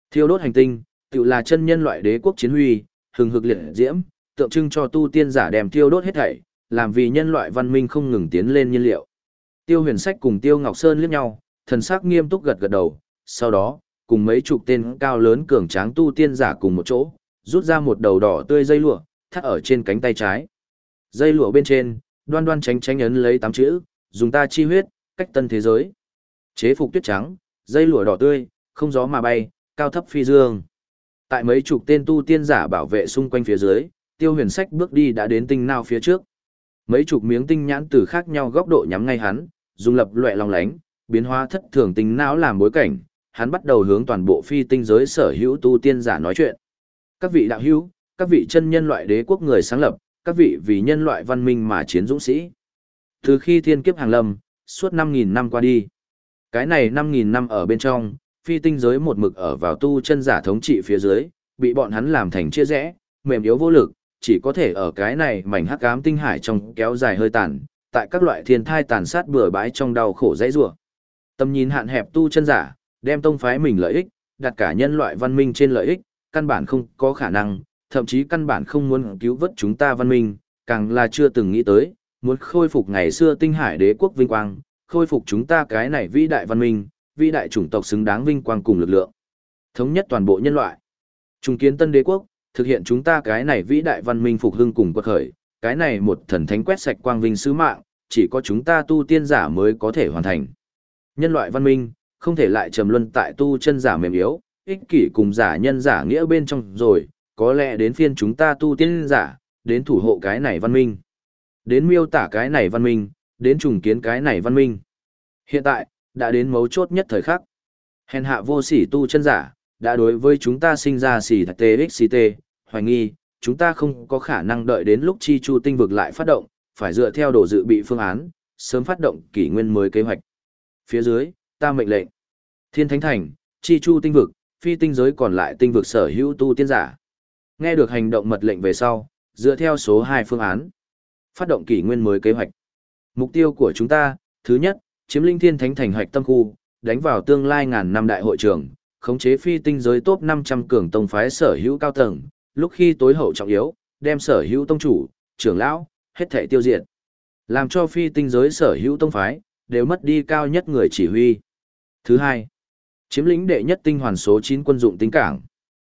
Thiêu đốt hành tinh, tự là chân nhân loại đế quốc chiến huy, hừng hực liệt diễm, tượng trưng cho tu tiên giả đem thiêu đốt hết thảy, làm vì nhân loại văn minh không ngừng tiến lên nhiên liệu. Tiêu Huyền Sách cùng Tiêu Ngọc Sơn liếc nhau, thần sắc nghiêm túc gật gật đầu, sau đó, cùng mấy chục tên cao lớn cường tráng tu tiên giả cùng một chỗ, rút ra một đầu đỏ tươi dây lụa, thắt ở trên cánh tay trái. Dây lụa bên trên, đoan đoan tránh tránh ấn lấy 8 chữ, dùng ta chi huyết, cách tân thế giới. Chế phục tuyết trắng, dây lụa đỏ tươi, không gió mà bay, cao thấp phi dương. Tại mấy chục tên tu tiên giả bảo vệ xung quanh phía dưới, Tiêu Huyền Sách bước đi đã đến tinh nao phía trước. Mấy chục miếng tinh nhãn từ khác nhau góc độ nhắm ngay hắn, dùng lập loè long lánh, biến hóa thất thường tinh não làm bối cảnh, hắn bắt đầu hướng toàn bộ phi tinh giới sở hữu tu tiên giả nói chuyện. Các vị đạo hữu, các vị chân nhân loại đế quốc người sáng lập, các vị vì nhân loại văn minh mà chiến dũng sĩ. Từ khi thiên kiếp hàng lâm, suốt 5.000 năm qua đi. Cái này 5.000 năm ở bên trong, phi tinh giới một mực ở vào tu chân giả thống trị phía dưới, bị bọn hắn làm thành chia rẽ, mềm yếu vô lực, chỉ có thể ở cái này mảnh hắc ám tinh hải trong kéo dài hơi tàn, tại các loại thiên thai tàn sát bừa bãi trong đau khổ dãy rủa. Tầm nhìn hạn hẹp tu chân giả, đem tông phái mình lợi ích, đặt cả nhân loại văn minh trên lợi ích, căn bản không có khả năng, thậm chí căn bản không muốn cứu vớt chúng ta văn minh, càng là chưa từng nghĩ tới, muốn khôi phục ngày xưa tinh hải đế quốc vinh quang, khôi phục chúng ta cái này vĩ đại văn minh, vĩ đại chủng tộc xứng đáng vinh quang cùng lực lượng. Thống nhất toàn bộ nhân loại. Trung kiến tân đế quốc, thực hiện chúng ta cái này vĩ đại văn minh phục hưng cùng quật khởi, cái này một thần thánh quét sạch quang vinh sứ mạng, chỉ có chúng ta tu tiên giả mới có thể hoàn thành. Nhân loại văn minh, không thể lại trầm luân tại tu chân giả mềm yếu, ích kỷ cùng giả nhân giả nghĩa bên trong rồi, có lẽ đến phiên chúng ta tu tiên giả, đến thủ hộ cái này văn minh, đến miêu tả cái này văn minh, đến trùng kiến cái này văn minh. Hiện tại, đã đến mấu chốt nhất thời khắc. Hèn hạ vô sỉ tu chân giả, đã đối với chúng ta sinh ra sỉ thật TXT, hoài nghi, chúng ta không có khả năng đợi đến lúc chi chu tinh vực lại phát động, phải dựa theo đồ dự bị phương án, sớm phát động kỷ nguyên mới kế hoạch. Phía dưới, ta mệnh lệnh. Thiên Thánh Thành, chi chu tinh vực, phi tinh giới còn lại tinh vực sở hữu tu tiên giả. Nghe được hành động mật lệnh về sau, dựa theo số 2 phương án, phát động kỷ nguyên mới kế hoạch. Mục tiêu của chúng ta, thứ nhất, chiếm lĩnh Thiên Thánh Thành hạch tâm khu, đánh vào tương lai ngàn năm đại hội trường, khống chế phi tinh giới top 500 cường tông phái sở hữu cao tầng, lúc khi tối hậu trọng yếu, đem sở hữu tông chủ, trưởng lão, hết thảy tiêu diệt. Làm cho phi tinh giới sở hữu tông phái, đều mất đi cao nhất người chỉ huy. Thứ hai, chiếm lĩnh đệ nhất tinh hoàn số 9 quân dụng tinh cảng.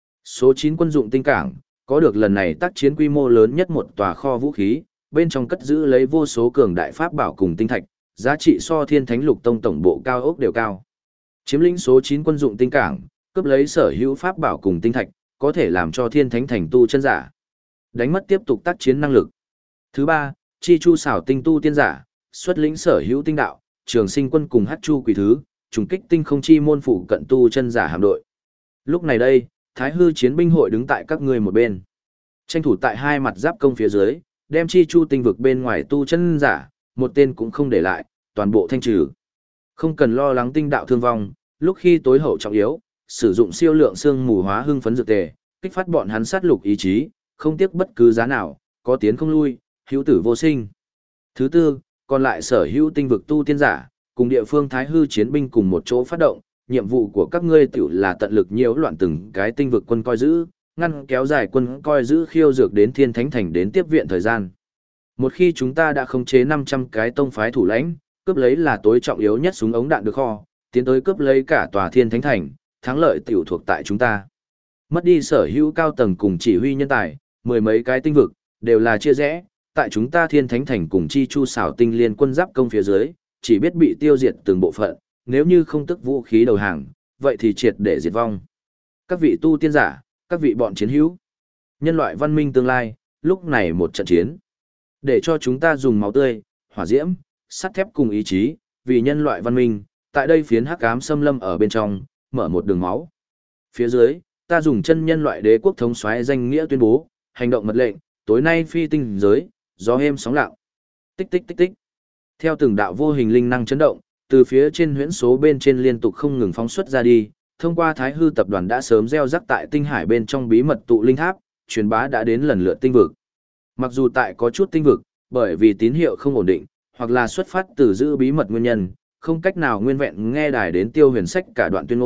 Số 9 quân dụng tinh cảng, có được lần này tác chiến quy mô lớn nhất một tòa kho vũ khí, bên trong cất giữ lấy vô số cường đại pháp bảo cùng tinh thạch, giá trị so Thiên Thánh Lục Tông tổng bộ cao ốc đều cao. Chiếm lĩnh số 9 quân dụng tinh cảng, cướp lấy sở hữu pháp bảo cùng tinh thạch, có thể làm cho Thiên Thánh Thành tu chân giả đánh mất tiếp tục tác chiến năng lực. Thứ ba, chi chu xảo tinh tu tiên giả, xuất lĩnh sở hữu tinh đạo, trường sinh quân cùng hắc chu quỷ thứ, trùng kích tinh không chi môn phủ cận tu chân giả hạm đội. Lúc này đây, Thái Hư chiến binh hội đứng tại các ngươi một bên. Tranh thủ tại hai mặt giáp công phía dưới, đem chi chu tinh vực bên ngoài tu chân giả, một tên cũng không để lại, toàn bộ thanh trừ. Không cần lo lắng tinh đạo thương vong, lúc khi tối hậu trọng yếu, sử dụng siêu lượng xương mù hóa hưng phấn dược tề, kích phát bọn hắn sát lục ý chí, không tiếc bất cứ giá nào, có tiến không lui, hữu tử vô sinh. Thứ tư, còn lại sở hữu tinh vực tu tiên giả, cùng địa phương Thái Hư chiến binh cùng một chỗ phát động, nhiệm vụ của các ngươi tiểu là tận lực nhiễu loạn từng cái tinh vực quân coi giữ, ngăn kéo dài quân coi giữ khiêu dược đến Thiên Thánh Thành đến tiếp viện thời gian. Một khi chúng ta đã khống chế 500 cái tông phái thủ lãnh, cướp lấy là tối trọng yếu nhất súng ống đạn được kho, tiến tới cướp lấy cả tòa Thiên Thánh Thành, thắng lợi tiểu thuộc tại chúng ta. Mất đi sở hữu cao tầng cùng chỉ huy nhân tài, mười mấy cái tinh vực, đều là chia rẽ, tại chúng ta Thiên Thánh Thành cùng chi chu xảo tinh liên quân giáp công phía dưới, chỉ biết bị tiêu diệt từng bộ phận, nếu như không tức vũ khí đầu hàng, vậy thì triệt để diệt vong. Các vị tu tiên giả, các vị bọn chiến hữu, nhân loại văn minh tương lai, lúc này một trận chiến. Để cho chúng ta dùng máu tươi, hỏa diễm, sắt thép cùng ý chí, vì nhân loại văn minh, tại đây phiến hắc ám xâm lâm ở bên trong, mở một đường máu. Phía dưới, ta dùng chân nhân loại đế quốc thống soái danh nghĩa tuyên bố, hành động mật lệnh, tối nay phi tinh giới, gió êm sóng lặng. Tích tích tích tích. Theo từng đạo vô hình linh năng chấn động, từ phía trên huyễn số bên trên liên tục không ngừng phóng xuất ra đi, thông qua Thái Hư tập đoàn đã sớm gieo rắc tại tinh hải bên trong bí mật tụ linh tháp, truyền bá đã đến lần lượt tinh vực. Mặc dù tại có chút tinh vực, bởi vì tín hiệu không ổn định, hoặc là xuất phát từ giữ bí mật nguyên nhân, không cách nào nguyên vẹn nghe đài đến Tiêu Huyền Sách cả đoạn tuyên ngôn,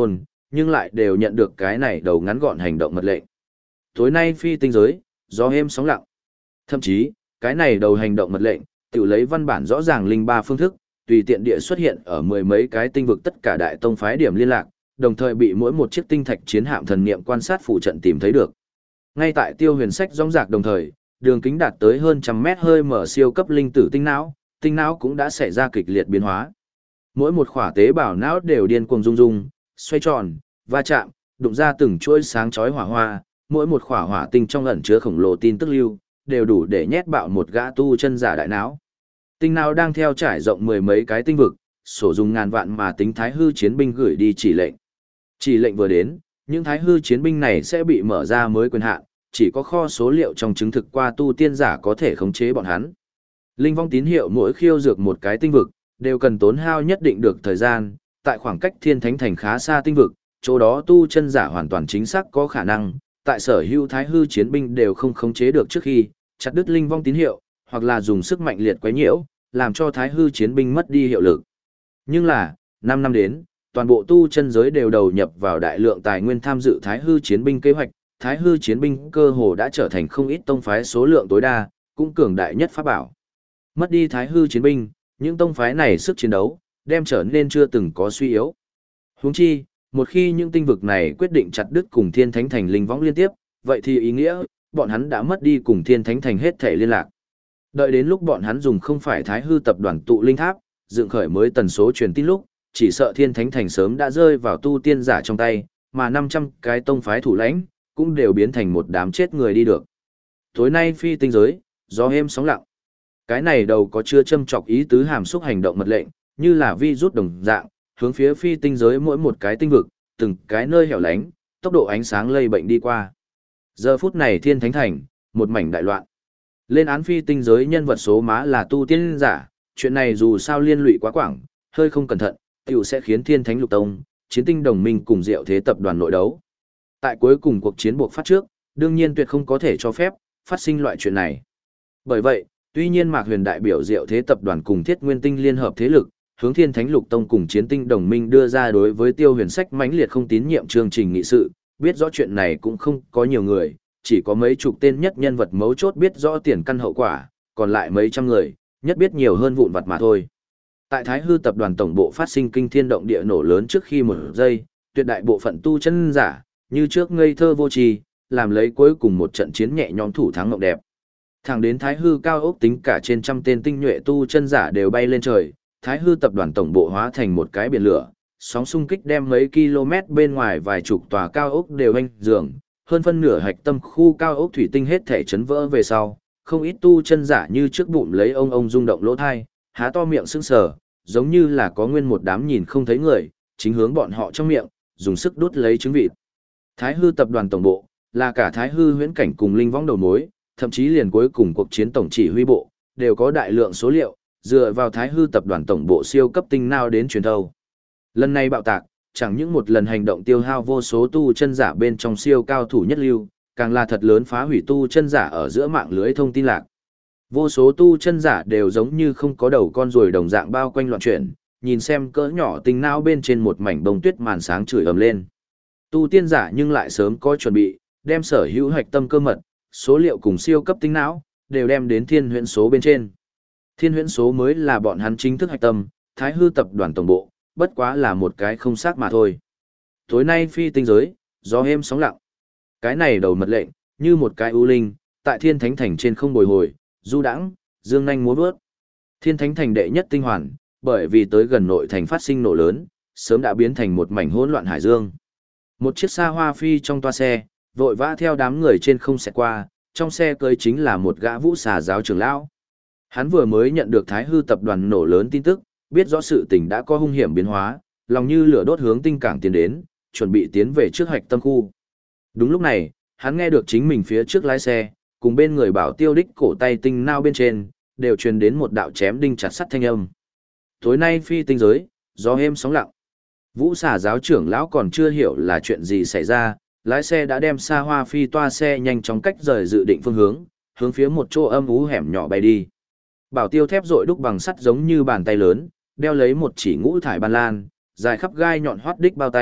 nhưng lại đều nhận được cái này đầu ngắn gọn hành động mật lệnh. Tối nay phi tinh giới, gió êm sóng lặng. Thậm chí, cái này đầu hành động mật lệnh, tự lấy văn bản rõ ràng linh ba phương thức, tùy tiện địa xuất hiện ở mười mấy cái tinh vực tất cả đại tông phái điểm liên lạc, đồng thời bị mỗi một chiếc tinh thạch chiến hạm thần niệm quan sát phụ trận tìm thấy được. Ngay tại Tiêu Huyền Sách rõng rạc đồng thời, đường kính đạt tới hơn trăm mét hơi mở siêu cấp linh tử tinh não cũng đã xảy ra kịch liệt biến hóa. Mỗi một khỏa tế bào não đều điên cuồng rung rung, xoay tròn, va chạm, đụng ra từng chuỗi sáng chói hỏa hoa, mỗi một khỏa hỏa tinh trong ẩn chứa khổng lồ tin tức lưu, đều đủ để nhét bạo một gã tu chân giả đại não. Tinh não đang theo trải rộng mười mấy cái tinh vực, sổ dùng ngàn vạn mà tính thái hư chiến binh gửi đi chỉ lệnh. Chỉ lệnh vừa đến, những thái hư chiến binh này sẽ bị mở ra mới quyền hạn, chỉ có kho số liệu trong chứng thực qua tu tiên giả có thể khống chế bọn hắn. Linh vong tín hiệu mỗi khiêu dược một cái tinh vực, đều cần tốn hao nhất định được thời gian, tại khoảng cách thiên thánh thành khá xa tinh vực, chỗ đó tu chân giả hoàn toàn chính xác có khả năng, tại sở hữu thái hư chiến binh đều không khống chế được trước khi, chặt đứt linh vong tín hiệu, hoặc là dùng sức mạnh liệt quấy nhiễu, làm cho thái hư chiến binh mất đi hiệu lực. Nhưng là, 5 năm đến, toàn bộ tu chân giới đều đầu nhập vào đại lượng tài nguyên tham dự thái hư chiến binh kế hoạch, thái hư chiến binh cơ hồ đã trở thành không ít tông phái số lượng tối đa, cũng cường đại nhất pháp bảo. Mất đi thái hư chiến binh, những tông phái này sức chiến đấu, đem trở nên chưa từng có suy yếu. Huống chi, một khi những tinh vực này quyết định chặt đứt cùng thiên thánh thành linh võng liên tiếp, vậy thì ý nghĩa, bọn hắn đã mất đi cùng thiên thánh thành hết thể liên lạc. Đợi đến lúc bọn hắn dùng không phải thái hư tập đoàn tụ linh tháp, dựng khởi mới tần số truyền tin lúc, chỉ sợ thiên thánh thành sớm đã rơi vào tu tiên giả trong tay, mà 500 cái tông phái thủ lãnh, cũng đều biến thành một đám chết người đi được. Tối nay phi tinh giới, gió êm sóng lặng. Cái này đầu có chưa châm chọc ý tứ hàm xúc hành động mật lệnh, như là vi rút đồng dạng, hướng phía phi tinh giới mỗi một cái tinh vực, từng cái nơi hẻo lánh, tốc độ ánh sáng lây bệnh đi qua. Giờ phút này thiên thánh thành, một mảnh đại loạn. Lên án phi tinh giới nhân vật số má là tu tiên giả, chuyện này dù sao liên lụy quá quảng, hơi không cẩn thận, tiểu sẽ khiến thiên thánh lục tông, chiến tinh đồng minh cùng diệu thế tập đoàn nội đấu. Tại cuối cùng cuộc chiến buộc phát trước, đương nhiên tuyệt không có thể cho phép phát sinh loại chuyện này. Bởi vậy, tuy nhiên Mạc Huyền đại biểu diệu thế tập đoàn cùng Thiết Nguyên Tinh liên hợp thế lực, hướng Thiên Thánh Lục Tông cùng Chiến Tinh đồng minh đưa ra đối với Tiêu Huyền Sách mãnh liệt không tín nhiệm chương trình nghị sự, biết rõ chuyện này cũng không có nhiều người, chỉ có mấy chục tên nhất nhân vật mấu chốt biết rõ tiền căn hậu quả, còn lại mấy trăm người, nhất biết nhiều hơn vụn vặt mà thôi. Tại Thái Hư tập đoàn tổng bộ phát sinh kinh thiên động địa nổ lớn trước khi một giây, tuyệt đại bộ phận tu chân giả, như trước ngây thơ vô tri, làm lấy cuối cùng một trận chiến nhẹ nhõm thủ thắng ngọc đẹp. Thẳng đến Thái Hư cao ốc tính cả trên trăm tên tinh nhuệ tu chân giả đều bay lên trời, Thái Hư tập đoàn tổng bộ hóa thành một cái biển lửa, sóng xung kích đem mấy km bên ngoài vài chục tòa cao ốc đều anh dường, hơn phân nửa hạch tâm khu cao ốc thủy tinh hết thể chấn vỡ về sau, không ít tu chân giả như trước bụng lấy ông rung động lỗ thai, há to miệng sững sờ, giống như là có nguyên một đám nhìn không thấy người, chính hướng bọn họ trong miệng, dùng sức đút lấy trứng vịt. Thái Hư tập đoàn tổng bộ, là cả Thái Hư huyễn cảnh cùng linh võng đầu mối, thậm chí liền cuối cùng cuộc chiến tổng chỉ huy bộ, đều có đại lượng số liệu, dựa vào Thái Hư tập đoàn tổng bộ siêu cấp tinh nào đến truyền thâu. Lần này bạo tạc, chẳng những một lần hành động tiêu hao vô số tu chân giả bên trong siêu cao thủ nhất lưu, càng là thật lớn phá hủy tu chân giả ở giữa mạng lưới thông tin lạc. Vô số tu chân giả đều giống như không có đầu con ruồi đồng dạng bao quanh loạn chuyển, nhìn xem cỡ nhỏ tinh não bên trên một mảnh bông tuyết màn sáng chửi ầm lên. Tu tiên giả nhưng lại sớm có chuẩn bị, đem sở hữu hạch tâm cơ mật, số liệu cùng siêu cấp tinh não, đều đem đến thiên huyễn số bên trên. Thiên huyễn số mới là bọn hắn chính thức hạch tâm, Thái Hư tập đoàn tổng bộ, bất quá là một cái không xác mà thôi. Tối nay phi tinh giới, gió êm sóng lặng. Cái này đầu mật lệnh, như một cái ưu linh, tại thiên thánh thành trên không bồi hồi, du đãng, dương nhanh múa vớt. Thiên thánh thành đệ nhất tinh hoàn, bởi vì tới gần nội thành phát sinh nổ lớn, sớm đã biến thành một mảnh hỗn loạn hải dương. Một chiếc xa hoa phi trong toa xe, vội vã theo đám người trên không xẹt qua, trong xe cưới chính là một gã vũ xà giáo trưởng lão. Hắn vừa mới nhận được Thái Hư tập đoàn nổ lớn tin tức, biết rõ sự tình đã có hung hiểm biến hóa, lòng như lửa đốt hướng tinh cảng tiến đến, chuẩn bị tiến về trước hạch tâm khu. Đúng lúc này, hắn nghe được chính mình phía trước lái xe, cùng bên người bảo tiêu đích cổ tay tinh nao bên trên, đều truyền đến một đạo chém đinh chặt sắt thanh âm. Tối nay phi tinh giới, gió êm sóng lặng. Vũ xà giáo trưởng lão còn chưa hiểu là chuyện gì xảy ra, lái xe đã đem xa hoa phi toa xe nhanh chóng cách rời dự định phương hướng, hướng phía một chỗ âm ú hẻm nhỏ bay đi. Bảo tiêu thép rội đúc bằng sắt giống như bàn tay lớn, đeo lấy một chỉ ngũ thải ban lan, dài khắp gai nhọn hoắt đích bao tay,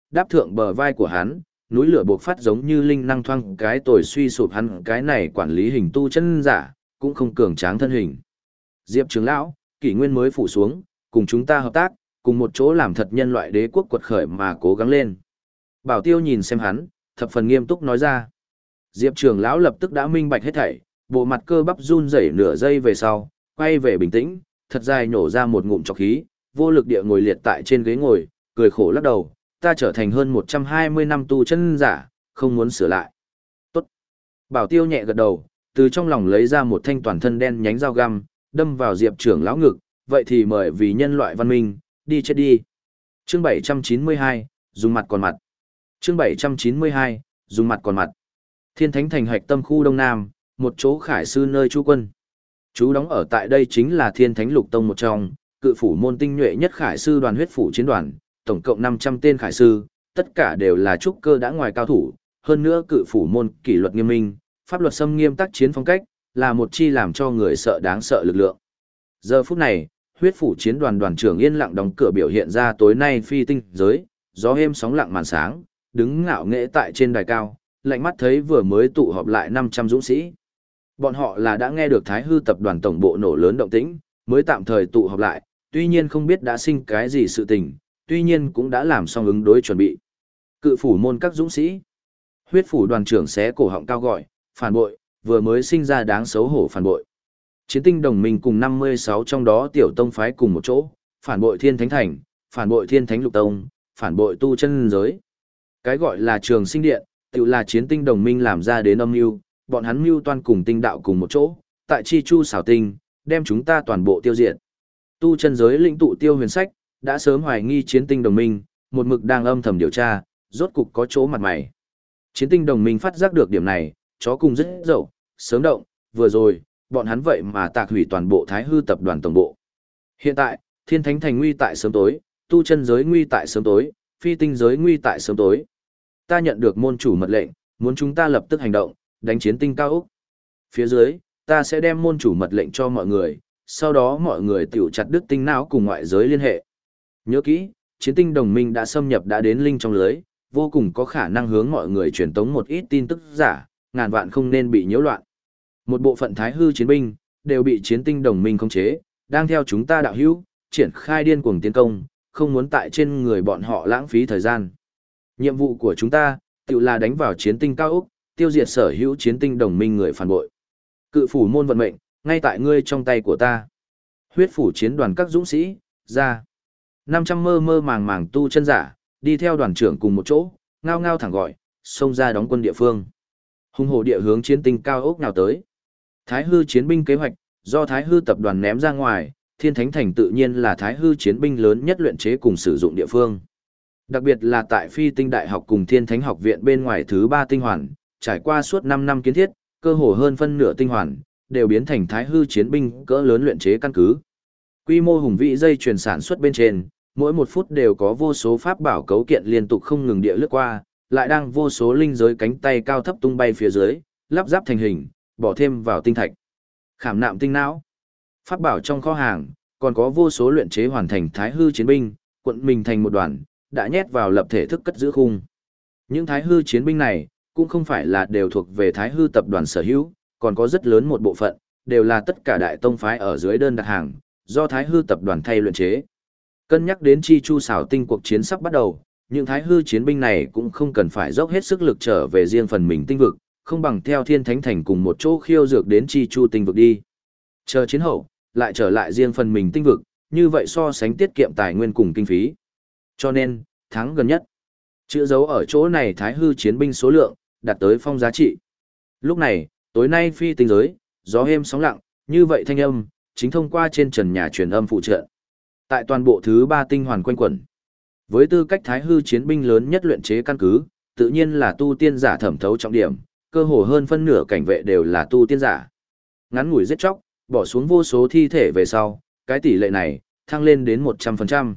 đáp thượng bờ vai của hắn, núi lửa bộc phát giống như linh năng thoang cái tồi suy sụp hắn cái này quản lý hình tu chân giả, cũng không cường tráng thân hình. Diệp trưởng lão, kỷ nguyên mới phủ xuống, cùng chúng ta hợp tác, cùng một chỗ làm thật nhân loại đế quốc quật khởi mà cố gắng lên. Bảo Tiêu nhìn xem hắn, thập phần nghiêm túc nói ra. Diệp trưởng lão lập tức đã minh bạch hết thảy, bộ mặt cơ bắp run rẩy nửa giây về sau, quay về bình tĩnh, thật dài nhổ ra một ngụm trọc khí, vô lực địa ngồi liệt tại trên ghế ngồi, cười khổ lắc đầu, ta trở thành hơn 120 năm tu chân giả, không muốn sửa lại. Tốt. Bảo Tiêu nhẹ gật đầu, từ trong lòng lấy ra một thanh toàn thân đen nhánh dao găm, đâm vào Diệp trưởng lão ngực, vậy thì mời vì nhân loại văn minh, đi chết đi. Chương 792, dùng mặt còn mặt. Chương 792, dùng mặt còn mặt. Thiên Thánh Thành hạch tâm khu Đông Nam, một chỗ khải sư nơi trú quân. Chú đóng ở tại đây chính là Thiên Thánh Lục Tông một trong, cự phủ môn tinh nhuệ nhất khải sư đoàn huyết phủ chiến đoàn, tổng cộng 500 tên khải sư, tất cả đều là trúc cơ đã ngoài cao thủ, hơn nữa cự phủ môn kỷ luật nghiêm minh, pháp luật xâm nghiêm tác chiến phong cách, là một chi làm cho người sợ đáng sợ lực lượng. Giờ phút này, huyết phủ chiến đoàn đoàn trưởng yên lặng đóng cửa biểu hiện ra tối nay phi tinh giới, gió êm sóng lặng màn sáng, đứng ngạo nghễ tại trên đài cao, lạnh mắt thấy vừa mới tụ họp lại 500 dũng sĩ. Bọn họ là đã nghe được Thái Hư tập đoàn tổng bộ nổ lớn động tĩnh, mới tạm thời tụ họp lại, tuy nhiên không biết đã sinh cái gì sự tình, tuy nhiên cũng đã làm xong ứng đối chuẩn bị. Cự phủ môn các dũng sĩ. Huyết phủ đoàn trưởng xé cổ họng cao gọi, phản bội, vừa mới sinh ra đáng xấu hổ phản bội. Chiến tinh đồng minh cùng 56 trong đó tiểu tông phái cùng một chỗ, phản bội Thiên Thánh Thành, phản bội Thiên Thánh Lục Tông, phản bội tu chân giới. Cái gọi là Trường Sinh Điện, tự là chiến tinh đồng minh làm ra đến âm mưu, bọn hắn mưu toan cùng tinh đạo cùng một chỗ, tại Chi Chu xảo tinh, đem chúng ta toàn bộ tiêu diệt. Tu chân giới lĩnh tụ Tiêu Huyền Sách, đã sớm hoài nghi chiến tinh đồng minh, một mực đang âm thầm điều tra, rốt cục có chỗ mặt mày. Chiến tinh đồng minh phát giác được điểm này, chó cùng rất dậu, sớm động, vừa rồi, bọn hắn vậy mà tạc hủy toàn bộ Thái Hư tập đoàn tổng bộ. Hiện tại, Thiên Thánh Thành nguy tại sớm tối, tu chân giới nguy tại sớm tối, phi tinh giới nguy tại sớm tối. Ta nhận được môn chủ mật lệnh, muốn chúng ta lập tức hành động, đánh chiến tinh cao ốc. Phía dưới, ta sẽ đem môn chủ mật lệnh cho mọi người, sau đó mọi người tiểu chặt đứt tinh não cùng ngoại giới liên hệ. Nhớ kỹ, chiến tinh đồng minh đã xâm nhập đã đến linh trong lưới, vô cùng có khả năng hướng mọi người truyền tống một ít tin tức giả, ngàn vạn không nên bị nhiễu loạn. Một bộ phận Thái Hư chiến binh đều bị chiến tinh đồng minh khống chế, đang theo chúng ta đạo hữu triển khai điên cuồng tiến công, không muốn tại trên người bọn họ lãng phí thời gian. Nhiệm vụ của chúng ta tự là đánh vào chiến tinh cao ốc, tiêu diệt sở hữu chiến tinh đồng minh người phản bội. Cự phủ môn vận mệnh ngay tại ngươi trong tay của ta. Huyết phủ chiến đoàn các dũng sĩ ra. 500 mơ mơ màng màng tu chân giả đi theo đoàn trưởng cùng một chỗ, ngao ngao thẳng gọi, xông ra đóng quân địa phương. Hung hổ địa hướng chiến tinh cao ốc nào tới. Thái Hư chiến binh kế hoạch, do Thái Hư tập đoàn ném ra ngoài, Thiên Thánh Thành tự nhiên là Thái Hư chiến binh lớn nhất luyện chế cùng sử dụng địa phương. Đặc biệt là tại Phi Tinh Đại học cùng Thiên Thánh học viện bên ngoài thứ 3 tinh hoàn, trải qua suốt 5 năm kiến thiết, cơ hồ hơn phân nửa tinh hoàn, đều biến thành Thái Hư chiến binh cỡ lớn luyện chế căn cứ. Quy mô hùng vĩ dây chuyền sản xuất bên trên, mỗi một phút đều có vô số pháp bảo cấu kiện liên tục không ngừng địa lướt qua, lại đang vô số linh giới cánh tay cao thấp tung bay phía dưới, lắp ráp thành hình, bỏ thêm vào tinh thạch, khảm nạm tinh não. Pháp bảo trong kho hàng, còn có vô số luyện chế hoàn thành Thái Hư chiến binh, cuộn mình thành một đoàn, đã nhét vào lập thể thức cất giữ khung. Những Thái Hư chiến binh này, cũng không phải là đều thuộc về Thái Hư tập đoàn sở hữu, còn có rất lớn một bộ phận, đều là tất cả đại tông phái ở dưới đơn đặt hàng, do Thái Hư tập đoàn thay luyện chế. Cân nhắc đến Chi Chu xảo tinh cuộc chiến sắp bắt đầu, những Thái Hư chiến binh này cũng không cần phải dốc hết sức lực trở về riêng phần mình tinh vực, không bằng theo Thiên Thánh Thành cùng một chỗ khiêu dược đến Chi Chu tinh vực đi. Chờ chiến hậu, lại trở lại riêng phần mình tinh vực, như vậy so sánh tiết kiệm tài nguyên cùng kinh phí. Cho nên, tháng gần nhất, chữ dấu ở chỗ này Thái Hư chiến binh số lượng, đạt tới phong giá trị. Lúc này, tối nay phi tinh giới, gió êm sóng lặng, như vậy thanh âm, chính thông qua trên trần nhà truyền âm phụ trợ. Tại toàn bộ thứ 3 tinh hoàn quanh quẩn. Với tư cách Thái Hư chiến binh lớn nhất luyện chế căn cứ, tự nhiên là tu tiên giả thẩm thấu trọng điểm, cơ hồ hơn phân nửa cảnh vệ đều là tu tiên giả. Ngắn ngủi giết chóc, bỏ xuống vô số thi thể về sau, cái tỷ lệ này thăng lên đến 100%.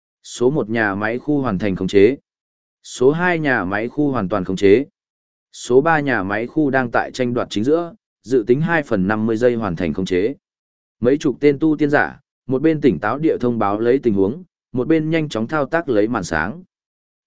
Số 1 nhà máy khu hoàn thành khống chế. Số 2 nhà máy khu hoàn toàn khống chế. Số 3 nhà máy khu đang tại tranh đoạt chính giữa, dự tính 2/50 giây hoàn thành khống chế. Mấy chục tên tu tiên giả, một bên tỉnh táo địa thông báo lấy tình huống, một bên nhanh chóng thao tác lấy màn sáng. Trước,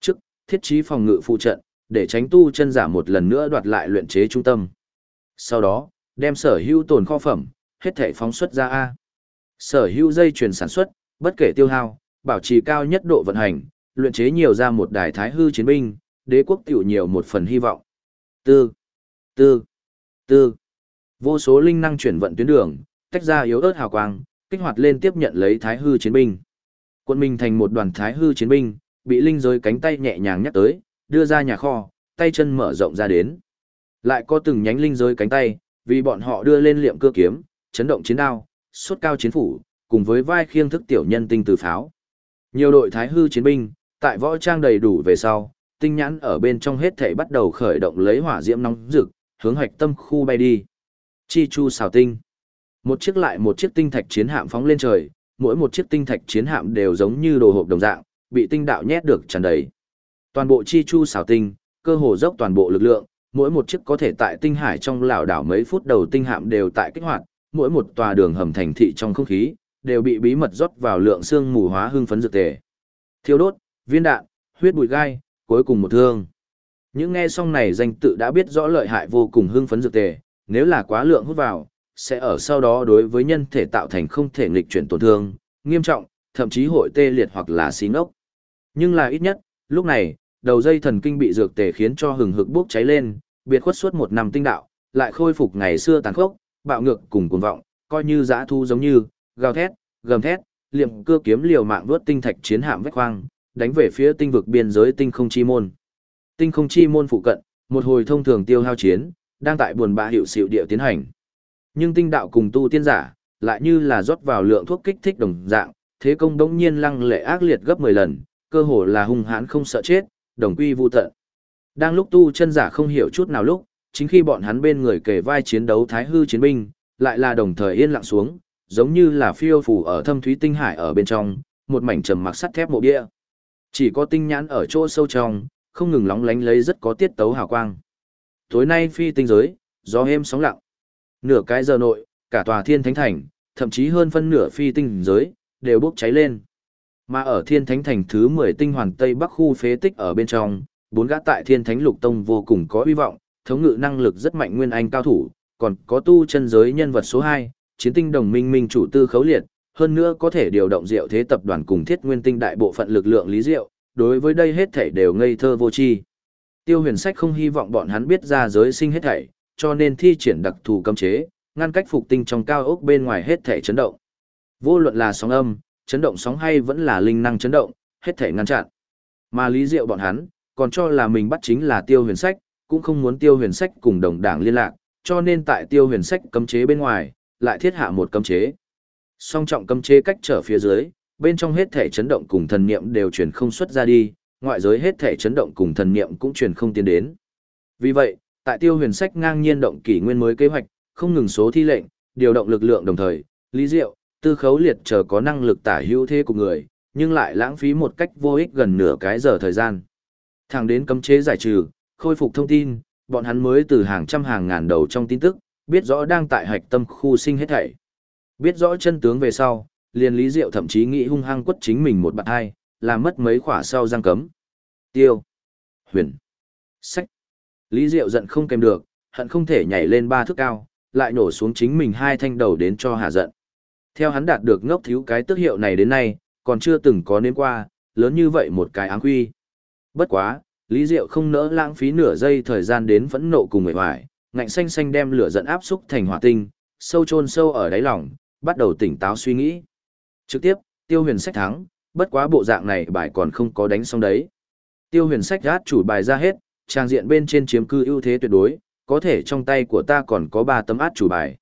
thiết trí phòng ngự phụ trận, để tránh tu chân giả một lần nữa đoạt lại luyện chế trung tâm. Sau đó, đem sở hữu tồn kho phẩm, hết thể phóng xuất ra A. Sở hữu dây chuyển sản xuất, bất kể tiêu hao, bảo trì cao nhất độ vận hành, luyện chế nhiều ra một đài thái hư chiến binh, đế quốc tiểu nhiều một phần hy vọng. Tư, tư, tư. Vô số linh năng chuyển vận tuyến đường, tách ra yếu ớt hào quang, kích hoạt lên tiếp nhận lấy thái hư chiến binh. Quân mình thành một đoàn thái hư chiến binh, bị linh giới cánh tay nhẹ nhàng nhắc tới, đưa ra nhà kho, tay chân mở rộng ra đến. Lại có từng nhánh linh giới cánh tay, vì bọn họ đưa lên liệm cưa kiếm, chấn động chiến đao, suốt cao chiến phủ, cùng với vai khiêng thức tiểu nhân tinh từ pháo. Nhiều đội thái hư chiến binh, tại võ trang đầy đủ về sau, tinh nhãn ở bên trong hết thảy bắt đầu khởi động lấy hỏa diễm nóng rực, hướng hạch tâm khu bay đi. Chi chu xào tinh. Một chiếc lại một chiếc tinh thạch chiến hạm phóng lên trời, mỗi một chiếc tinh thạch chiến hạm đều giống như đồ hộp đồng dạng, bị tinh đạo nhét được tràn đầy. Toàn bộ chi chu xào tinh, cơ hồ dốc toàn bộ lực lượng, mỗi một chiếc có thể tại tinh hải trong lảo đảo mấy phút đầu tinh hạm đều tại kích hoạt, mỗi một tòa đường hầm thành thị trong không khí đều bị bí mật rót vào lượng xương mù hóa hưng phấn dược tề. Thiêu đốt, viên đạn, huyết bụi gai, cuối cùng một thương. Những nghe xong này danh tự đã biết rõ lợi hại vô cùng hưng phấn dược tề, nếu là quá lượng hút vào, sẽ ở sau đó đối với nhân thể tạo thành không thể nghịch chuyển tổn thương, nghiêm trọng, thậm chí hội tê liệt hoặc là xí ngốc. Nhưng là ít nhất, lúc này, đầu dây thần kinh bị dược tề khiến cho hừng hực bốc cháy lên, biệt khuất suốt một năm tinh đạo, lại khôi phục ngày xưa tàn khốc, bạo ngược cùng cuồng vọng, coi như dã thu giống như, gào thét, gầm thét, liệm cưa kiếm liều mạng vớt tinh thạch chiến hạm vách khoang, đánh về phía tinh vực biên giới tinh không chi môn. Tinh không chi môn phụ cận, một hồi thông thường tiêu hao chiến, đang tại buồn bã hiệu xịu địa tiến hành. Nhưng tinh đạo cùng tu tiên giả, lại như là rót vào lượng thuốc kích thích đồng dạng, thế công đống nhiên lăng lệ ác liệt gấp 10 lần, cơ hồ là hung hãn không sợ chết, đồng quy vu tận. Đang lúc tu chân giả không hiểu chút nào lúc, chính khi bọn hắn bên người kề vai chiến đấu thái hư chiến binh, lại là đồng thời yên lặng xuống, giống như là phiêu phù ở thâm thúy tinh hải ở bên trong, một mảnh trầm mặc sắt thép mộ bia. Chỉ có tinh nhãn ở chỗ sâu trong, không ngừng lóng lánh lấy rất có tiết tấu hào quang. Tối nay phi tinh giới, gió êm sóng lặng. Nửa cái giờ nội, cả tòa Thiên Thánh Thành, thậm chí hơn phân nửa phi tinh giới, đều bốc cháy lên. Mà ở Thiên Thánh Thành thứ 10 tinh hoàn Tây Bắc khu phế tích ở bên trong, bốn gã tại Thiên Thánh Lục Tông vô cùng có uy vọng, thống ngự năng lực rất mạnh nguyên anh cao thủ, còn có tu chân giới nhân vật số 2, chiến tinh đồng minh minh chủ Tư Khấu Liệt, hơn nữa có thể điều động Diệu Thế tập đoàn cùng Thiết Nguyên Tinh đại bộ phận lực lượng Lý Diệu, đối với đây hết thảy đều ngây thơ vô tri. Tiêu Huyền Sách không hy vọng bọn hắn biết ra giới sinh hết thảy, cho nên thi triển đặc thù cấm chế, ngăn cách phục tinh trong cao ốc bên ngoài hết thảy chấn động. Vô luận là sóng âm, chấn động sóng hay vẫn là linh năng chấn động, hết thảy ngăn chặn. Mà Lý Diệu bọn hắn, còn cho là mình bắt chính là Tiêu Huyền Sách, cũng không muốn Tiêu Huyền Sách cùng đồng đảng liên lạc, cho nên tại Tiêu Huyền Sách cấm chế bên ngoài, lại thiết hạ một cấm chế. Song trọng cấm chế cách trở phía dưới, bên trong hết thể chấn động cùng thần niệm đều truyền không xuất ra đi, ngoại giới hết thể chấn động cùng thần niệm cũng truyền không tiến đến. Vì vậy, tại Tiêu Huyền Sách ngang nhiên động kỷ nguyên mới kế hoạch, không ngừng số thi lệnh, điều động lực lượng đồng thời, Lý Diệu, Tư Khấu Liệt chờ có năng lực tả hữu thế của người, nhưng lại lãng phí một cách vô ích gần nửa cái giờ thời gian. Thẳng đến cấm chế giải trừ, khôi phục thông tin, bọn hắn mới từ hàng trăm hàng ngàn đầu trong tin tức, biết rõ đang tại hạch tâm khu sinh hết thảy. Biết rõ chân tướng về sau, liền Lý Diệu thậm chí nghĩ hung hăng quất chính mình một bạn hai, làm mất mấy khỏa sau giang cấm. Tiêu, Huyền, Sách. Lý Diệu giận không kèm được, hận không thể nhảy lên 3 thước cao, lại nổ xuống chính mình 2 thanh đầu đến cho hạ giận. Theo hắn đạt được ngốc thiếu cái tước hiệu này đến nay, còn chưa từng có nếm qua, lớn như vậy một cái áng quy. Bất quá, Lý Diệu không nỡ lãng phí nửa giây thời gian đến phẫn nộ cùng mệt mỏi, ngạnh xanh xanh đem lửa giận áp xúc thành hỏa tinh, sâu chôn sâu ở đáy lòng, bắt đầu tỉnh táo suy nghĩ. Trực tiếp, Tiêu Huyền Sách thắng, bất quá bộ dạng này bài còn không có đánh xong đấy. Tiêu Huyền Sách gát chủ bài ra hết, trang diện bên trên chiếm cư ưu thế tuyệt đối, có thể trong tay của ta còn có 3 tấm át chủ bài.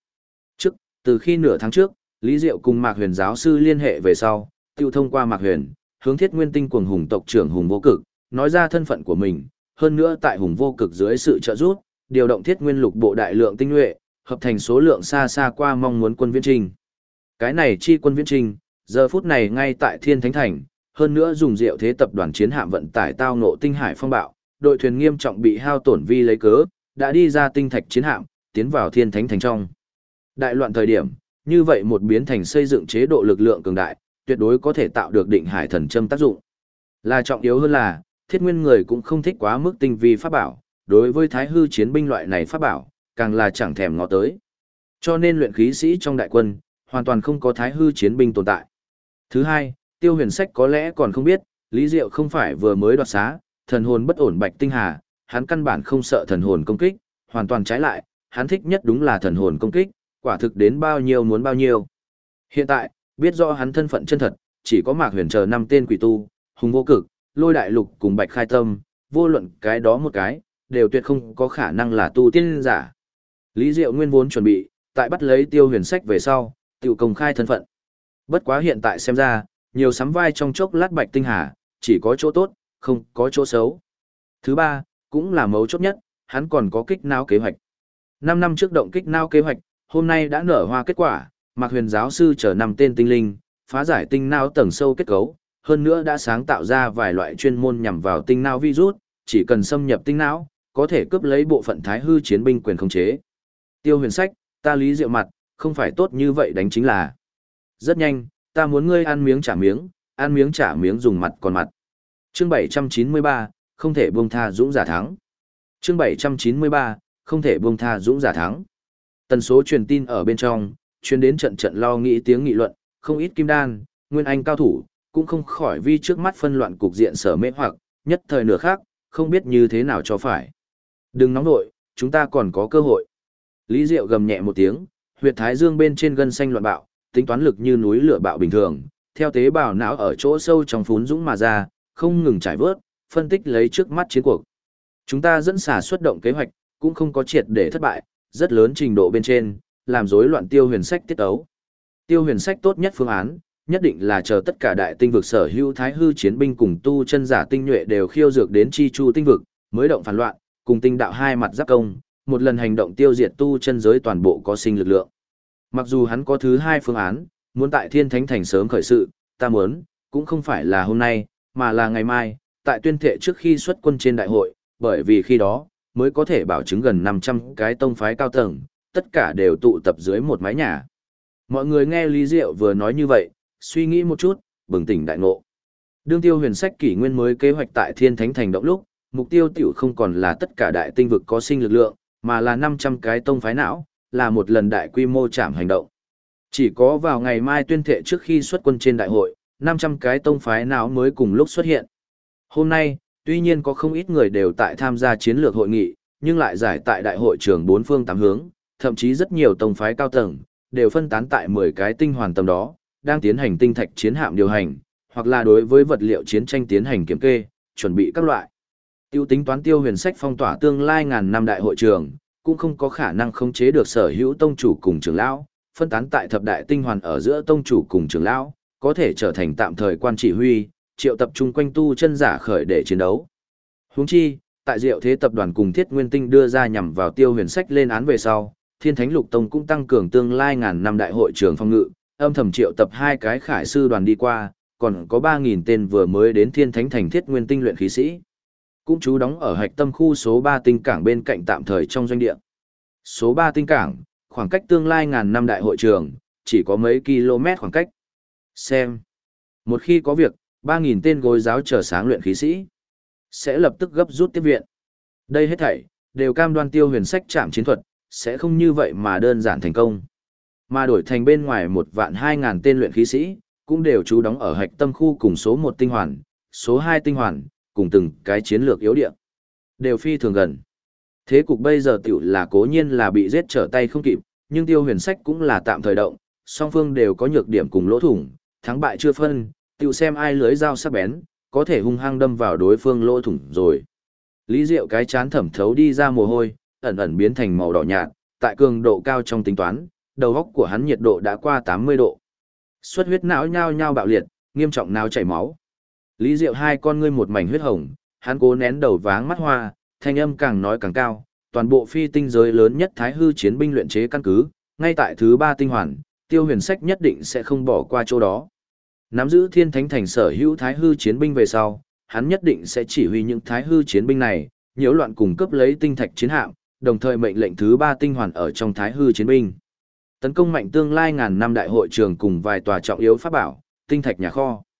Từ khi nửa tháng trước, Lý Diệu cùng Mạc Huyền giáo sư liên hệ về sau, tiêu thông qua Mạc Huyền, hướng Thiết Nguyên Tinh cuồng hùng tộc trưởng Hùng Vô Cực, nói ra thân phận của mình, hơn nữa tại Hùng Vô Cực dưới sự trợ giúp, điều động Thiết Nguyên lục bộ đại lượng tinh nhuệ, hợp thành số lượng xa xa qua mong muốn quân viễn trinh. Cái này chi quân viễn trinh, giờ phút này ngay tại Thiên Thánh Thành, hơn nữa dùng Diệu Thế tập đoàn chiến hạm vận tải tao ngộ tinh hải phong bạo, đội thuyền nghiêm trọng bị hao tổn vi lấy cớ, đã đi ra tinh thạch chiến hạm, tiến vào Thiên Thánh Thành trong. Đại loạn thời điểm, như vậy một biến thành xây dựng chế độ lực lượng cường đại, tuyệt đối có thể tạo được định hải thần châm tác dụng. Là trọng yếu hơn là, Thiết Nguyên người cũng không thích quá mức tinh vi pháp bảo, đối với thái hư chiến binh loại này pháp bảo, càng là chẳng thèm ngó tới. Cho nên luyện khí sĩ trong đại quân, hoàn toàn không có thái hư chiến binh tồn tại. Thứ hai, Tiêu Huyền Sách có lẽ còn không biết, Lý Diệu không phải vừa mới đoạt xá, thần hồn bất ổn Bạch Tinh Hà, hắn căn bản không sợ thần hồn công kích, hoàn toàn trái lại, hắn thích nhất đúng là thần hồn công kích, quả thực đến bao nhiêu muốn bao nhiêu. Hiện tại, biết rõ hắn thân phận chân thật, chỉ có Mạc Huyền chờ 5 tên quỷ tu, Hùng Vô Cực, Lôi Đại Lục cùng Bạch Khai Tâm, vô luận cái đó một cái, đều tuyệt không có khả năng là tu tiên giả. Lý Diệu nguyên vốn chuẩn bị, tại bắt lấy Tiêu Huyền Sách về sau, tự công khai thân phận. Bất quá hiện tại xem ra, nhiều sắm vai trong chốc lát Bạch Tinh Hà, chỉ có chỗ tốt, không có chỗ xấu. Thứ ba, cũng là mấu chốt nhất, hắn còn có kích não kế hoạch. 5 năm trước động kích não kế hoạch, hôm nay đã nở hoa kết quả, Mạc Huyền giáo sư chở 5 tên tinh linh, phá giải tinh não tầng sâu kết cấu, hơn nữa đã sáng tạo ra vài loại chuyên môn nhằm vào tinh não virus, chỉ cần xâm nhập tinh não, có thể cướp lấy bộ phận thái hư chiến binh quyền khống chế. Tiêu Huyền Sách, ta Lý Diệu mặt, không phải tốt như vậy đánh chính là. Rất nhanh, ta muốn ngươi ăn miếng trả miếng dùng mặt còn mặt. Chương 793, không thể buông tha dũng giả thắng. Chương 793, không thể buông tha dũng giả thắng. Tần số truyền tin ở bên trong, truyền đến trận trận lo nghĩ tiếng nghị luận, không ít kim đan, nguyên anh cao thủ, cũng không khỏi vi trước mắt phân loạn cục diện sở mê hoặc, nhất thời nửa khác, không biết như thế nào cho phải. Đừng nóng nội, chúng ta còn có cơ hội. Lý Diệu gầm nhẹ một tiếng, huyệt thái dương bên trên gân xanh loạn bạo, tính toán lực như núi lửa bạo bình thường, theo tế bào não ở chỗ sâu trong phún dũng mà ra, không ngừng trải vớt, phân tích lấy trước mắt chiến cuộc. Chúng ta dẫn xả xuất động kế hoạch, cũng không có triệt để thất bại, rất lớn trình độ bên trên, làm rối loạn Tiêu Huyền Sách tiết ấu. Tiêu Huyền Sách tốt nhất phương án, nhất định là chờ tất cả đại tinh vực sở hữu thái hư chiến binh cùng tu chân giả tinh nhuệ đều khiêu dược đến chi chu tinh vực, mới động phản loạn, cùng tinh đạo hai mặt giáp công, một lần hành động tiêu diệt tu chân giới toàn bộ có sinh lực lượng. Mặc dù hắn có thứ hai phương án, muốn tại Thiên Thánh Thành sớm khởi sự, ta muốn, cũng không phải là hôm nay, mà là ngày mai, tại tuyên thệ trước khi xuất quân trên đại hội, bởi vì khi đó, mới có thể bảo chứng gần 500 cái tông phái cao tầng, tất cả đều tụ tập dưới một mái nhà. Mọi người nghe Lý Diệu vừa nói như vậy, suy nghĩ một chút, bừng tỉnh đại ngộ. Đương Tiêu Huyền Sách kỷ nguyên mới kế hoạch tại Thiên Thánh Thành động lúc, mục tiêu tiểu không còn là tất cả đại tinh vực có sinh lực lượng, mà là 500 cái tông phái não, là một lần đại quy mô trảm hành động. Chỉ có vào ngày mai tuyên thệ trước khi xuất quân trên đại hội, 500 cái tông phái não mới cùng lúc xuất hiện. Hôm nay, tuy nhiên có không ít người đều tại tham gia chiến lược hội nghị, nhưng lại giải tại đại hội trường bốn phương tám hướng, thậm chí rất nhiều tông phái cao tầng, đều phân tán tại 10 cái tinh hoàn tầm đó, đang tiến hành tinh thạch chiến hạm điều hành, hoặc là đối với vật liệu chiến tranh tiến hành kiểm kê, chuẩn bị các loại. Tiêu tính toán Tiêu Huyền Sách phong tỏa tương lai ngàn năm đại hội trường, cũng không có khả năng khống chế được sở hữu tông chủ cùng trưởng lão, phân tán tại thập đại tinh hoàn ở giữa tông chủ cùng trưởng lão, có thể trở thành tạm thời quan chỉ huy, triệu tập trung quanh tu chân giả khởi để chiến đấu. Huống chi, tại Diệu Thế tập đoàn cùng Thiết Nguyên Tinh đưa ra nhằm vào Tiêu Huyền Sách lên án về sau, Thiên Thánh Lục Tông cũng tăng cường tương lai ngàn năm đại hội trường phòng ngự, âm thầm triệu tập 2 cái khải sư đoàn đi qua, còn có 3.000 tên vừa mới đến Thiên Thánh Thành Thiết Nguyên Tinh luyện khí sĩ. Cũng trú đóng ở hạch tâm khu số 3 tinh cảng bên cạnh tạm thời trong doanh địa. Số 3 tinh cảng, khoảng cách tương lai ngàn năm đại hội trường, chỉ có mấy km khoảng cách. Xem. Một khi có việc, 3.000 tên gối giáo chờ sáng luyện khí sĩ sẽ lập tức gấp rút tiếp viện. Đây hết thảy, đều cam đoan Tiêu Huyền Sách chạm chiến thuật, sẽ không như vậy mà đơn giản thành công. Mà đổi thành bên ngoài 1.200.000 tên luyện khí sĩ, cũng đều trú đóng ở hạch tâm khu cùng số 1 tinh hoàn, số 2 tinh hoàn, cùng từng cái chiến lược yếu địa. Đều phi thường gần. Thế cục bây giờ tiểu là cố nhiên là bị giết trở tay không kịp, nhưng Tiêu Huyền Sách cũng là tạm thời động, song phương đều có nhược điểm cùng lỗ thủng, thắng bại chưa phân, tiểu xem ai lưới dao sắc bén, có thể hung hăng đâm vào đối phương lỗ thủng rồi. Lý Diệu cái chán thẩm thấu đi ra mồ hôi, ẩn ẩn biến thành màu đỏ nhạt, tại cường độ cao trong tính toán, đầu óc của hắn nhiệt độ đã qua 80 độ. Xuất huyết não nhao nhao bạo liệt, nghiêm trọng não chảy máu. Lý Diệu hai con ngươi một mảnh huyết hồng, hắn cố nén đầu váng mắt hoa, thanh âm càng nói càng cao, toàn bộ phi tinh giới lớn nhất thái hư chiến binh luyện chế căn cứ, ngay tại thứ 3 tinh hoàn, Tiêu Huyền Sách nhất định sẽ không bỏ qua chỗ đó. Nắm giữ Thiên Thánh Thành sở hữu thái hư chiến binh về sau, hắn nhất định sẽ chỉ huy những thái hư chiến binh này, nhiễu loạn cùng cấp lấy tinh thạch chiến hạm, đồng thời mệnh lệnh thứ 3 tinh hoàn ở trong thái hư chiến binh. Tấn công mạnh tương lai ngàn năm đại hội trường cùng vài tòa trọng yếu pháp bảo, tinh thạch nhà kho.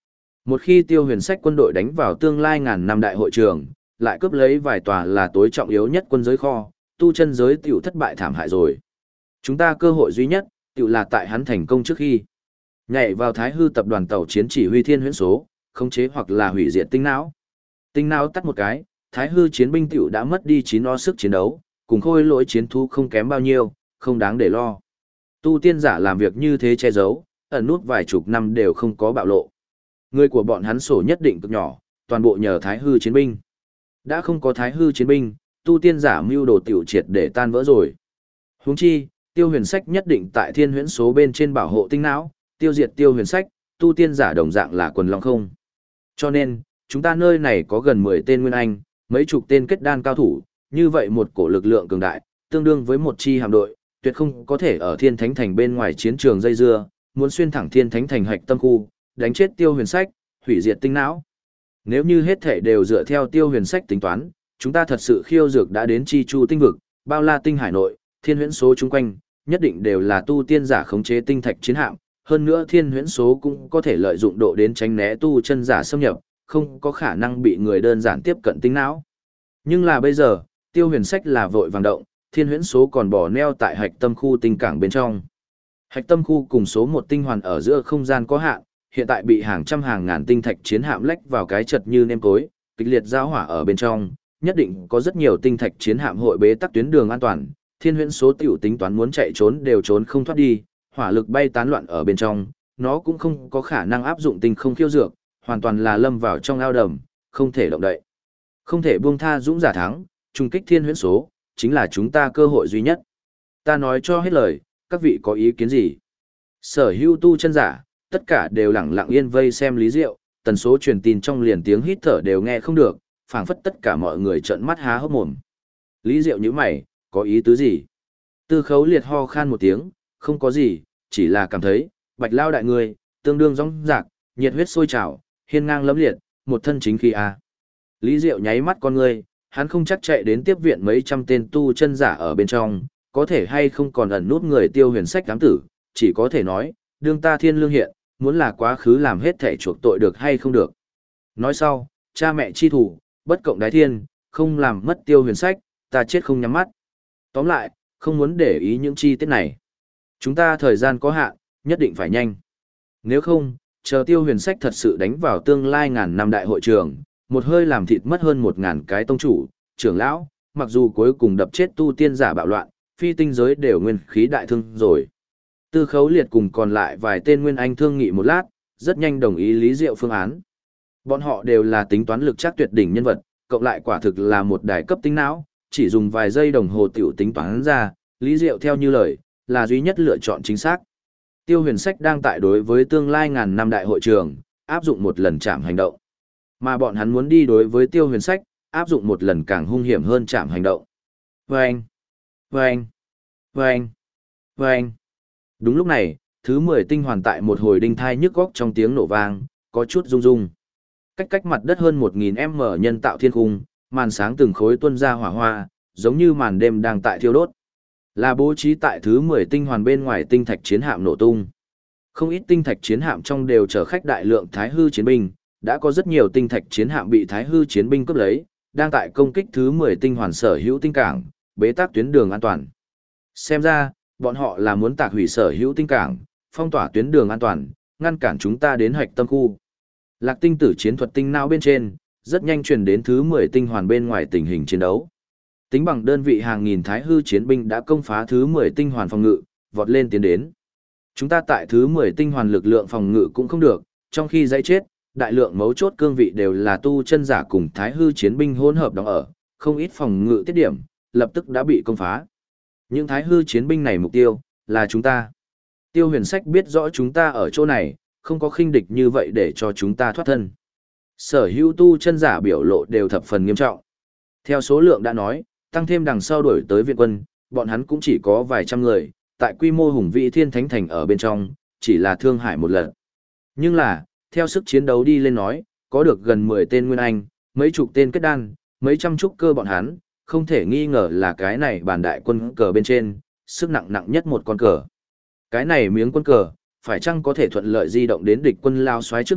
Một khi Tiêu Huyền Sách quân đội đánh vào tương lai ngàn năm đại hội trường, lại cướp lấy vài tòa là tối trọng yếu nhất quân giới kho, tu chân giới tiểu thất bại thảm hại rồi. Chúng ta cơ hội duy nhất, tiểu là tại hắn thành công trước khi nhảy vào Thái Hư tập đoàn tàu chiến chỉ huy thiên huyễn số, khống chế hoặc là hủy diệt tinh não. Tinh não tắt một cái, Thái Hư chiến binh tiểu đã mất đi 9 o sức chiến đấu, cùng khôi lỗi chiến thú không kém bao nhiêu, không đáng để lo. Tu tiên giả làm việc như thế che giấu, ẩn nút vài chục năm đều không có bạo lộ. Người của bọn hắn sổ nhất định cực nhỏ, toàn bộ nhờ Thái Hư chiến binh. Đã không có Thái Hư chiến binh, tu tiên giả mưu đồ tiểu triệt để tan vỡ rồi. Huống chi, Tiêu Huyền Sách nhất định tại thiên huyễn số bên trên bảo hộ tinh não, tiêu diệt Tiêu Huyền Sách, tu tiên giả đồng dạng là quần long không. Cho nên, chúng ta nơi này có gần 10 tên nguyên anh, mấy chục tên kết đan cao thủ, như vậy một cổ lực lượng cường đại, tương đương với một chi hạm đội, tuyệt không có thể ở Thiên Thánh Thành bên ngoài chiến trường dây dưa, muốn xuyên thẳng Thiên Thánh Thành hạch tâm khu, đánh chết Tiêu Huyền Sách, hủy diệt tinh não. Nếu như hết thể đều dựa theo Tiêu Huyền Sách tính toán, chúng ta thật sự khiêu dược đã đến Chi Chu tinh vực, bao la tinh hải nội, thiên huyễn số chung quanh, nhất định đều là tu tiên giả khống chế tinh thạch chiến hạm, hơn nữa thiên huyễn số cũng có thể lợi dụng độ đến tránh né tu chân giả xâm nhập, không có khả năng bị người đơn giản tiếp cận tinh não. Nhưng là bây giờ, Tiêu Huyền Sách là vội vàng động, thiên huyễn số còn bỏ neo tại hạch tâm khu tinh cảng bên trong. Hạch tâm khu cùng số một tinh hoàn ở giữa không gian có hạn, hiện tại bị hàng trăm hàng ngàn tinh thạch chiến hạm lách vào cái chật như nêm cối, kịch liệt giao hỏa ở bên trong, nhất định có rất nhiều tinh thạch chiến hạm hội bế tắc tuyến đường an toàn, thiên huyễn số tiểu tính toán muốn chạy trốn đều trốn không thoát đi, hỏa lực bay tán loạn ở bên trong, nó cũng không có khả năng áp dụng tinh không khiêu dược, hoàn toàn là lâm vào trong ao đầm, không thể động đậy. Không thể buông tha dũng giả thắng, trung kích thiên huyễn số, chính là chúng ta cơ hội duy nhất. Ta nói cho hết lời, các vị có ý kiến gì? Sở hữu tu chân giả, tất cả đều lặng lặng yên vây xem Lý Diệu, tần số truyền tin trong liền tiếng hít thở đều nghe không được, phảng phất tất cả mọi người trợn mắt há hốc mồm. Lý Diệu nhíu mày, có ý tứ gì? Tư Khấu Liệt ho khan một tiếng, không có gì, chỉ là cảm thấy, Bạch Lao đại người, tương đương rõng rạc, nhiệt huyết sôi trào, hiên ngang lẫm liệt, một thân chính khí a. Lý Diệu nháy mắt con người, hắn không chắc chạy đến tiếp viện mấy trăm tên tu chân giả ở bên trong, có thể hay không còn ẩn nút người Tiêu Huyền Sách đám tử, chỉ có thể nói, đương ta thiên lương hiện, muốn là quá khứ làm hết thể chuộc tội được hay không được. Nói sau, cha mẹ chi thủ, bất cộng đái thiên, không làm mất Tiêu Huyền Sách, ta chết không nhắm mắt. Tóm lại, không muốn để ý những chi tiết này. Chúng ta thời gian có hạn, nhất định phải nhanh. Nếu không, chờ Tiêu Huyền Sách thật sự đánh vào tương lai ngàn năm đại hội trường, một hơi làm thịt mất hơn 1000 cái tông chủ, trưởng lão, mặc dù cuối cùng đập chết tu tiên giả bạo loạn, phi tinh giới đều nguyên khí đại thương rồi. Tư Khấu Liệt cùng còn lại vài tên nguyên anh thương nghị một lát, rất nhanh đồng ý Lý Diệu phương án. Bọn họ đều là tính toán lực chắc tuyệt đỉnh nhân vật, cộng lại quả thực là một đài cấp tính não, chỉ dùng vài giây đồng hồ tiểu tính toán ra, Lý Diệu theo như lời, là duy nhất lựa chọn chính xác. Tiêu Huyền Sách đang tại đối với tương lai ngàn năm đại hội trường, áp dụng một lần chạm hành động. Mà bọn hắn muốn đi đối với Tiêu Huyền Sách, áp dụng một lần càng hung hiểm hơn chạm hành động. Vâng! Vâng! Vâng! Vâng! Đúng lúc này, thứ 10 tinh hoàn tại một hồi đinh thai nhức góc trong tiếng nổ vang, có chút rung rung. Cách mặt đất hơn 1000m nhân tạo thiên cung, màn sáng từng khối tuôn ra hỏa hoa, giống như màn đêm đang tại thiêu đốt. Là bố trí tại thứ 10 tinh hoàn bên ngoài tinh thạch chiến hạm nổ tung. Không ít tinh thạch chiến hạm trong đều chở khách đại lượng Thái Hư chiến binh, đã có rất nhiều tinh thạch chiến hạm bị Thái Hư chiến binh cướp lấy, đang tại công kích thứ 10 tinh hoàn sở hữu tinh cảng, bế tắc tuyến đường an toàn. Xem ra, bọn họ là muốn tạc hủy sở hữu tinh cảng, phong tỏa tuyến đường an toàn, ngăn cản chúng ta đến hạch tâm khu. Lạc tinh tử chiến thuật tinh não bên trên, rất nhanh truyền đến thứ 10 tinh hoàn bên ngoài tình hình chiến đấu. Tính bằng đơn vị hàng nghìn Thái Hư chiến binh đã công phá thứ 10 tinh hoàn phòng ngự, vọt lên tiến đến. Chúng ta tại thứ 10 tinh hoàn lực lượng phòng ngự cũng không được, trong khi dãy chết, đại lượng mấu chốt cương vị đều là tu chân giả cùng Thái Hư chiến binh hỗn hợp đóng ở, không ít phòng ngự tiết điểm, lập tức đã bị công phá. Những Thái Hư chiến binh này mục tiêu, là chúng ta. Tiêu Huyền Sách biết rõ chúng ta ở chỗ này, không có khinh địch như vậy để cho chúng ta thoát thân. Sở hữu tu chân giả biểu lộ đều thập phần nghiêm trọng. Theo số lượng đã nói, tăng thêm đằng sau đuổi tới viện quân, bọn hắn cũng chỉ có vài trăm người, tại quy mô hùng vĩ Thiên Thánh Thành ở bên trong, chỉ là thương hại một lần. Nhưng là, theo sức chiến đấu đi lên nói, có được gần 10 tên nguyên anh, mấy chục tên kết đan, mấy trăm trúc cơ bọn hắn, không thể nghi ngờ là cái này bản đại quân cờ bên trên, sức nặng nặng nhất một con cờ. Cái này miếng quân cờ, phải chăng có thể thuận lợi di động đến địch quân lao xoáy trước mặt,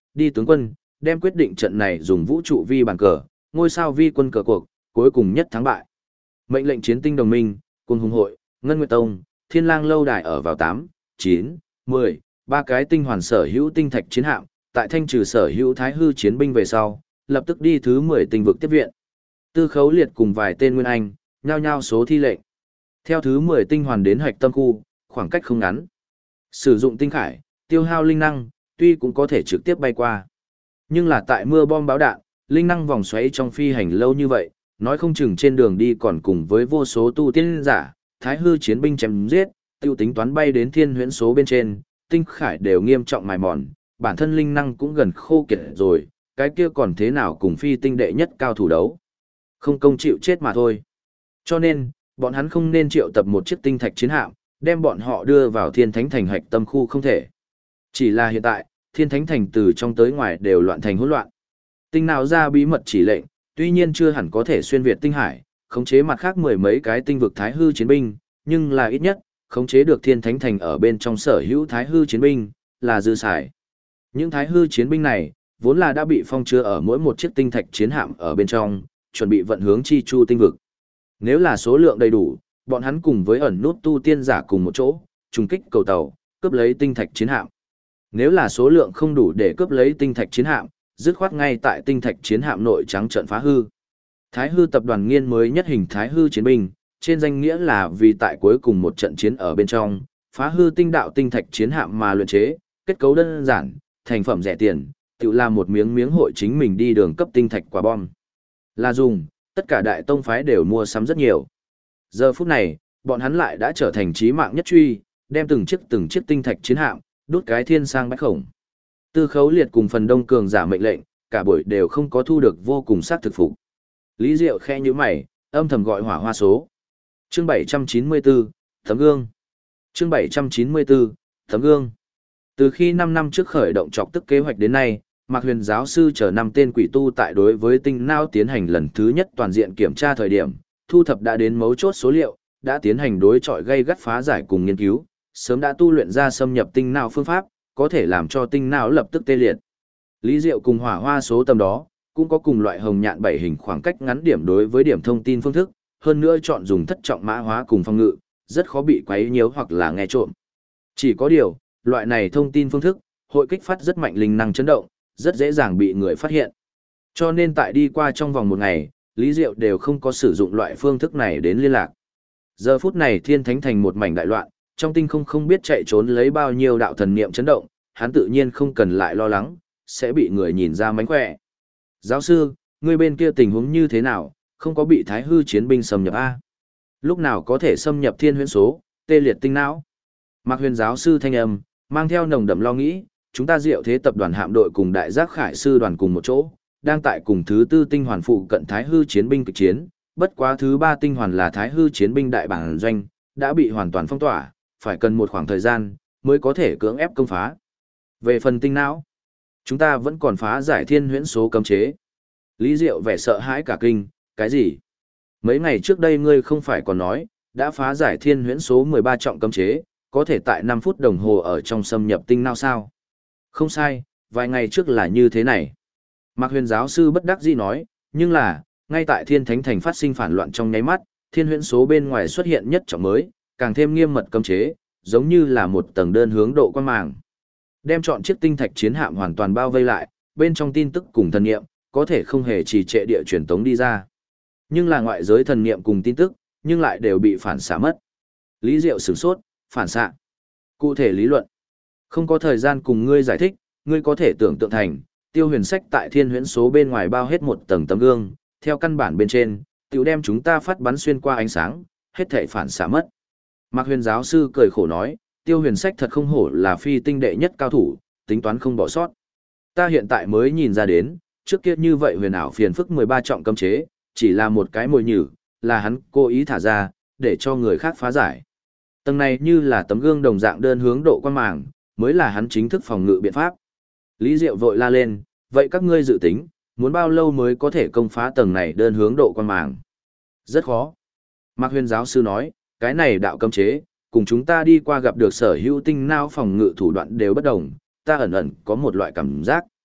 đi tướng quân, đem quyết định trận này dùng vũ trụ vi bàn cờ, ngôi sao vi quân cờ cuộc, cuối cùng nhất thắng bại. Mệnh lệnh chiến tinh đồng minh, quân hùng hội, Ngân Nguyệt Tông, Thiên Lang lâu đài ở vào 8, 9, 10, ba cái tinh hoàn sở hữu tinh thạch chiến hạm, tại thanh trừ sở hữu thái hư chiến binh về sau, lập tức đi thứ 10 tinh vực tiếp viện. Tư Khấu Liệt cùng vài tên nguyên anh, nhao nhao số thi lệnh. Theo thứ 10 tinh hoàn đến hạch tâm khu, khoảng cách không ngắn. Sử dụng tinh khải, tiêu hao linh năng, tuy cũng có thể trực tiếp bay qua. Nhưng là tại mưa bom báo đạn, linh năng vòng xoáy trong phi hành lâu như vậy, nói không chừng trên đường đi còn cùng với vô số tu tiên giả, thái hư chiến binh chém giết, tiêu tính toán bay đến thiên huyễn số bên trên, tinh khải đều nghiêm trọng mài mòn, bản thân linh năng cũng gần khô kiệt rồi, cái kia còn thế nào cùng phi tinh đệ nhất cao thủ đấu. Không công chịu chết mà thôi. Cho nên, bọn hắn không nên triệu tập một chiếc tinh thạch chiến hạm, đem bọn họ đưa vào thiên thánh thành hạch tâm khu không thể. Chỉ là hiện tại, thiên thánh thành từ trong tới ngoài đều loạn thành hỗn loạn. Tinh nào ra bí mật chỉ lệnh, tuy nhiên chưa hẳn có thể xuyên việt tinh hải, khống chế mặt khác mười mấy cái tinh vực thái hư chiến binh, nhưng là ít nhất, khống chế được thiên thánh thành ở bên trong sở hữu thái hư chiến binh, là dư xài. Những thái hư chiến binh này, vốn là đã bị phong chứa ở mỗi một chiếc tinh thạch chiến hạm ở bên trong, chuẩn bị vận hướng chi chu tinh vực. Nếu là số lượng đầy đủ, bọn hắn cùng với ẩn nút tu tiên giả cùng một chỗ, trùng kích cầu tàu, cướp lấy tinh thạch chiến hạm. Nếu là số lượng không đủ để cướp lấy tinh thạch chiến hạm, dứt khoát ngay tại tinh thạch chiến hạm nội trắng trận phá hư. Thái hư tập đoàn nghiên mới nhất hình thái hư chiến binh, trên danh nghĩa là vì tại cuối cùng một trận chiến ở bên trong, phá hư tinh đạo tinh thạch chiến hạm mà luyện chế, kết cấu đơn giản, thành phẩm rẻ tiền, tự làm một miếng miếng hội chính mình đi đường cấp tinh thạch quả bom. Là dùng, tất cả đại tông phái đều mua sắm rất nhiều. Giờ phút này, bọn hắn lại đã trở thành chí mạng nhất truy, đem từng chiếc tinh thạch chiến hạm, đốt cái thiên sang bách khổng. Tư Khấu Liệt cùng phần đông cường giả mệnh lệnh, cả buổi đều không có thu được vô cùng sát thực phục. Lý Diệu khẽ nhíu mày, âm thầm gọi hỏa hoa số. Chương 794, tấm gương. Chương 794, tấm gương. Từ khi 5 năm trước khởi động chọc tức kế hoạch đến nay, Mạc Huyền giáo sư chờ 5 tên quỷ tu tại đối với tinh não tiến hành lần thứ nhất toàn diện kiểm tra thời điểm, thu thập đã đến mấu chốt số liệu, đã tiến hành đối chọi gây gắt phá giải cùng nghiên cứu, sớm đã tu luyện ra xâm nhập tinh não phương pháp, có thể làm cho tinh não lập tức tê liệt. Lý Diệu cùng hỏa hoa số tầm đó, cũng có cùng loại hồng nhạn 7 hình khoảng cách ngắn điểm đối với điểm thông tin phương thức, hơn nữa chọn dùng thất trọng mã hóa cùng phòng ngự, rất khó bị quấy nhiễu hoặc là nghe trộm. Chỉ có điều, loại này thông tin phương thức, hội kích phát rất mạnh linh năng chấn động, rất dễ dàng bị người phát hiện. Cho nên tại đi qua trong vòng một ngày, Lý Diệu đều không có sử dụng loại phương thức này đến liên lạc. Giờ phút này thiên thánh thành một mảnh đại loạn, trong tinh không biết chạy trốn lấy bao nhiêu đạo thần niệm chấn động, hắn tự nhiên không cần lại lo lắng, sẽ bị người nhìn ra mánh khỏe. Giáo sư, người bên kia tình huống như thế nào, không có bị thái hư chiến binh xâm nhập A? Lúc nào có thể xâm nhập thiên huyễn số, tê liệt tinh não? Mạc Huyền giáo sư thanh âm, mang theo nồng đậm lo nghĩ, chúng ta Diệu Thế tập đoàn hạm đội cùng đại giác khải sư đoàn cùng một chỗ, đang tại cùng thứ tư tinh hoàn phụ cận thái hư chiến binh kịch chiến, bất quá thứ ba tinh hoàn là thái hư chiến binh đại bản doanh, đã bị hoàn toàn phong tỏa, phải cần một khoảng thời gian mới có thể cưỡng ép công phá. Về phần tinh não, chúng ta vẫn còn phá giải thiên huyễn số cấm chế. Lý Diệu vẻ sợ hãi cả kinh, cái gì? Mấy ngày trước đây ngươi không phải còn nói, đã phá giải thiên huyễn số 13 trọng cấm chế, có thể tại 5 phút đồng hồ ở trong xâm nhập tinh não sao? Không sai, vài ngày trước là như thế này. Mạc Huyền giáo sư bất đắc dĩ nói, nhưng là, ngay tại thiên thánh thành phát sinh phản loạn trong nháy mắt, thiên huyễn số bên ngoài xuất hiện nhất trọng mới, càng thêm nghiêm mật cấm chế, giống như là một tầng đơn hướng độ quang màng. Đem chọn chiếc tinh thạch chiến hạm hoàn toàn bao vây lại, bên trong tin tức cùng thần niệm, có thể không hề trì trệ địa truyền tống đi ra. Nhưng là ngoại giới thần niệm cùng tin tức, nhưng lại đều bị phản xạ mất. Lý Diệu sửng sốt, phản xạ. Cụ thể lý luận. Không có thời gian cùng ngươi giải thích, ngươi có thể tưởng tượng thành, Tiêu Huyền Sách tại thiên huyễn số bên ngoài bao hết một tầng tấm gương, theo căn bản bên trên, tiểu đem chúng ta phát bắn xuyên qua ánh sáng, hết thảy phản xạ mất. Mạc Huyền giáo sư cười khổ nói, Tiêu Huyền Sách thật không hổ là phi tinh đệ nhất cao thủ, tính toán không bỏ sót. Ta hiện tại mới nhìn ra đến, trước kia như vậy huyền ảo phiền phức 13 trọng cấm chế, chỉ là một cái mồi nhử, là hắn cố ý thả ra, để cho người khác phá giải. Tầng này như là tấm gương đồng dạng đơn hướng độ quan màng, mới là hắn chính thức phòng ngự biện pháp. Lý Diệu vội la lên, vậy các ngươi dự tính, muốn bao lâu mới có thể công phá tầng này đơn hướng độ quan màng? Rất khó. Mạc Huyền giáo sư nói, cái này đạo cấm chế, cùng chúng ta đi qua gặp được sở hữu tinh não phòng ngự thủ đoạn đều bất đồng, ta ẩn ẩn có một loại cảm giác.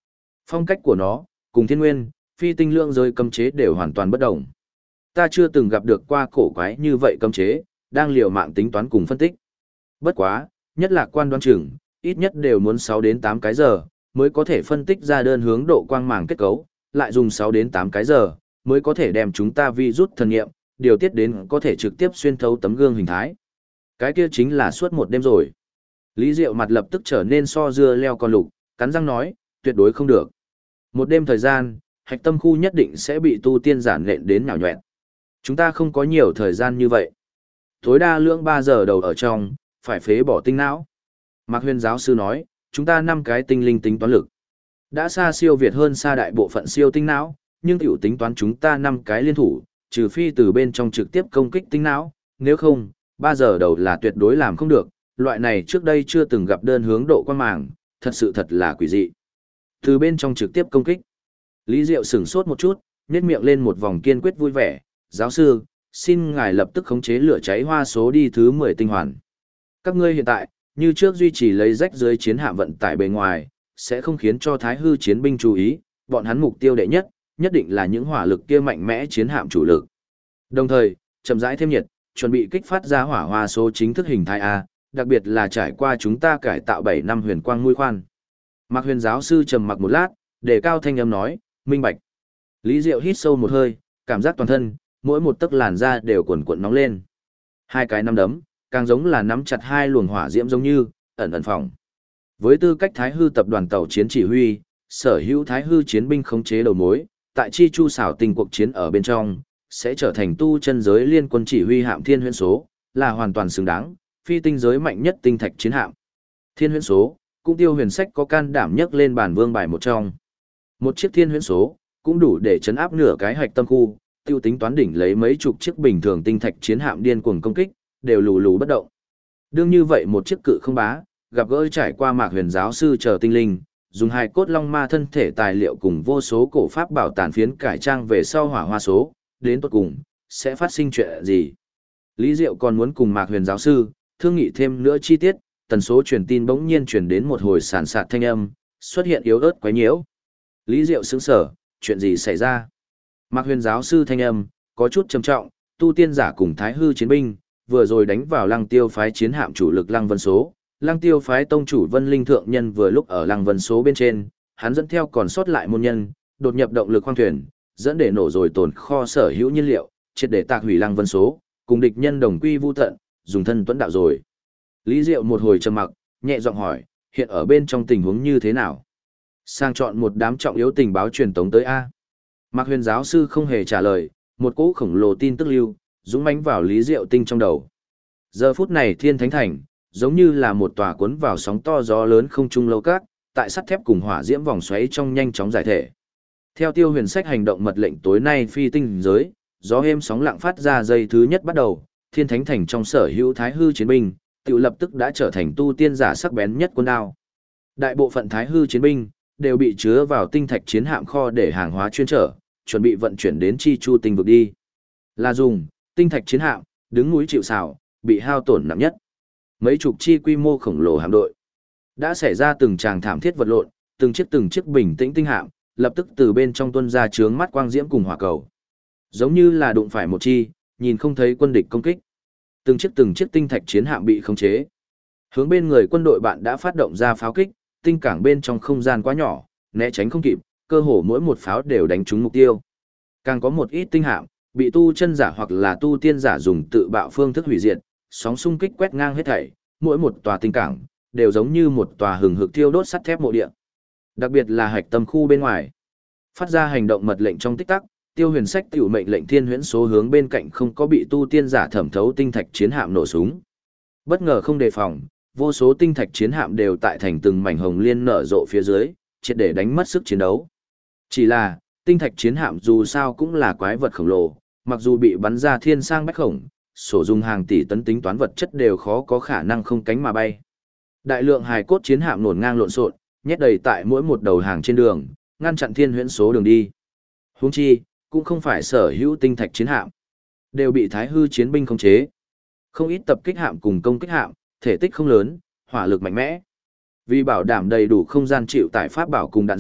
Phong cách của nó, cùng thiên nguyên, phi tinh lượng giới cấm chế đều hoàn toàn bất đồng. Ta chưa từng gặp được qua cổ quái như vậy cấm chế, đang liều mạng tính toán cùng phân tích. Bất quá, nhất là quan đoán chừng, ít nhất đều muốn 6 đến 8 cái giờ, mới có thể phân tích ra đơn hướng độ quang màng kết cấu, lại dùng 6 đến 8 cái giờ, mới có thể đem chúng ta vi rút thần nghiệm, điều tiết đến có thể trực tiếp xuyên thấu tấm gương hình thái. Cái kia chính là suốt một đêm rồi. Lý Diệu mặt lập tức trở nên so dưa leo con lục, cắn răng nói, tuyệt đối không được. Một đêm thời gian, hạch tâm khu nhất định sẽ bị tu tiên giản nện đến nhào nhoẹn. Chúng ta không có nhiều thời gian như vậy. Tối đa lượng 3 giờ đầu ở trong, phải phế bỏ tinh não. Mạc Huyền giáo sư nói, chúng ta 5 cái tinh linh tính toán lực. Đã xa siêu việt hơn xa đại bộ phận siêu tinh não, nhưng tiểu tính toán chúng ta 5 cái liên thủ, trừ phi từ bên trong trực tiếp công kích tinh não, nếu không, 3 giờ đầu là tuyệt đối làm không được, loại này trước đây chưa từng gặp đơn hướng độ quan màng, thật là quỷ dị. Từ bên trong trực tiếp công kích. Lý Diệu sửng sốt một chút, nhếch miệng lên một vòng kiên quyết vui vẻ, giáo sư, xin ngài lập tức khống chế lửa cháy hoa số đi thứ 10 tinh hoàn. Các ngươi hiện tại, như trước duy trì lấy rách dưới chiến hạm vận tải bề ngoài, sẽ không khiến cho thái hư chiến binh chú ý, bọn hắn mục tiêu đệ nhất, nhất định là những hỏa lực kia mạnh mẽ chiến hạm chủ lực. Đồng thời, chậm rãi thêm nhiệt, chuẩn bị kích phát ra hỏa hoa số chính thức hình thái A, đặc biệt là trải qua chúng ta cải tạo 7 năm huyền quang mũi khoan. Mạc Huyền giáo sư trầm mặc một lát, để cao thanh âm nói, minh bạch. Lý Diệu hít sâu một hơi, cảm giác toàn thân, mỗi một tấc làn da đều cuộn cuộn nóng lên. Hai cái nắm đấm, càng giống là nắm chặt hai luồng hỏa diễm giống như, ẩn ẩn phòng. Với tư cách Thái Hư tập đoàn tàu chiến chỉ huy, sở hữu Thái Hư chiến binh khống chế đầu mối, tại chi chu xảo tình cuộc chiến ở bên trong, sẽ trở thành tu chân giới liên quân chỉ huy hạm thiên huyễn số, là hoàn toàn xứng đáng, phi tinh giới mạnh nhất tinh thạch chiến hạm. Thiên huyễn số, cũng Tiêu Huyền Sách có can đảm nhất lên bản vương bài một trong. Một chiếc thiên huyễn số, cũng đủ để chấn áp nửa cái hạch tâm khu, tiêu tính toán đỉnh lấy mấy chục chiếc bình thường tinh thạch chiến hạm điên cuồng công kích, đều lù lù bất động. Đương như vậy một chiếc cự không bá, gặp gỡ trải qua Mạc Huyền giáo sư chờ tinh linh, dùng hai cốt long ma thân thể tài liệu cùng vô số cổ pháp bảo tàn phiến cải trang về sau hỏa hoa số, đến tốt cùng, sẽ phát sinh chuyện gì? Lý Diệu còn muốn cùng Mạc Huyền giáo sư, thương nghị thêm nữa chi tiết, tần số truyền tin bỗng nhiên truyền đến một hồi sàn sạt thanh âm, xuất hiện yếu ớt quấy nhiễu. Lý Diệu sững sờ, chuyện gì xảy ra? Mạc Huyền giáo sư thanh âm, có chút trầm trọng, tu tiên giả cùng thái hư chiến binh, vừa rồi đánh vào Lăng Tiêu phái chiến hạm chủ lực Lăng Vân Số. Lăng Tiêu phái tông chủ Vân Linh thượng nhân vừa lúc ở Lăng Vân Số bên trên, hắn dẫn theo còn sót lại môn nhân, đột nhập động lực khoang thuyền, dẫn để nổ rồi tồn kho sở hữu nhiên liệu, triệt để tạc hủy Lăng Vân Số, cùng địch nhân đồng quy vu tận, dùng thân tuẫn đạo rồi. Lý Diệu một hồi trầm mặc, nhẹ giọng hỏi, hiện ở bên trong tình huống như thế nào? Sang chọn một đám trọng yếu tình báo truyền tống tới A. Mạc Huyền giáo sư không hề trả lời, một cỗ khổng lồ tin tức lưu, dũng mãnh vào Lý Diệu tinh trong đầu. Giờ phút này Thiên Thánh Thành, giống như là một tòa cuốn vào sóng to gió lớn không trung lâu các, tại sắt thép cùng hỏa diễm vòng xoáy trong nhanh chóng giải thể. Theo Tiêu Huyền Sách hành động mật lệnh tối nay phi tinh giới, gió êm sóng lặng phát ra dây thứ nhất bắt đầu, Thiên Thánh Thành trong sở hữu thái hư chiến binh, tự lập tức đã trở thành tu tiên giả sắc bén nhất quân đao. Đại bộ phận thái hư chiến binh đều bị chứa vào tinh thạch chiến hạm kho để hàng hóa chuyên trở, chuẩn bị vận chuyển đến chi chu tinh vực đi. Là dùng tinh thạch chiến hạm, đứng núi chịu sào, bị hao tổn nặng nhất. Mấy chục chi quy mô khổng lồ hạm đội đã xảy ra từng tràng thảm thiết vật lộn, từng chiếc bình tĩnh tinh hạm, lập tức từ bên trong tuôn ra chướng mắt quang diễm cùng hỏa cầu. Giống như là đụng phải một chi, nhìn không thấy quân địch công kích. Từng chiếc tinh thạch chiến hạm bị khống chế. Hướng bên người quân đội bạn đã phát động ra pháo kích, tinh cảng bên trong không gian quá nhỏ, né tránh không kịp, cơ hồ mỗi một pháo đều đánh trúng mục tiêu. Càng có một ít tinh hạm bị tu chân giả hoặc là tu tiên giả dùng tự bạo phương thức hủy diệt, sóng xung kích quét ngang hết thảy, mỗi một tòa tinh cảng đều giống như một tòa hừng hực thiêu đốt sắt thép mộ địa. Đặc biệt là hạch tâm khu bên ngoài, phát ra hành động mật lệnh trong tích tắc, Tiêu Huyền Sách tiểu mệnh lệnh thiên huyễn số hướng bên cạnh không có bị tu tiên giả thẩm thấu tinh thạch chiến hạm nổ súng. Bất ngờ không đề phòng, vô số tinh thạch chiến hạm đều tại thành từng mảnh hồng liên nở rộ phía dưới, triệt để đánh mất sức chiến đấu. Chỉ là, tinh thạch chiến hạm dù sao cũng là quái vật khổng lồ, mặc dù bị bắn ra thiên sang bách khổng, sổ dùng hàng tỷ tấn tính toán vật chất đều khó có khả năng không cánh mà bay. Đại lượng hài cốt chiến hạm nổn ngang lộn xộn, nhét đầy tại mỗi một đầu hàng trên đường, ngăn chặn thiên huyễn số đường đi. Huống chi, cũng không phải sở hữu tinh thạch chiến hạm, đều bị thái hư chiến binh khống chế. Không ít tập kích hạm cùng công kích hạm, thể tích không lớn, hỏa lực mạnh mẽ. Vì bảo đảm đầy đủ không gian chịu tải pháp bảo cùng đạn dược,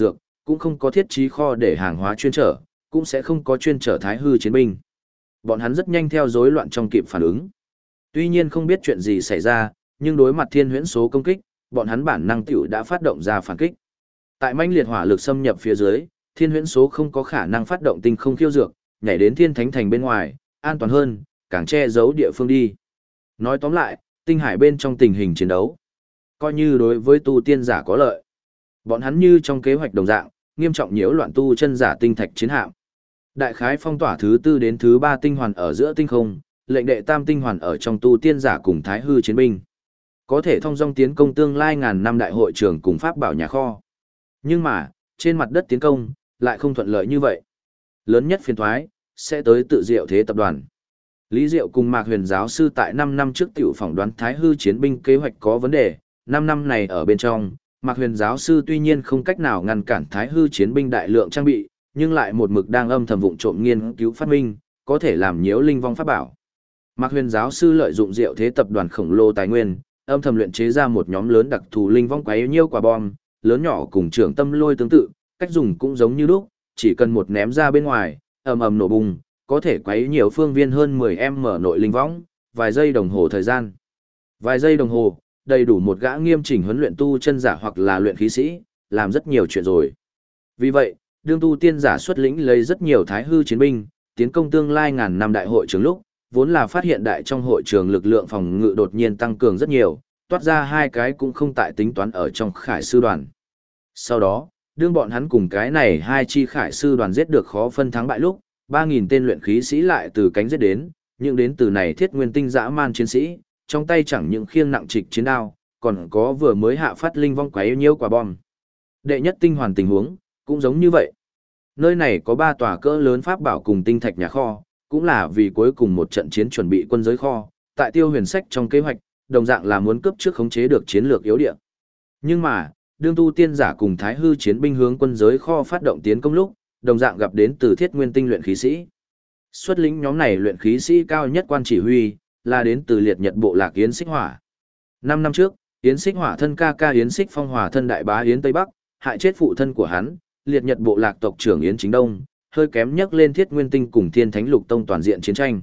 cũng không có thiết trí kho để hàng hóa chuyên trở, cũng sẽ không có chuyên trở thái hư chiến binh. Bọn hắn rất nhanh theo rối loạn trong kịp phản ứng. Tuy nhiên không biết chuyện gì xảy ra, nhưng đối mặt thiên huyễn số công kích, bọn hắn bản năng tiểu đã phát động ra phản kích. Tại mãnh liệt hỏa lực xâm nhập phía dưới, thiên huyễn số không có khả năng phát động tinh không khiêu dược, nhảy đến thiên thánh thành bên ngoài, an toàn hơn, càng che giấu địa phương đi. Nói tóm lại, tinh hải bên trong tình hình chiến đấu, coi như đối với tu tiên giả có lợi. Bọn hắn như trong kế hoạch đồng dạng, nghiêm trọng nhiễu loạn tu chân giả tinh thạch chiến hạm. Đại khái phong tỏa thứ 4 đến thứ 3 tinh hoàn ở giữa tinh không, lệnh đệ tam tinh hoàn ở trong tu tiên giả cùng thái hư chiến binh. Có thể thông dong tiến công tương lai ngàn năm đại hội trưởng cùng pháp bảo nhà kho. Nhưng mà, trên mặt đất tiến công, lại không thuận lợi như vậy. Lớn nhất phiền thoái, sẽ tới tự Diệu Thế tập đoàn. Lý Diệu cùng Mạc Huyền giáo sư tại 5 năm trước tiểu phỏng đoán thái hư chiến binh kế hoạch có vấn đề, 5 năm này ở bên trong, Mạc Huyền giáo sư tuy nhiên không cách nào ngăn cản thái hư chiến binh đại lượng trang bị, nhưng lại một mực đang âm thầm vụng trộm nghiên cứu phát minh, có thể làm nhiễu linh vong pháp bảo. Mạc Huyền giáo sư lợi dụng Diệu Thế tập đoàn khổng lồ tài nguyên, âm thầm luyện chế ra một nhóm lớn đặc thù linh vong quái nhiêu quả bom, lớn nhỏ cùng trưởng tâm lôi tương tự, cách dùng cũng giống như lúc, chỉ cần một ném ra bên ngoài, ầm ầm nổ bùng, có thể quấy nhiều phương viên hơn 10m nội linh võng, vài giây đồng hồ thời gian. Vài giây đồng hồ, đầy đủ một gã nghiêm chỉnh huấn luyện tu chân giả hoặc là luyện khí sĩ, làm rất nhiều chuyện rồi. Vì vậy, đương tu tiên giả xuất lĩnh lấy rất nhiều thái hư chiến binh, tiến công tương lai ngàn năm đại hội trường lúc, vốn là phát hiện đại trong hội trường lực lượng phòng ngự đột nhiên tăng cường rất nhiều, toát ra hai cái cũng không tại tính toán ở trong khải sư đoàn. Sau đó, đương bọn hắn cùng cái này hai chi khải sư đoàn giết được khó phân thắng bại lúc, 3.000 tên luyện khí sĩ lại từ cánh giết đến, nhưng đến từ này thiết nguyên tinh dã man chiến sĩ, trong tay chẳng những khiêng nặng trịch chiến đao, còn có vừa mới hạ phát linh vong quái nhiêu quả bom. Đệ nhất tinh hoàn tình huống, cũng giống như vậy. Nơi này có 3 tòa cỡ lớn pháp bảo cùng tinh thạch nhà kho, cũng là vì cuối cùng một trận chiến chuẩn bị quân giới kho, tại Tiêu Huyền Sách trong kế hoạch, đồng dạng là muốn cướp trước khống chế được chiến lược yếu địa. Nhưng mà, đương tu tiên giả cùng thái hư chiến binh hướng quân giới kho phát động tiến công lúc, đồng dạng gặp đến từ thiết nguyên tinh luyện khí sĩ. Xuất lĩnh nhóm này luyện khí sĩ cao nhất quan chỉ huy, là đến từ liệt nhật bộ lạc Yến Xích Hỏa. 5 năm trước, Yến Xích Hỏa thân ca ca Yến Xích Phong hòa thân đại bá Yến Tây Bắc, hại chết phụ thân của hắn, liệt nhật bộ lạc tộc trưởng Yến Chính Đông, hơi kém nhắc lên thiết nguyên tinh cùng thiên thánh lục tông toàn diện chiến tranh.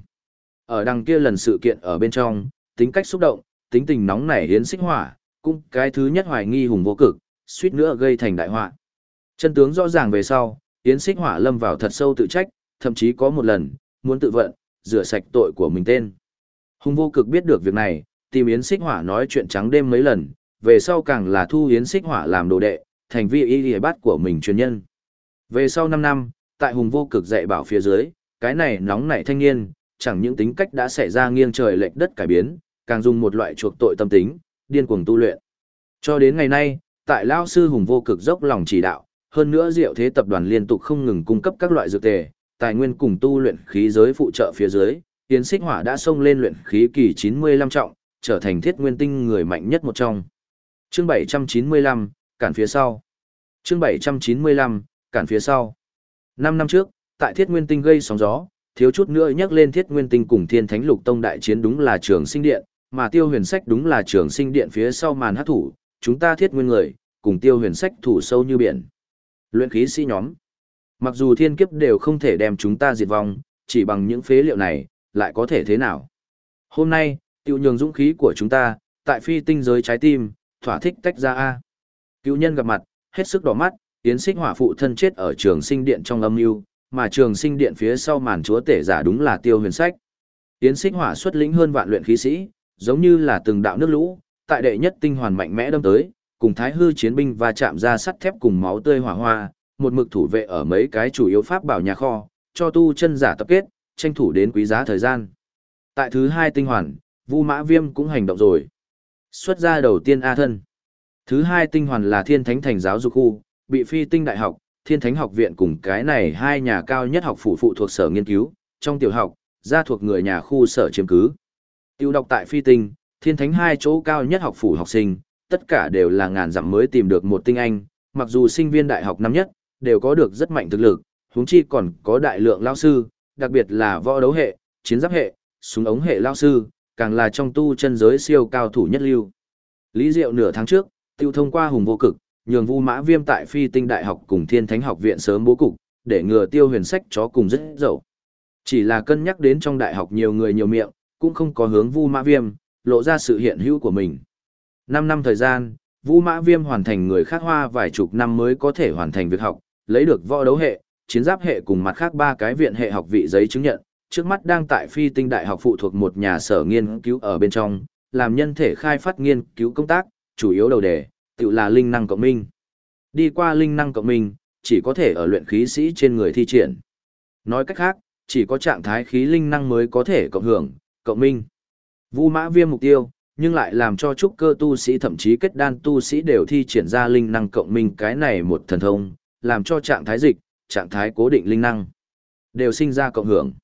Ở đằng kia lần sự kiện ở bên trong, tính cách xúc động, tính tình nóng nảy Yến Xích Hỏa, cũng cái thứ nhất hoài nghi hùng vô cực, suýt nữa gây thành đại họa. Chân tướng rõ ràng về sau, Yến Xích Hỏa lâm vào thật sâu tự trách, thậm chí có một lần, muốn tự vận, rửa sạch tội của mình tên. Hùng vô cực biết được việc này, tìm Yến Xích Hỏa nói chuyện trắng đêm mấy lần, về sau càng là thu Yến Xích Hỏa làm đồ đệ, thành vi y lìa bát của mình truyền nhân. Về sau 5 năm, tại Hùng vô cực dạy bảo phía dưới, cái này nóng nảy thanh niên, chẳng những tính cách đã xảy ra nghiêng trời lệch đất cải biến, càng dùng một loại chuộc tội tâm tính, điên cuồng tu luyện. Cho đến ngày nay, tại Lao sư Hùng vô cực dốc lòng chỉ đạo, hơn nữa Diệu Thế tập đoàn liên tục không ngừng cung cấp các loại dược tề, tài nguyên cùng tu luyện khí giới phụ trợ phía dưới, Yến Xích Hỏa đã xông lên luyện khí kỳ 95 trọng, trở thành thiết nguyên tinh người mạnh nhất một trong. Chương 795, cản phía sau. Chương 795, cản phía sau. 5 năm trước, tại thiết nguyên tinh gây sóng gió, thiếu chút nữa nhắc lên thiết nguyên tinh cùng thiên thánh lục tông đại chiến đúng là Trường Sinh Điện, mà Tiêu Huyền Sách đúng là Trường Sinh Điện phía sau màn hắc thủ, chúng ta thiết nguyên người, cùng Tiêu Huyền Sách thủ sâu như biển. Luyện khí sĩ nhóm. Mặc dù thiên kiếp đều không thể đem chúng ta diệt vong, chỉ bằng những phế liệu này, lại có thể thế nào? Hôm nay, tiêu nhường dũng khí của chúng ta, tại phi tinh giới trái tim, thỏa thích tách ra A. Cựu nhân gặp mặt, hết sức đỏ mắt, Yến Xích Hỏa phụ thân chết ở Trường Sinh Điện trong âm mưu, mà Trường Sinh Điện phía sau màn chúa tể giả đúng là Tiêu Huyền Sách. Yến Xích Hỏa xuất lĩnh hơn vạn luyện khí sĩ, giống như là từng đạo nước lũ, tại đệ nhất tinh hoàn mạnh mẽ đâm tới, cùng thái hư chiến binh va chạm ra sắt thép cùng máu tươi hỏa hoa, một mực thủ vệ ở mấy cái chủ yếu pháp bảo nhà kho, cho tu chân giả tập kết, tranh thủ đến quý giá thời gian. Tại thứ 2 tinh hoàn, Vu Mã Viêm cũng hành động rồi. Xuất ra đầu tiên A thân. Thứ 2 tinh hoàn là Thiên Thánh Thành giáo dục khu, bị Phi Tinh Đại học, Thiên Thánh học viện cùng cái này hai nhà cao nhất học phủ phụ thuộc sở nghiên cứu, trong tiểu học, gia thuộc người nhà khu sở chiếm cứ. Tiêu đọc tại Phi Tinh, Thiên Thánh hai chỗ cao nhất học phủ học sinh, tất cả đều là ngàn dặm mới tìm được một tinh anh, mặc dù sinh viên đại học năm nhất, đều có được rất mạnh thực lực, huống chi còn có đại lượng lao sư, đặc biệt là võ đấu hệ, chiến giáp hệ, súng ống hệ lao sư, càng là trong tu chân giới siêu cao thủ nhất lưu. Lý Diệu nửa tháng trước, tiêu thông qua Hùng vô cực, nhường Vu Mã Viêm tại Phi Tinh Đại học cùng Thiên Thánh học viện sớm bố cục, để ngừa Tiêu Huyền Sách chó cùng rất dậu. Chỉ là cân nhắc đến trong đại học nhiều người nhiều miệng, cũng không có hướng Vu Mã Viêm lộ ra sự hiện hữu của mình. 5 năm thời gian, Vu Mã Viêm hoàn thành người khác hoa vài chục năm mới có thể hoàn thành việc học, lấy được võ đấu hệ, chiến giáp hệ cùng mặt khác 3 cái viện hệ học vị giấy chứng nhận, trước mắt đang tại Phi Tinh Đại học phụ thuộc một nhà sở nghiên cứu ở bên trong, làm nhân thể khai phát nghiên cứu công tác, chủ yếu đầu đề, tự là linh năng cộng minh. Đi qua linh năng cộng minh, chỉ có thể ở luyện khí sĩ trên người thi triển. Nói cách khác, chỉ có trạng thái khí linh năng mới có thể cộng hưởng, cộng minh. Vu Mã Viêm mục tiêu, nhưng lại làm cho trúc cơ tu sĩ thậm chí kết đan tu sĩ đều thi triển ra linh năng cộng minh cái này một thần thông, làm cho trạng thái dịch, trạng thái cố định linh năng đều sinh ra cộng hưởng.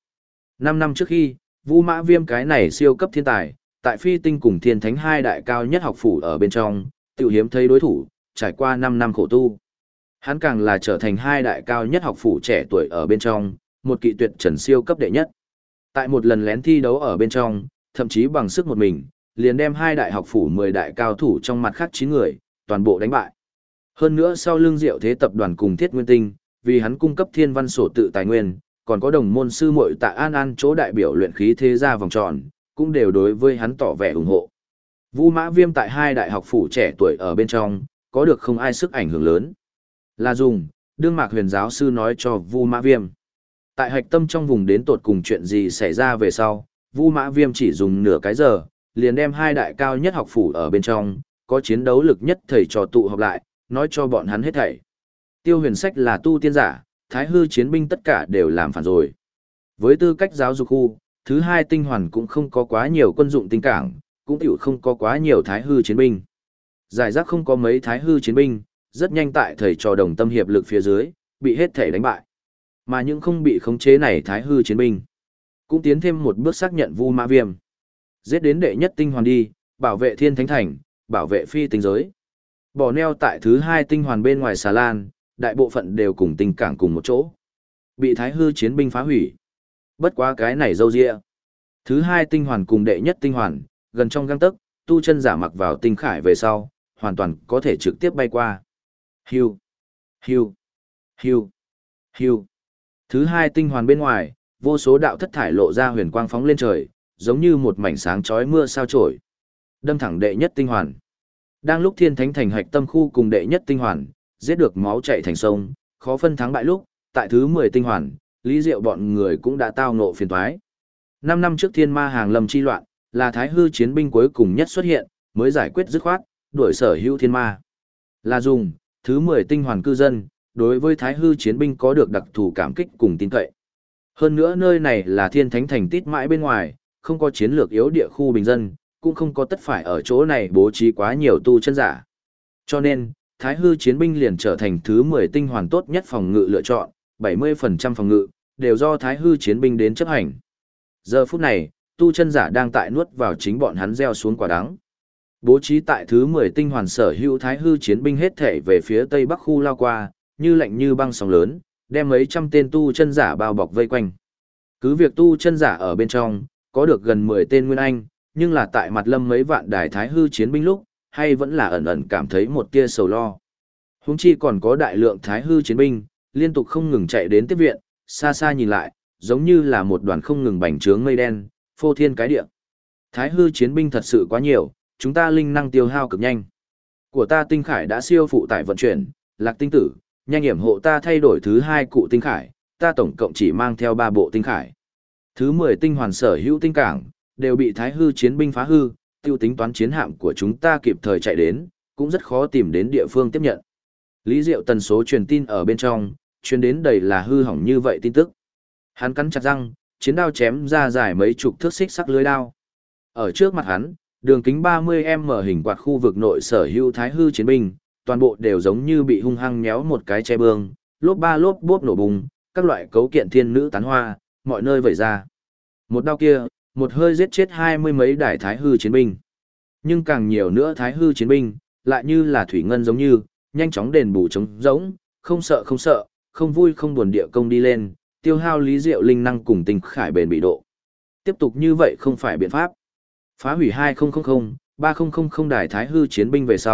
5 năm trước khi, Vu Mã Viêm cái này siêu cấp thiên tài, tại Phi Tinh cùng Thiên Thánh hai đại cao nhất học phủ ở bên trong, tiểu hiếm thấy đối thủ, trải qua 5 năm khổ tu. Hắn càng là trở thành hai đại cao nhất học phủ trẻ tuổi ở bên trong, một kỵ tuyệt trần siêu cấp đệ nhất. Tại một lần lén thi đấu ở bên trong, thậm chí bằng sức một mình, liền đem hai đại học phủ 10 đại cao thủ trong mặt khác 9 người, toàn bộ đánh bại. Hơn nữa sau lưng Diệu Thế tập đoàn cùng Thiết Nguyên Tinh, vì hắn cung cấp thiên văn sổ tự tài nguyên, còn có đồng môn sư muội Tạ An An chỗ đại biểu luyện khí thế gia vòng tròn, cũng đều đối với hắn tỏ vẻ ủng hộ. Vu Mã Viêm tại hai đại học phủ trẻ tuổi ở bên trong, có được không ai sức ảnh hưởng lớn. Là dùng, đương Mạc Huyền giáo sư nói cho Vu Mã Viêm. Tại hạch tâm trong vùng đến tột cùng chuyện gì xảy ra về sau, Vu Mã Viêm chỉ dùng nửa cái giờ, liền đem hai đại cao nhất học phủ ở bên trong, có chiến đấu lực nhất thầy trò tụ họp lại, nói cho bọn hắn hết thảy. Tiêu Huyền Sách là tu tiên giả, Thái Hư chiến binh tất cả đều làm phản rồi. Với tư cách giáo dục khu, thứ hai tinh hoàn cũng không có quá nhiều quân dụng tinh cảng, cũng tiểu không có quá nhiều Thái Hư chiến binh. Giải rác không có mấy Thái Hư chiến binh, rất nhanh tại thầy trò đồng tâm hiệp lực phía dưới, bị hết thể đánh bại. Mà những không bị khống chế này Thái Hư chiến binh, cũng tiến thêm một bước xác nhận Vu Mã Viêm. Giết đến đệ nhất tinh hoàn đi, bảo vệ Thiên Thánh Thành, bảo vệ Phi Tinh giới. Bỏ neo tại thứ hai tinh hoàn bên ngoài xà lan, đại bộ phận đều cùng tinh cảng cùng một chỗ. Bị Thái Hư chiến binh phá hủy. Bất quá cái này dâu dịa. Thứ hai tinh hoàn cùng đệ nhất tinh hoàn, gần trong gang tấc, tu chân giả mặc vào tinh khải về sau, hoàn toàn có thể trực tiếp bay qua. Hiu, hiu, hiu, hiu. Thứ hai tinh hoàn bên ngoài, vô số đạo thất thải lộ ra huyền quang phóng lên trời, giống như một mảnh sáng chói mưa sao chổi. Đâm thẳng đệ nhất tinh hoàn. Đang lúc Thiên Thánh thành hạch tâm khu cùng đệ nhất tinh hoàn, giết được máu chảy thành sông, khó phân thắng bại lúc, tại thứ 10 tinh hoàn, Lý Diệu bọn người cũng đã tao ngộ phiền toái. 5 năm trước Thiên Ma hàng lâm chi loạn, là Thái Hư chiến binh cuối cùng nhất xuất hiện, mới giải quyết dứt khoát, đuổi sở hữu thiên ma. Là dùng, thứ 10 tinh hoàn cư dân, đối với Thái Hư chiến binh có được đặc thù cảm kích cùng tin cậy. Hơn nữa nơi này là Thiên Thánh thành tít mãi bên ngoài, không có chiến lược yếu địa khu bình dân, cũng không có tất phải ở chỗ này bố trí quá nhiều tu chân giả. Cho nên, Thái Hư chiến binh liền trở thành thứ 10 tinh hoàn tốt nhất phòng ngự lựa chọn, 70% phòng ngự, đều do Thái Hư chiến binh đến chấp hành. Giờ phút này, tu chân giả đang tại nuốt vào chính bọn hắn gieo xuống quả đắng. Bố trí tại thứ 10 tinh hoàn sở hữu Thái Hư chiến binh hết thể về phía tây bắc khu lao qua, như lạnh như băng sóng lớn, đem mấy trăm tên tu chân giả bao bọc vây quanh. Cứ việc tu chân giả ở bên trong, có được gần 10 tên nguyên anh, nhưng là tại mặt lâm mấy vạn đài Thái Hư chiến binh lúc, hay vẫn là ẩn ẩn cảm thấy một tia sầu lo. Huống chi còn có đại lượng Thái Hư chiến binh, liên tục không ngừng chạy đến tiếp viện, xa xa nhìn lại, giống như là một đoàn không ngừng bành trướng mây đen, phô thiên cái địa. Thái Hư chiến binh thật sự quá nhiều, chúng ta linh năng tiêu hao cực nhanh. Của ta tinh khải đã siêu phụ tải vận chuyển, Lạc tinh tử, nhanh hiểm hộ ta thay đổi thứ 2 cụ tinh khải, ta tổng cộng chỉ mang theo 3 bộ tinh khải. Thứ 10 tinh hoàn sở hữu tinh cảng, đều bị Thái Hư chiến binh phá hư, tiêu tính toán chiến hạm của chúng ta kịp thời chạy đến, cũng rất khó tìm đến địa phương tiếp nhận. Lý Diệu tần số truyền tin ở bên trong, truyền đến đầy là hư hỏng như vậy tin tức. Hắn cắn chặt răng, chiến đao chém ra dài mấy chục thước xích sắc lưới đao. Ở trước mặt hắn, đường kính 30m hình quạt khu vực nội sở hữu Thái Hư chiến binh, toàn bộ đều giống như bị hung hăng nhéo một cái che bương, lốp ba lốp bốp nổ bùng, các loại cấu kiện thiên nữ tán hoa, mọi nơi vẩy ra. Một đao kia, một hơi giết chết 20 mấy đài Thái Hư chiến binh. Nhưng càng nhiều nữa Thái Hư chiến binh, lại như là thủy ngân giống như, nhanh chóng đền bù trống rỗng, không sợ, không vui không buồn địa công đi lên, tiêu hao Lý Diệu linh năng cùng tinh khải bền bị độ. Tiếp tục như vậy không phải biện pháp. Phá hủy 2000, 3000 đài Thái Hư chiến binh về sau,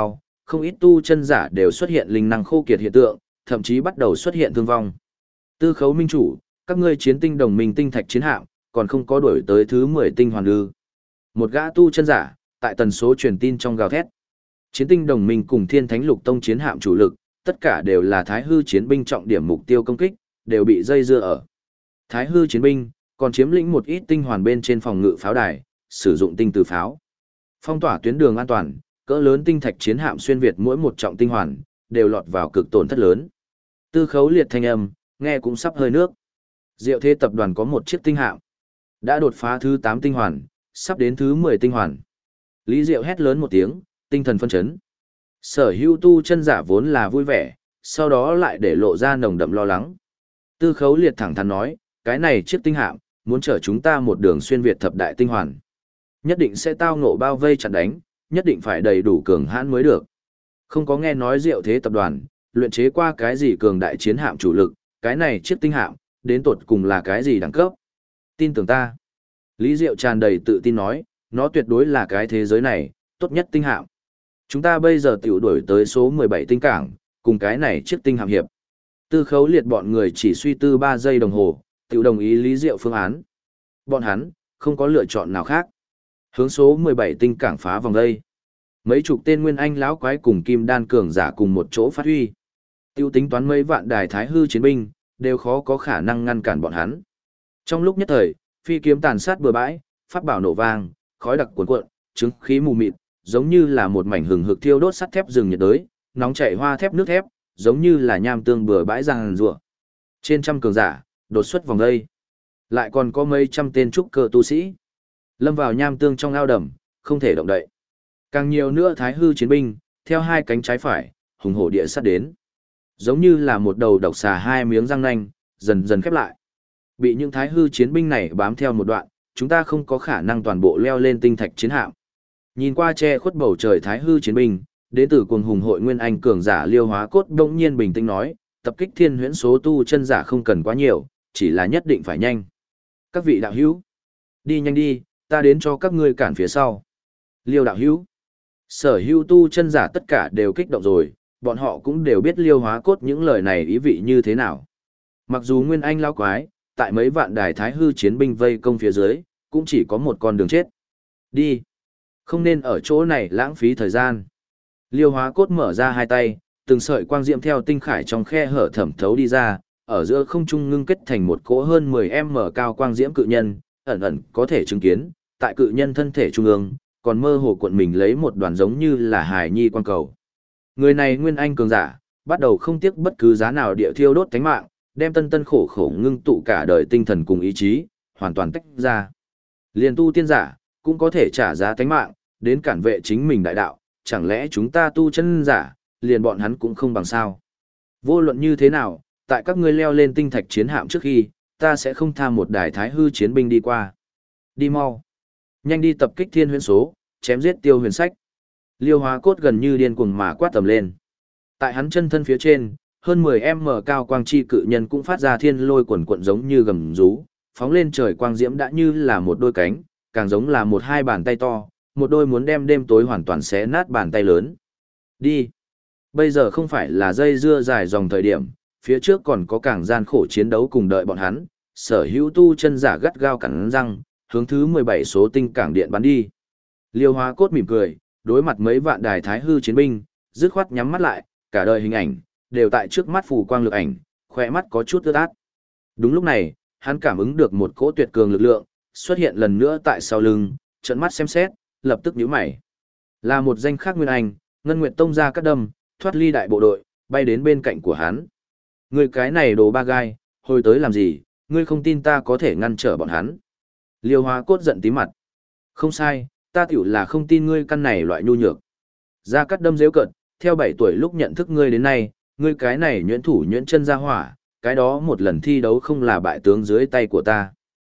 không ít tu chân giả đều xuất hiện linh năng khô kiệt hiện tượng, thậm chí bắt đầu xuất hiện thương vong. Tư Khấu minh chủ, các ngươi chiến tinh đồng minh tinh thạch chiến hạm, còn không có đuổi tới thứ 10 tinh hoàn ư? Một gã tu chân giả, tại tần số truyền tin trong gào thét. Chiến tinh đồng minh cùng Thiên Thánh Lục Tông chiến hạm chủ lực, tất cả đều là Thái Hư chiến binh trọng điểm mục tiêu công kích, đều bị dây dưa ở. Thái Hư chiến binh còn chiếm lĩnh một ít tinh hoàn bên trên phòng ngự pháo đài, sử dụng tinh từ pháo. Phong tỏa tuyến đường an toàn, cỡ lớn tinh thạch chiến hạm xuyên việt mỗi một trọng tinh hoàn, đều lọt vào cực tổn thất lớn. Tư Khấu liệt thanh âm, nghe cũng sắp hơi nước. Diệu Thế tập đoàn có một chiếc tinh hạm, đã đột phá thứ 8 tinh hoàn, sắp đến thứ 10 tinh hoàn. Lý Diệu hét lớn một tiếng, tinh thần phân chấn. Sở hữu tu chân giả vốn là vui vẻ, sau đó lại để lộ ra nồng đậm lo lắng. Tư Khấu liệt thẳng thắn nói, cái này chiếc tinh hạm, muốn chở chúng ta một đường xuyên việt thập đại tinh hoàn. Nhất định sẽ tao ngộ bao vây chặn đánh, nhất định phải đầy đủ cường hãn mới được. Không có nghe nói Diệu Thế tập đoàn, luyện chế qua cái gì cường đại chiến hạm chủ lực, cái này chiếc tinh hạm, đến tột cùng là cái gì đẳng cấp. Tin tưởng ta. Lý Diệu tràn đầy tự tin nói, nó tuyệt đối là cái thế giới này, tốt nhất tinh hạm. Chúng ta bây giờ tiểu đuổi tới số 17 tinh cảng, cùng cái này chiếc tinh hạm hiệp. Tư Khấu liệt bọn người chỉ suy tư 3 giây đồng hồ, tiểu đồng ý Lý Diệu phương án. Bọn hắn, không có lựa chọn nào khác. Hướng số 17 tinh cảng phá vòng đây. Mấy chục tên nguyên anh lão quái cùng kim đan cường giả cùng một chỗ phát huy. Tiêu tính toán mấy vạn đài Thái Hư chiến binh, đều khó có khả năng ngăn cản bọn hắn. Trong lúc nhất thời, phi kiếm tàn sát bừa bãi, pháp bảo nổ vang, khói đặc cuồn cuộn, chứng khí mù mịt, giống như là một mảnh hừng hực thiêu đốt sắt thép rừng nhiệt đới, nóng chảy hoa thép nước thép, giống như là nham tương bừa bãi giằng rủa. Trên trăm cường giả, đột xuất vòng đây. Lại còn có mấy trăm tên trúc cơ tu sĩ. Lâm vào nham tương trong ao đầm, không thể động đậy. Càng nhiều nữa Thái Hư chiến binh, theo hai cánh trái phải, hùng hổ địa sát đến. Giống như là một đầu độc xà hai miếng răng nanh, dần dần khép lại. Bị những Thái Hư chiến binh này bám theo một đoạn, chúng ta không có khả năng toàn bộ leo lên tinh thạch chiến hạm. Nhìn qua che khuất bầu trời Thái Hư chiến binh, đến từ cuồng hùng hội nguyên anh cường giả Liêu Hóa Cốt bỗng nhiên bình tĩnh nói, tập kích thiên huyễn số tu chân giả không cần quá nhiều, chỉ là nhất định phải nhanh. Các vị đạo hữu, đi nhanh đi, ta đến cho các ngươi cản phía sau. Liêu đạo hữu, sở hữu tu chân giả tất cả đều kích động rồi, bọn họ cũng đều biết Liêu Hóa Cốt những lời này ý vị như thế nào. Mặc dù nguyên anh lao quái, tại mấy vạn đài Thái Hư chiến binh vây công phía dưới, cũng chỉ có một con đường chết. Đi. Không nên ở chỗ này lãng phí thời gian. Liêu Hóa Cốt mở ra hai tay, từng sợi quang diệm theo tinh khải trong khe hở thẩm thấu đi ra, ở giữa không trung ngưng kết thành một cỗ hơn 10m cao quang diễm cự nhân, ẩn ẩn có thể chứng kiến, tại cự nhân thân thể trung ương, còn mơ hồ cuộn mình lấy một đoàn giống như là hài nhi quang cầu. Người này nguyên anh cường giả, bắt đầu không tiếc bất cứ giá nào địa thiêu đốt tánh mạng, đem tân tân khổ khổ ngưng tụ cả đời tinh thần cùng ý chí, hoàn toàn tách ra. Liền tu tiên giả, cũng có thể trả giá tánh mạng, đến cản vệ chính mình đại đạo, chẳng lẽ chúng ta tu chân giả, liền bọn hắn cũng không bằng sao. Vô luận như thế nào, tại các ngươi leo lên tinh thạch chiến hạm trước khi, ta sẽ không tha một đài Thái Hư chiến binh đi qua. Đi mau. Nhanh đi tập kích thiên huyễn số, chém giết Tiêu Huyền Sách. Liêu Hóa Cốt gần như điên cuồng mà quát tầm lên. Tại hắn chân thân phía trên, hơn 10m cao quang chi cự nhân cũng phát ra thiên lôi quần quận giống như gầm rú, phóng lên trời quang diễm đã như là một đôi cánh, càng giống là một hai bàn tay to, một đôi muốn đem đêm tối hoàn toàn xé nát bàn tay lớn. Đi. Bây giờ không phải là dây dưa dài dòng thời điểm, phía trước còn có càng gian khổ chiến đấu cùng đợi bọn hắn, sở hữu tu chân giả gắt gao cắn răng, hướng thứ 17 số tinh cảng điện bắn đi. Liêu Hóa Cốt mỉm cười, đối mặt mấy vạn đài Thái Hư chiến binh, dứt khoát nhắm mắt lại, cả đời hình ảnh đều tại trước mắt phù quang lực ảnh, khỏe mắt có chút ướt át. Đúng lúc này, hắn cảm ứng được một cỗ tuyệt cường lực lượng xuất hiện lần nữa tại sau lưng, trợn mắt xem xét, lập tức nhíu mày. Là một danh khác nguyên anh, Ngân Nguyệt Tông ra cắt đâm, thoát ly đại bộ đội, bay đến bên cạnh của hắn. Ngươi cái này đồ ba gai, hồi tới làm gì, ngươi không tin ta có thể ngăn trở bọn hắn. Liêu Hóa Cốt giận tím mặt. Không sai, ta tiểu là không tin ngươi căn này loại nhu nhược. Ra cắt đâm dễ cận, theo 7 tuổi lúc nhận thức ngươi đến nay, ngươi cái này nhuyễn thủ nhuyễn chân ra hỏa, cái đó một lần thi đấu không là bại tướng dưới tay của ta.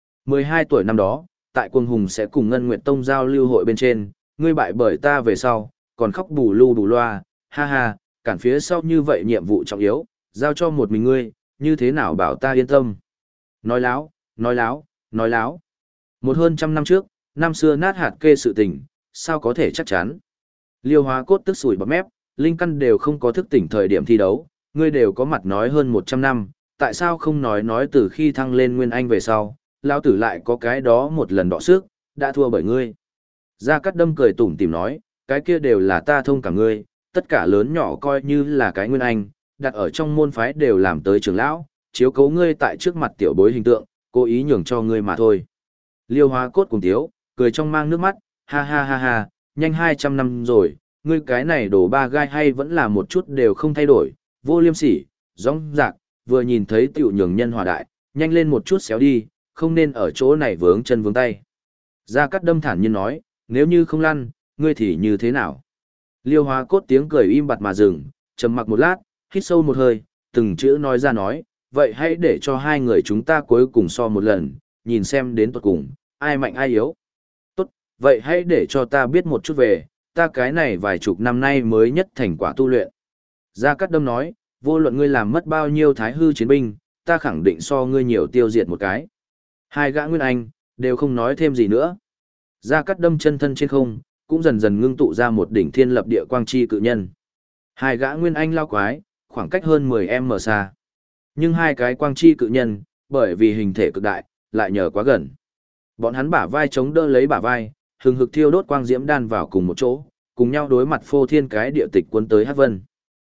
12 tuổi năm đó, tại Quân Hùng sẽ cùng Ngân Nguyệt Tông giao lưu hội bên trên, ngươi bại bởi ta về sau, còn khóc bù lu bù loa, ha ha, cản phía sau như vậy nhiệm vụ trọng yếu, giao cho một mình ngươi, như thế nào bảo ta yên tâm. Nói láo, nói láo, nói láo. Một hơn trăm năm trước, năm xưa nát hạt kê sự tình, sao có thể chắc chắn. Liêu Hóa Cốt tức sủi bọt mép, linh căn đều không có thức tỉnh thời điểm thi đấu, ngươi đều có mặt nói hơn 100 năm, tại sao không nói từ khi thăng lên Nguyên Anh về sau, lão tử lại có cái đó một lần đọ sức, đã thua bởi ngươi. Gia Cát Đâm cười tủm tỉm nói, cái kia đều là ta thông cả ngươi, tất cả lớn nhỏ coi như là cái Nguyên Anh, đặt ở trong môn phái đều làm tới trưởng lão, chiếu cố ngươi tại trước mặt tiểu bối hình tượng, cố ý nhường cho ngươi mà thôi. Liêu Hóa Cốt cùng tiếu, cười trong mang nước mắt, ha ha ha ha, nhanh 200 năm rồi, ngươi cái này đổ ba gai hay vẫn là một chút đều không thay đổi, vô liêm sỉ, rõng rạc, vừa nhìn thấy tiểu nhường nhân hòa đại, nhanh lên một chút xéo đi, không nên ở chỗ này vướng chân vướng tay. Gia Cát Đâm thản nhiên nói, nếu như không lăn, ngươi thì như thế nào? Liêu Hóa Cốt tiếng cười im bặt mà dừng, trầm mặc một lát, hít sâu một hơi, từng chữ nói ra nói, vậy hãy để cho hai người chúng ta cuối cùng so một lần, nhìn xem đến tuột cùng, ai mạnh ai yếu. Tốt, vậy hãy để cho ta biết một chút về, ta cái này vài chục năm nay mới nhất thành quả tu luyện. Gia Cát Đâm nói, vô luận ngươi làm mất bao nhiêu thái hư chiến binh, ta khẳng định so ngươi nhiều tiêu diệt một cái. Hai gã Nguyên Anh, đều không nói thêm gì nữa. Gia Cát Đâm chân thân trên không, cũng dần dần ngưng tụ ra một đỉnh thiên lập địa quang chi cự nhân. Hai gã Nguyên Anh lao quái, khoảng cách hơn 10m xa. Nhưng hai cái quang chi cự nhân, bởi vì hình thể cực đại, lại nhờ quá gần. Bọn hắn bả vai chống đỡ lấy bả vai, hừng hực thiêu đốt quang diễm đan vào cùng một chỗ, cùng nhau đối mặt phô thiên cái địa tịch cuốn tới Hắc Vân.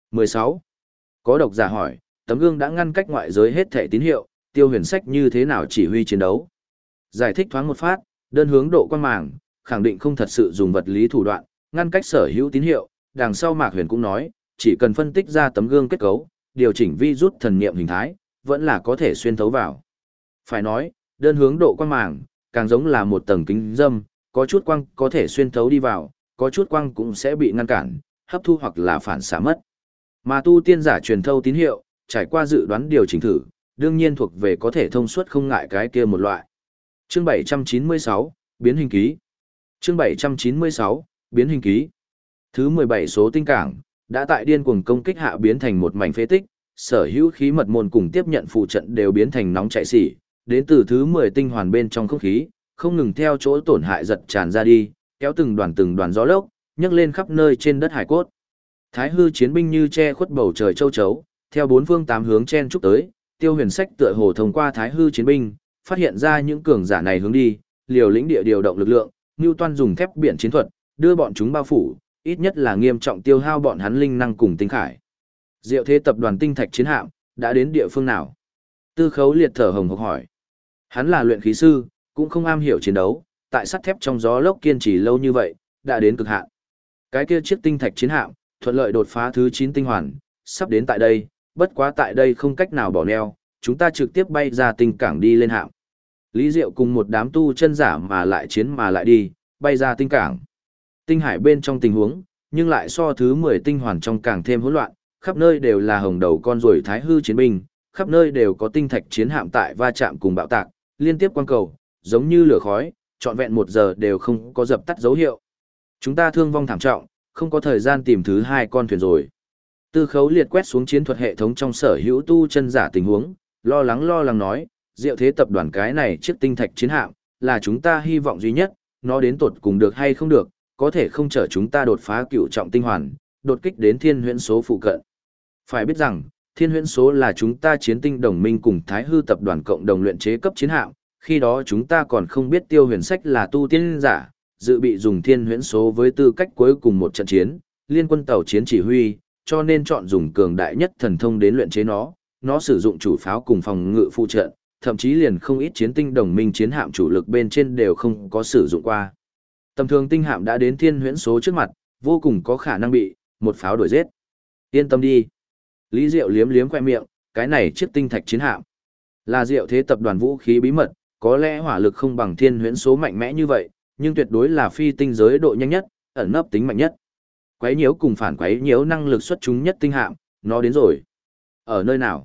16. Có độc giả hỏi, tấm gương đã ngăn cách ngoại giới hết thể tín hiệu, Tiêu Huyền Sách như thế nào chỉ huy chiến đấu? Giải thích thoáng một phát, đơn hướng độ quang màng, khẳng định không thật sự dùng vật lý thủ đoạn, ngăn cách sở hữu tín hiệu, đằng sau Mạc Huyền cũng nói, chỉ cần phân tích ra tấm gương kết cấu, điều chỉnh vi rút thần niệm hình thái, vẫn là có thể xuyên thấu vào. Phải nói, đơn hướng độ quang màng, càng giống là một tầng kính dâm, có chút quang có thể xuyên thấu đi vào, có chút quang cũng sẽ bị ngăn cản, hấp thu hoặc là phản xạ mất. Mà tu tiên giả truyền thâu tín hiệu, trải qua dự đoán điều chỉnh thử, đương nhiên thuộc về có thể thông suốt không ngại cái kia một loại. Chương 796, biến hình ký. Chương 796, biến hình ký. Thứ 17 số tinh cảng, đã tại điên cuồng công kích hạ biến thành một mảnh phế tích, sở hữu khí mật môn cùng tiếp nhận phụ trận đều biến thành nóng chảy xỉ, đến từ thứ 10 tinh hoàn bên trong không khí, không ngừng theo chỗ tổn hại giật tràn ra đi, kéo từng đoàn gió lốc, nhấc lên khắp nơi trên đất hải cốt. Thái hư chiến binh như che khuất bầu trời châu chấu, theo bốn phương tám hướng chen chúc tới, Tiêu Huyền Sách tựa hồ thông qua thái hư chiến binh, phát hiện ra những cường giả này hướng đi, liều lĩnh địa điều động lực lượng, Newton dùng thép biển chiến thuật, đưa bọn chúng bao phủ, ít nhất là nghiêm trọng tiêu hao bọn hắn linh năng cùng tinh khải. Diệu Thế tập đoàn tinh thạch chiến hạm đã đến địa phương nào? Tư Khấu Liệt thở hồng hộc hỏi. Hắn là luyện khí sư, cũng không am hiểu chiến đấu, tại sắt thép trong gió lốc kiên trì lâu như vậy, đã đến cực hạn. Cái kia chiếc tinh thạch chiến hạm thuận lợi đột phá thứ 9 tinh hoàn, sắp đến tại đây, bất quá tại đây không cách nào bỏ neo, chúng ta trực tiếp bay ra tinh cảng đi lên hạm. Lý Diệu cùng một đám tu chân giả mà lại chiến mà lại đi, bay ra tinh cảng. Tinh hải bên trong tình huống, nhưng lại so thứ 10 tinh hoàn trong càng thêm hỗn loạn, khắp nơi đều là hồng đầu con ruồi thái hư chiến binh, khắp nơi đều có tinh thạch chiến hạm tại va chạm cùng bạo tạc, liên tiếp quang cầu, giống như lửa khói, trọn vẹn 1 giờ đều không có dập tắt dấu hiệu. Chúng ta thương vong thảm trọng, không có thời gian tìm thứ 2 con thuyền rồi. Tư Khấu Liệt quét xuống chiến thuật hệ thống trong sở hữu tu chân giả tình huống, lo lắng nói, Diệu Thế tập đoàn cái này chiếc tinh thạch chiến hạm, là chúng ta hy vọng duy nhất, nó đến tột cùng được hay không được, có thể không chở chúng ta đột phá cựu trọng tinh hoàn, đột kích đến thiên huyễn số phụ cận. Phải biết rằng, thiên huyễn số là chúng ta chiến tinh đồng minh cùng Thái Hư tập đoàn cộng đồng luyện chế cấp chiến hạm, khi đó chúng ta còn không biết Tiêu Huyền Sách là tu tiên giả, dự bị dùng thiên huyễn số với tư cách cuối cùng một trận chiến, liên quân tàu chiến chỉ huy, cho nên chọn dùng cường đại nhất thần thông đến luyện chế nó sử dụng chủ pháo cùng phòng ngự phụ trợ, thậm chí liền không ít chiến tinh đồng minh chiến hạm chủ lực bên trên đều không có sử dụng qua. Tầm thường tinh hạm đã đến thiên huyễn số trước mặt, vô cùng có khả năng bị một pháo đuổi giết. Yên tâm đi. Lý Diệu liếm liếm khoe miệng, cái này chiếc tinh thạch chiến hạm là Diệu Thế tập đoàn vũ khí bí mật, có lẽ hỏa lực không bằng thiên huyễn số mạnh mẽ như vậy, nhưng tuyệt đối là phi tinh giới độ nhanh nhất, ẩn nấp tính mạnh nhất. Quấy nhiễu cùng phản quấy nhiễu năng lực xuất chúng nhất tinh hạm, nó đến rồi. Ở nơi nào?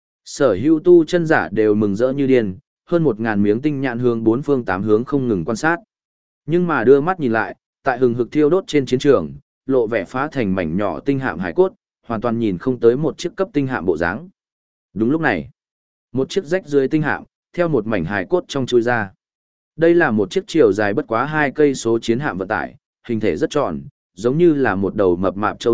Sở hữu tu chân giả đều mừng rỡ như điên, hơn 1000 miếng tinh nhãn hướng bốn phương tám hướng không ngừng quan sát. Nhưng mà đưa mắt nhìn lại, tại hừng hực thiêu đốt trên chiến trường, lộ vẻ phá thành mảnh nhỏ tinh hạm hải cốt, hoàn toàn nhìn không tới một chiếc cấp tinh hạm bộ dáng. Đúng lúc này, một chiếc rách dưới tinh hạm, theo một mảnh hải cốt trong chui ra. Đây là một chiếc chiều dài bất quá 2 cây số chiến hạm vận tải, hình thể rất tròn, giống như là một đầu mập mạp châu nước,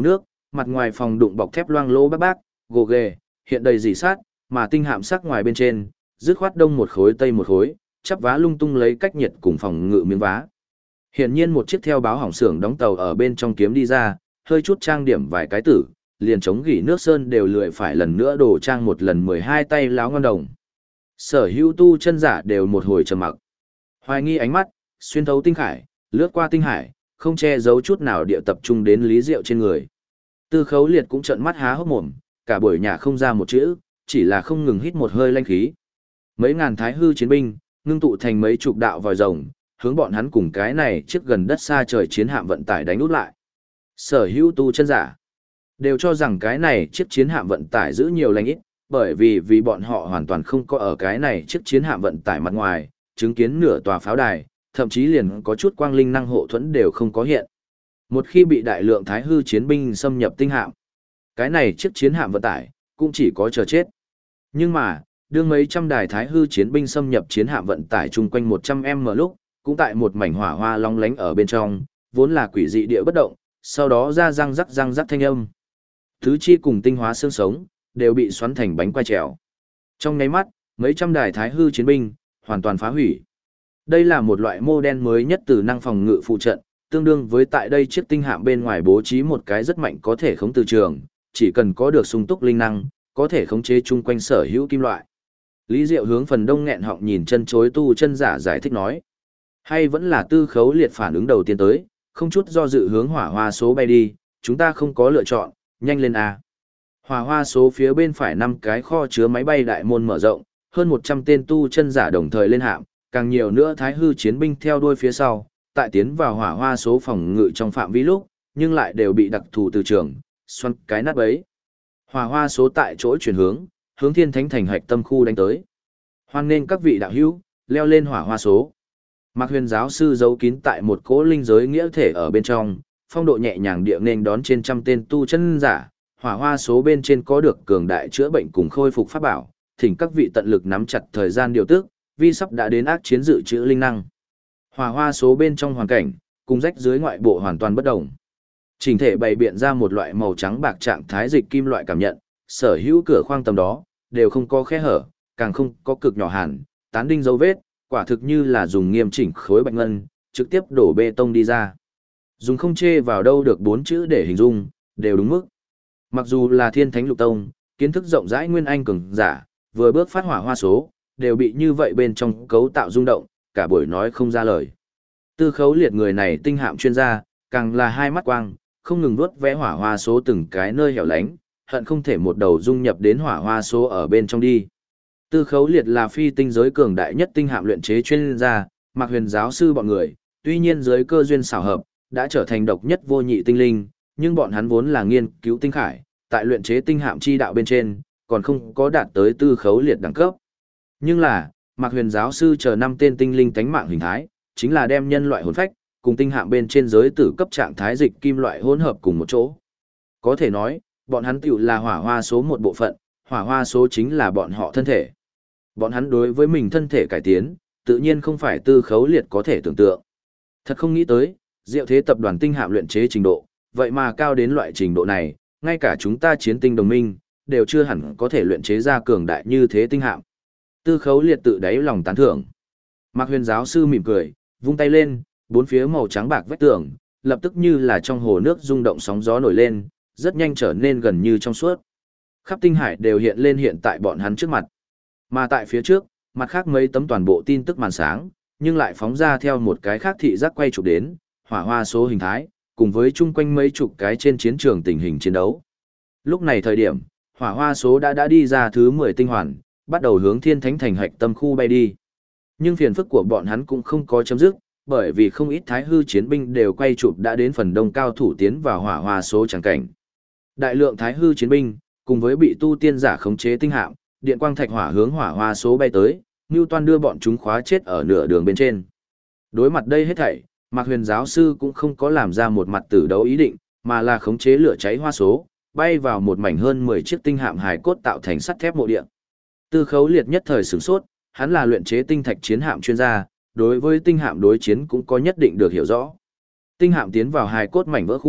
mặt ngoài phòng đụng bọc thép loang lỗ bác bác, gồ ghề, hiện đầy rỉ sát, mà tinh hạm sắc ngoài bên trên, dứt khoát đông một khối tây một khối, chắp vá lung tung lấy cách nhiệt cùng phòng ngự miếng vá. Hiển nhiên một chiếc theo báo hỏng xưởng đóng tàu ở bên trong kiếm đi ra, hơi chút trang điểm vài cái tử, liền chống gỉ nước sơn đều lười phải lần nữa đổ trang một lần 12 tay láo ngon đồng. Sở hữu tu chân giả đều một hồi trầm mặc. Hoài nghi ánh mắt, xuyên thấu tinh khải, lướt qua tinh hải, không che giấu chút nào địa tập trung đến Lý Diệu trên người. Tư Khấu Liệt cũng trợn mắt há hốc mồm, cả buổi nhà không ra một chữ, chỉ là không ngừng hít một hơi lanh khí. Mấy ngàn thái hư chiến binh, ngưng tụ thành mấy chục đạo vòi rồng, hướng bọn hắn cùng cái này chiếc gần đất xa trời chiến hạm vận tải đánh út lại. Sở hữu tu chân giả đều cho rằng cái này chiếc chiến hạm vận tải giữ nhiều lành ít, bởi vì bọn họ hoàn toàn không có ở cái này chiếc chiến hạm vận tải mặt ngoài, chứng kiến nửa tòa pháo đài, thậm chí liền có chút quang linh năng hộ thuẫn đều không có hiện. Một khi bị đại lượng thái hư chiến binh xâm nhập tinh hạm, cái này chiếc chiến hạm vận tải cũng chỉ có chờ chết. Nhưng mà, đương mấy trăm đài thái hư chiến binh xâm nhập chiến hạm vận tải chung quanh 100m lúc, cũng tại một mảnh hỏa hoa long lánh ở bên trong, vốn là quỷ dị địa bất động, sau đó ra răng rắc thanh âm. Thứ chi cùng tinh hóa xương sống, đều bị xoắn thành bánh quai trèo. Trong nháy mắt, mấy trăm đài thái hư chiến binh, hoàn toàn phá hủy. Đây là một loại mô đen mới nhất từ năng phòng ngự phụ trận, tương đương với tại đây chiếc tinh hạm bên ngoài bố trí một cái rất mạnh có thể khống từ trường, chỉ cần có được sung túc linh năng, có thể khống chế chung quanh sở hữu kim loại. Lý Diệu hướng phần đông nghẹn họng nhìn chân chối tu chân giả giải thích nói. Hay vẫn là Tư Khấu Liệt phản ứng đầu tiên tới, không chút do dự hướng hỏa hoa số bay đi, chúng ta không có lựa chọn, nhanh lên A. Hỏa hoa số phía bên phải 5 cái kho chứa máy bay đại môn mở rộng, hơn 100 tên tu chân giả đồng thời lên hạm, càng nhiều nữa thái hư chiến binh theo đuôi phía sau, tại tiến vào hỏa hoa số phòng ngự trong phạm vi lúc, nhưng lại đều bị đặc thù từ trường, xoắn cái nát bấy. Hỏa hoa số tại chỗ chuyển hướng Thiên Thánh Thành hạch tâm khu đánh tới. Hoan nên các vị đạo hữu, leo lên hỏa hoa số. Mạc Huyền giáo sư giấu kín tại một cỗ linh giới nghĩa thể ở bên trong, phong độ nhẹ nhàng địa nên đón trên trăm tên tu chân giả, hỏa hoa số bên trên có được cường đại chữa bệnh cùng khôi phục pháp bảo, thỉnh các vị tận lực nắm chặt thời gian điều tức, vì sắp đã đến ác chiến dự trữ linh năng. Hỏa hoa số bên trong hoàn cảnh, cùng rách dưới ngoại bộ hoàn toàn bất động. Chỉnh thể bày biện ra một loại màu trắng bạc trạng thái dịch kim loại cảm nhận, sở hữu cửa khoang tầm đó, đều không có khe hở, càng không có cực nhỏ hàn, tán đinh dấu vết, quả thực như là dùng nghiêm chỉnh khối bạch ngân, trực tiếp đổ bê tông đi ra. Dùng không chê vào đâu được 4 chữ để hình dung, đều đúng mức. Mặc dù là Thiên Thánh Lục Tông, kiến thức rộng rãi nguyên anh cường giả, vừa bước phát hỏa hoa số, đều bị như vậy bên trong cấu tạo rung động, cả buổi nói không ra lời. Tư Khấu Liệt người này tinh hạm chuyên gia, càng là hai mắt quang, không ngừng vuốt vẽ hỏa hoa số từng cái nơi hẻo lánh, hận không thể một đầu dung nhập đến hỏa hoa số ở bên trong đi. Tư Khấu Liệt là phi tinh giới cường đại nhất tinh hạm luyện chế chuyên gia, Mạc Huyền giáo sư bọn người, tuy nhiên giới cơ duyên xảo hợp, đã trở thành độc nhất vô nhị tinh linh, nhưng bọn hắn vốn là nghiên cứu tinh khải, tại luyện chế tinh hạm chi đạo bên trên, còn không có đạt tới Tư Khấu Liệt đẳng cấp. Nhưng là, Mạc Huyền giáo sư chờ 5 tên tinh linh tánh mạng hình thái, chính là đem nhân loại hồn phách, cùng tinh hạm bên trên giới tử cấp trạng thái dịch kim loại hỗn hợp cùng một chỗ. Có thể nói, bọn hắn tiểu là hỏa hoa số một bộ phận, hỏa hoa số chính là bọn họ thân thể. Bọn hắn đối với mình thân thể cải tiến, tự nhiên không phải Tư Khấu Liệt có thể tưởng tượng. Thật không nghĩ tới, Diệu Thế tập đoàn tinh hạm luyện chế trình độ, vậy mà cao đến loại trình độ này, ngay cả chúng ta chiến tinh đồng minh, đều chưa hẳn có thể luyện chế ra cường đại như thế tinh hạm. Tư Khấu Liệt tự đáy lòng tán thưởng. Mạc Huyền giáo sư mỉm cười, vung tay lên, bốn phía màu trắng bạc vách tường, lập tức như là trong hồ nước rung động sóng gió nổi lên, rất nhanh trở nên gần như trong suốt. Khắp tinh hải đều hiện lên hiện tại bọn hắn trước mặt. Mà tại phía trước, mặt khác mấy tấm toàn bộ tin tức màn sáng, nhưng lại phóng ra theo một cái khác thị giác quay chụp đến, hỏa hoa số hình thái, cùng với chung quanh mấy chục cái trên chiến trường tình hình chiến đấu. Lúc này thời điểm, hỏa hoa số đã đi ra thứ 10 tinh hoàn, bắt đầu hướng Thiên Thánh Thành hạch tâm khu bay đi. Nhưng phiền phức của bọn hắn cũng không có chấm dứt, bởi vì không ít thái hư chiến binh đều quay chụp đã đến phần đông cao thủ tiến vào hỏa hoa số chẳng cảnh. Đại lượng thái hư chiến binh, cùng với bị tu tiên giả khống chế tinh hạm, điện quang thạch hỏa hướng hỏa hoa số bay tới, Newton đưa bọn chúng khóa chết ở nửa đường bên trên. Đối mặt đây hết thảy, Mạc Huyền giáo sư cũng không có làm ra một mặt tử đấu ý định, mà là khống chế lửa cháy hoa số, bay vào một mảnh hơn 10 chiếc tinh hạm hài cốt tạo thành sắt thép mộ địa. Tư Khấu Liệt nhất thời sửng sốt, hắn là luyện chế tinh thạch chiến hạm chuyên gia, đối với tinh hạm đối chiến cũng có nhất định được hiểu rõ. Tinh hạm tiến vào hài cốt mảnh vỡ khu,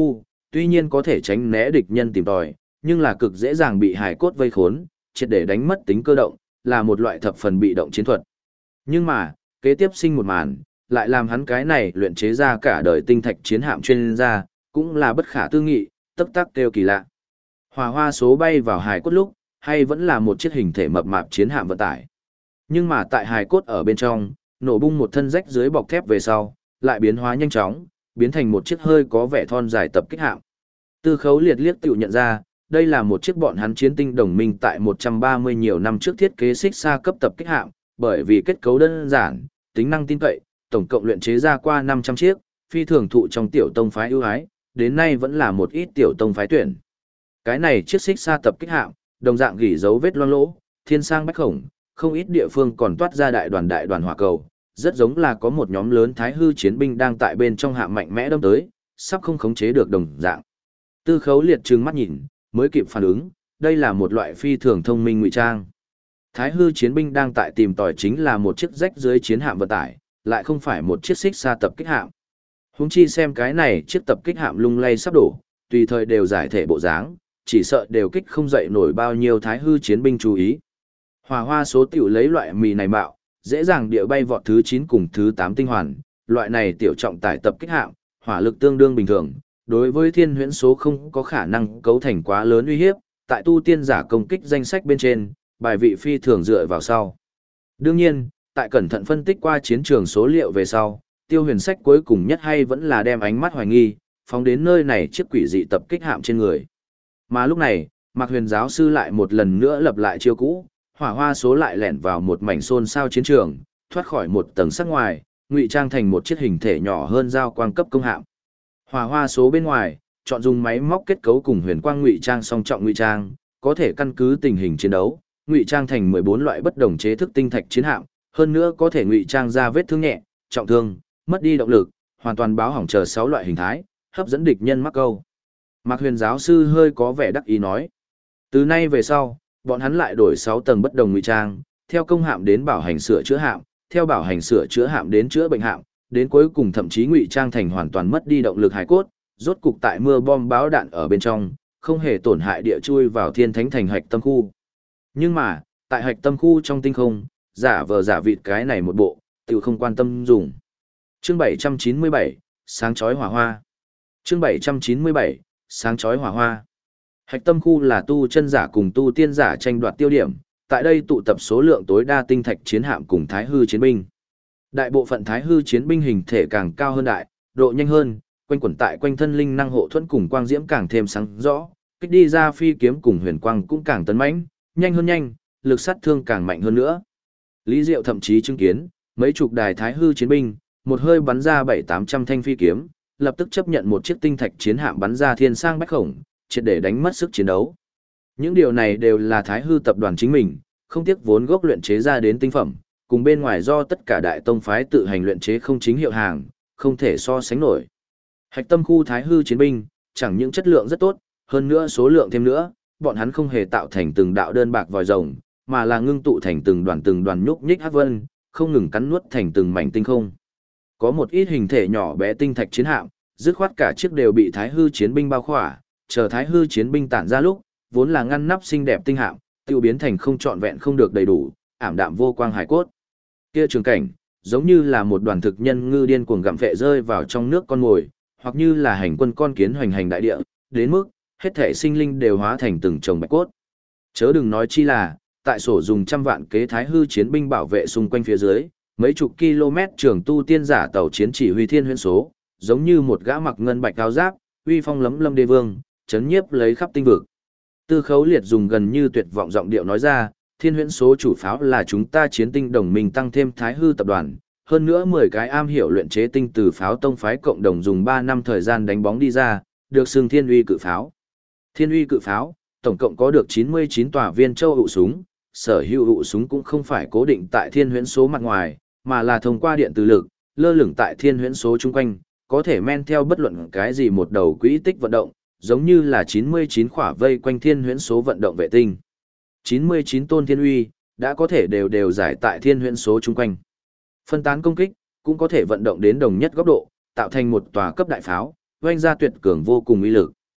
tuy nhiên có thể tránh né địch nhân tìm tòi, nhưng là cực dễ dàng bị hải cốt vây khốn, triệt để đánh mất tính cơ động, là một loại thập phần bị động chiến thuật. Nhưng mà, kế tiếp sinh một màn, lại làm hắn cái này luyện chế ra cả đời tinh thạch chiến hạm chuyên gia, cũng là bất khả tư nghị, tấp tắc kêu kỳ lạ. Hỏa hoa số bay vào hải cốt lúc, hay vẫn là một chiếc hình thể mập mạp chiến hạm vận tải. Nhưng mà tại hải cốt ở bên trong, nổ bung một thân rách dưới bọc thép về sau, lại biến hóa nhanh chóng, biến thành một chiếc hơi có vẻ thon dài tập kích hạm. Tư Khấu Liệt liếc tiểu nhận ra, đây là một chiếc bọn hắn chiến tinh đồng minh tại 130 nhiều năm trước thiết kế xích xa cấp tập kích hạm, bởi vì kết cấu đơn giản, tính năng tin cậy, tổng cộng luyện chế ra qua 500 chiếc, phi thường thụ trong tiểu tông phái ưu ái, đến nay vẫn là một ít tiểu tông phái tuyển. Cái này chiếc xích xa tập kích hạm, đồng dạng gỉ dấu vết loang lỗ, thiên sang bách khổng, không ít địa phương còn toát ra đại đoàn hỏa cầu, rất giống là có một nhóm lớn thái hư chiến binh đang tại bên trong hạm mạnh mẽ đâm tới, sắp không khống chế được đồng dạng. Tư Khấu Liệt trừng mắt nhìn, mới kịp phản ứng, đây là một loại phi thường thông minh ngụy trang. Thái hư chiến binh đang tại tìm tòi chính là một chiếc rách dưới chiến hạm vận tải, lại không phải một chiếc xích xa tập kích hạm. Huống chi xem cái này chiếc tập kích hạm lung lay sắp đổ, tùy thời đều giải thể bộ dáng, chỉ sợ đều kích không dậy nổi bao nhiêu thái hư chiến binh chú ý. Hỏa hoa số tiểu lấy loại mì này bạo, dễ dàng địa bay vọt thứ 9 cùng thứ 8 tinh hoàn, loại này tiểu trọng tải tập kích hạm, hỏa lực tương đương bình thường, đối với thiên huyễn số không có khả năng cấu thành quá lớn uy hiếp, tại tu tiên giả công kích danh sách bên trên, bài vị phi thường dựa vào sau. Đương nhiên, tại cẩn thận phân tích qua chiến trường số liệu về sau, Tiêu Huyền Sách cuối cùng nhất hay vẫn là đem ánh mắt hoài nghi, phóng đến nơi này chiếc quỷ dị tập kích hạm trên người. Mà lúc này, Mạc Huyền giáo sư lại một lần nữa lập lại chiêu cũ, hỏa hoa số lại lẻn vào một mảnh xôn xao chiến trường, thoát khỏi một tầng sắc ngoài, ngụy trang thành một chiếc hình thể nhỏ hơn giao quang cấp công hạm. Hỏa hoa số bên ngoài, chọn dùng máy móc kết cấu cùng huyền quang ngụy trang song trọng ngụy trang, có thể căn cứ tình hình chiến đấu, ngụy trang thành 14 loại bất đồng chế thức tinh thạch chiến hạm, hơn nữa có thể ngụy trang ra vết thương nhẹ, trọng thương, mất đi động lực, hoàn toàn báo hỏng chờ 6 loại hình thái, hấp dẫn địch nhân mắc câu. Mạc Huyền giáo sư hơi có vẻ đắc ý nói, từ nay về sau, bọn hắn lại đổi 6 tầng bất đồng ngụy trang, theo công hạm đến bảo hành sửa chữa hạm, theo bảo hành sửa chữa hạm đến chữa bệnh hạm, đến cuối cùng thậm chí ngụy trang thành hoàn toàn mất đi động lực hải cốt, rốt cục tại mưa bom báo đạn ở bên trong, không hề tổn hại địa chui vào thiên thánh thành hạch tâm khu. Nhưng mà, tại hạch tâm khu trong tinh không, giả vờ giả vịt cái này một bộ, tự không quan tâm dùng. Chương 797, sáng chói hỏa hoa. Chương 797, sáng chói hỏa hoa. Hạch tâm khu là tu chân giả cùng tu tiên giả tranh đoạt tiêu điểm, tại đây tụ tập số lượng tối đa tinh thạch chiến hạm cùng thái hư chiến binh. Đại bộ phận thái hư chiến binh hình thể càng cao hơn đại, độ nhanh hơn, quanh quẩn tại quanh thân linh năng hộ thuẫn cùng quang diễm càng thêm sáng rõ, kích đi ra phi kiếm cùng huyền quang cũng càng tấn mãnh, nhanh hơn nhanh, lực sát thương càng mạnh hơn nữa. Lý Diệu thậm chí chứng kiến, mấy chục đài thái hư chiến binh, một hơi bắn ra 700-800 thanh phi kiếm, lập tức chấp nhận một chiếc tinh thạch chiến hạm bắn ra thiên sang bách khổng, triệt để đánh mất sức chiến đấu. Những điều này đều là thái hư tập đoàn chính mình, không tiếc vốn gốc luyện chế ra đến tinh phẩm, cùng bên ngoài do tất cả đại tông phái tự hành luyện chế không chính hiệu hàng, không thể so sánh nổi. Hạch tâm khu thái hư chiến binh, chẳng những chất lượng rất tốt, hơn nữa số lượng thêm nữa, bọn hắn không hề tạo thành từng đạo đơn bạc vòi rồng, mà là ngưng tụ thành từng đoàn nhúc nhích hắc vân, không ngừng cắn nuốt thành từng mảnh tinh không. Có một ít hình thể nhỏ bé tinh thạch chiến hạm, dứt khoát cả chiếc đều bị thái hư chiến binh bao khỏa, chờ thái hư chiến binh tản ra lúc, vốn là ngăn nắp xinh đẹp tinh hạm, tiêu biến thành không trọn vẹn không được đầy đủ, ảm đạm vô quang hải cốt. Kia trường cảnh, giống như là một đoàn thực nhân ngư điên cuồng gặm vệ rơi vào trong nước con mồi, hoặc như là hành quân con kiến hoành hành đại địa, đến mức hết thể sinh linh đều hóa thành từng chồng bạch cốt. Chớ đừng nói chi là, tại sổ dùng trăm vạn kế thái hư chiến binh bảo vệ xung quanh phía dưới, mấy chục km trường tu tiên giả tàu chiến chỉ huy thiên huyễn số, giống như một gã mặc ngân bạch áo giáp, uy phong lấm lâm đế vương, chấn nhiếp lấy khắp tinh vực. Tư Khấu Liệt dùng gần như tuyệt vọng giọng điệu nói ra, thiên huyễn số chủ pháo là chúng ta chiến tinh đồng minh tăng thêm thái hư tập đoàn, hơn nữa 10 cái am hiểu luyện chế tinh từ pháo tông phái cộng đồng dùng 3 năm thời gian đánh bóng đi ra, được xưng thiên uy cự pháo. Thiên uy cự pháo, tổng cộng có được 99 tòa viên châu hụ súng, sở hữu hụ súng cũng không phải cố định tại thiên huyễn số mặt ngoài, mà là thông qua điện từ lực, lơ lửng tại thiên huyễn số chung quanh, có thể men theo bất luận cái gì một đầu quỹ tích vận động, giống như là 99 khỏa vây quanh thiên huyễn số vận động vệ tinh. 99 tôn thiên uy, đã có thể đều giải tại thiên huyễn số chung quanh. Phân tán công kích, cũng có thể vận động đến đồng nhất góc độ, tạo thành một tòa cấp đại pháo, oanh ra tuyệt cường vô cùng uy lực.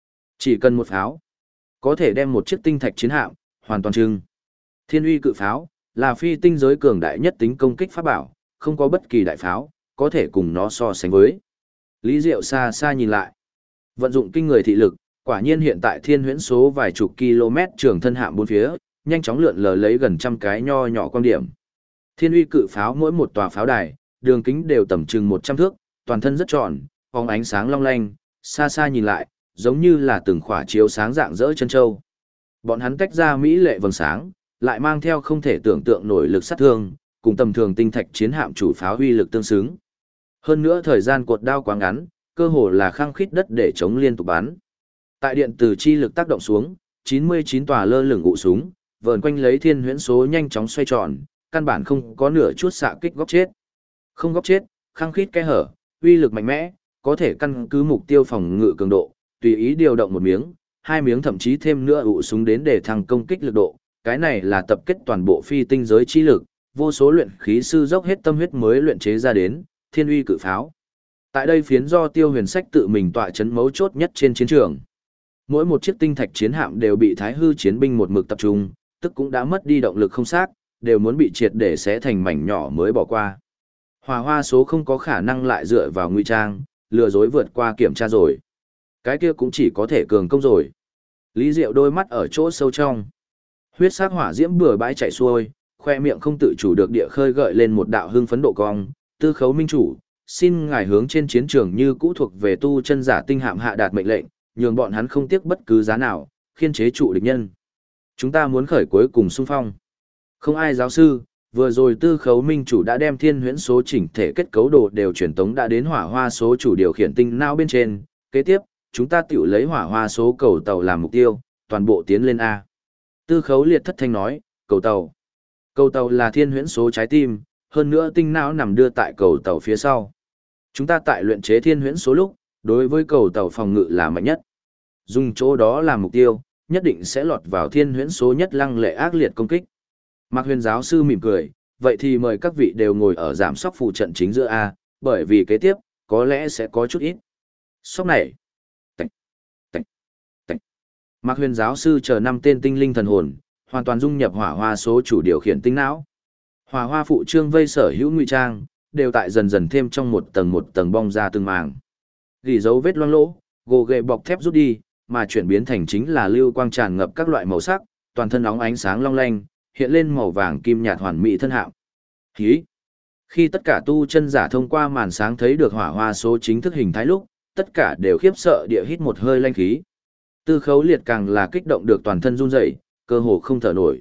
Chỉ cần một pháo, có thể đem một chiếc tinh thạch chiến hạm hoàn toàn trưng. Thiên uy cự pháo là phi tinh giới cường đại nhất tính công kích pháp bảo, không có bất kỳ đại pháo có thể cùng nó so sánh với. Lý Diệu xa xa nhìn lại, vận dụng kinh người thị lực, quả nhiên hiện tại thiên huyễn số vài chục km trường thân hạm bốn phía, nhanh chóng lượn lờ lấy gần trăm cái nho nhỏ quan điểm. Thiên uy cự pháo mỗi một tòa pháo đài, đường kính đều tầm chừng 100 thước, toàn thân rất tròn, phóng ánh sáng long lanh, xa xa nhìn lại, giống như là từng khỏa chiếu sáng dạng dỡ chân châu. Bọn hắn tách ra mỹ lệ vầng sáng, lại mang theo không thể tưởng tượng nổi lực sát thương, cùng tầm thường tinh thạch chiến hạm chủ pháo uy lực tương xứng. Hơn nữa thời gian cột đao quá ngắn, cơ hồ là khăng khít đất để chống liên tục bắn. Tại điện từ chi lực tác động xuống, 99 tòa lơ lửng ụ súng, vờn quanh lấy thiên huyễn số nhanh chóng xoay tròn, căn bản không có nửa chút xạ kích góc chết. Không góc chết, khăng khít kẽ hở, uy lực mạnh mẽ, có thể căn cứ mục tiêu phòng ngự cường độ, tùy ý điều động một miếng, hai miếng thậm chí thêm nữa ụ súng đến để thăng công kích lực độ. Cái này là tập kết toàn bộ phi tinh giới chi lực, vô số luyện khí sư dốc hết tâm huyết mới luyện chế ra đến thiên uy cự pháo. Tại đây phiến do Tiêu Huyền Sách tự mình tọa chấn mấu chốt nhất trên chiến trường. Mỗi một chiếc tinh thạch chiến hạm đều bị Thái Hư chiến binh một mực tập trung, tức cũng đã mất đi động lực không xác, đều muốn bị triệt để xé thành mảnh nhỏ mới bỏ qua. Hỏa hoa số không có khả năng lại dựa vào ngụy trang, lừa dối vượt qua kiểm tra rồi. Cái kia cũng chỉ có thể cường công rồi. Lý Diệu đôi mắt ở chỗ sâu trong. Huyết sắc hỏa diễm bừa bãi chạy xuôi, khoe miệng không tự chủ được địa khơi gợi lên một đạo hưng phấn độ cong. Tư Khấu minh chủ, xin ngài hướng trên chiến trường như cũ thuộc về tu chân giả tinh hạm hạ đạt mệnh lệnh, nhường bọn hắn không tiếc bất cứ giá nào, khiên chế trụ địch nhân. Chúng ta muốn khởi cuối cùng xung phong. Không ai giáo sư, vừa rồi Tư Khấu minh chủ đã đem thiên huyễn số chỉnh thể kết cấu đồ đều truyền tống đã đến hỏa hoa số chủ điều khiển tinh não bên trên. Kế tiếp, chúng ta tiểu lấy hỏa hoa số cầu tàu làm mục tiêu, toàn bộ tiến lên A. Tư Khấu liệt thất thanh nói, cầu tàu. Cầu tàu là thiên huyễn số trái tim, hơn nữa tinh não nằm đưa tại cầu tàu phía sau. Chúng ta tại luyện chế thiên huyễn số lúc, đối với cầu tàu phòng ngự là mạnh nhất. Dùng chỗ đó làm mục tiêu, nhất định sẽ lọt vào thiên huyễn số nhất lăng lệ ác liệt công kích. Mạc Huyền giáo sư mỉm cười, vậy thì mời các vị đều ngồi ở giảm sóc phụ trận chính giữa A, bởi vì kế tiếp, có lẽ sẽ có chút ít. Sóc này. Tạch, tạch, tạch. Mạc Huyền giáo sư chờ 5 tên tinh linh thần hồn, hoàn toàn dung nhập hỏa hoa số chủ điều khiển tinh não. Hỏa hoa phụ trương vây sở hữu ngụy trang, đều tại dần dần thêm trong một tầng bong ra từng màng. Gỉ dấu vết loang lỗ, gồ ghề bọc thép rút đi, mà chuyển biến thành chính là lưu quang tràn ngập các loại màu sắc, toàn thân óng ánh sáng long lanh, hiện lên màu vàng kim nhạt hoàn mỹ thân hạm. Hí! Khi tất cả tu chân giả thông qua màn sáng thấy được hỏa hoa số chính thức hình thái lúc, tất cả đều khiếp sợ địa hít một hơi lanh khí. Tư Khấu liệt càng là kích động được toàn thân run rẩy, cơ hồ không thở nổi.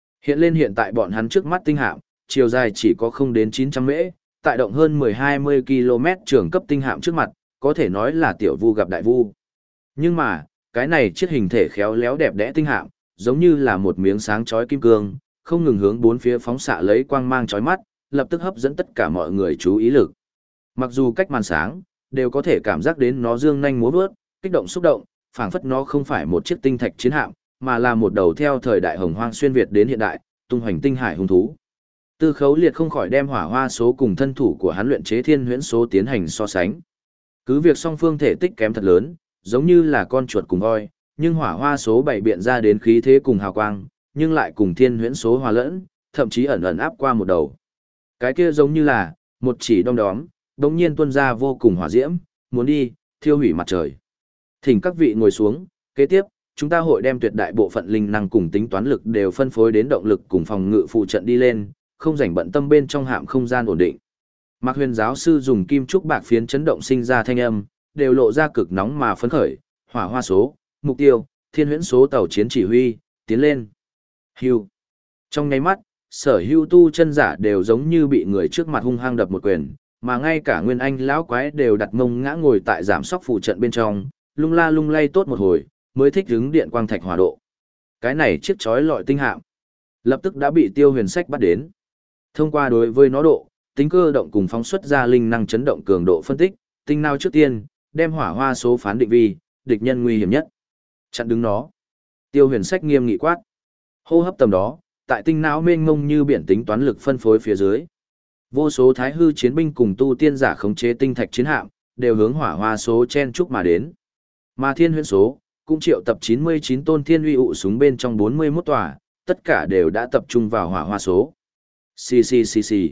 Hiện tại bọn hắn trước mắt tinh hạm, chiều dài chỉ có không đến 900 mễ, tại động hơn 10-20 km trường cấp tinh hạm trước mặt, có thể nói là tiểu vu gặp đại vu. Nhưng mà, cái này chiếc hình thể khéo léo đẹp đẽ tinh hạm, giống như là một miếng sáng chói kim cương, không ngừng hướng bốn phía phóng xạ lấy quang mang chói mắt, lập tức hấp dẫn tất cả mọi người chú ý lực. Mặc dù cách màn sáng, đều có thể cảm giác đến nó dương nhanh múa vớt, kích động xúc động, phảng phất nó không phải một chiếc tinh thạch chiến hạm, mà là một đầu theo thời đại hồng hoang xuyên Việt đến hiện đại, tung hoành tinh hải hung thú. Tư Khấu liệt không khỏi đem hỏa hoa số cùng thân thủ của hắn luyện chế thiên huyễn số tiến hành so sánh. Cứ việc song phương thể tích kém thật lớn, giống như là con chuột cùng voi, nhưng hỏa hoa số bày biện ra đến khí thế cùng hào quang, nhưng lại cùng thiên huyễn số hòa lẫn, thậm chí ẩn ẩn áp qua một đầu. Cái kia giống như là một chỉ đom đóm, đột nhiên tuôn ra vô cùng hỏa diễm, muốn đi thiêu hủy mặt trời. Thỉnh các vị ngồi xuống, kế tiếp chúng ta hội đem tuyệt đại bộ phận linh năng cùng tính toán lực đều phân phối đến động lực cùng phòng ngự phụ trận đi lên, không rảnh bận tâm bên trong hạm không gian ổn định. Mạc Huyền giáo sư dùng kim trúc bạc phiến chấn động sinh ra thanh âm, đều lộ ra cực nóng mà phấn khởi, hỏa hoa số, mục tiêu, thiên huyễn số tàu chiến chỉ huy, tiến lên. Hưu. Trong nháy mắt, sở hữu tu chân giả đều giống như bị người trước mặt hung hăng đập một quyền, mà ngay cả Nguyên Anh lão quái đều đặt mông ngã ngồi tại giảm sóc phụ trận bên trong, lung la lung lay tốt một hồi, mới thích ứng điện quang thạch hỏa độ. Cái này chiếc chói lọi tinh hạm, lập tức đã bị Tiêu Huyền Sách bắt đến. Thông qua đối với nó độ, tính cơ động cùng phóng xuất ra linh năng chấn động cường độ phân tích, tinh nào trước tiên, đem hỏa hoa số phán định vì địch nhân nguy hiểm nhất. Chặn đứng nó. Tiêu Huyền Sách nghiêm nghị quát. Hô hấp tầm đó, tại tinh não mênh mông như biển tính toán lực phân phối phía dưới. Vô số thái hư chiến binh cùng tu tiên giả khống chế tinh thạch chiến hạm, đều hướng hỏa hoa số chen chúc mà đến. Mà thiên huyễn số, cũng triệu tập 99 tôn thiên uy ụ súng bên trong 41 tòa, tất cả đều đã tập trung vào hỏa hoa số. Xì xì xì xì.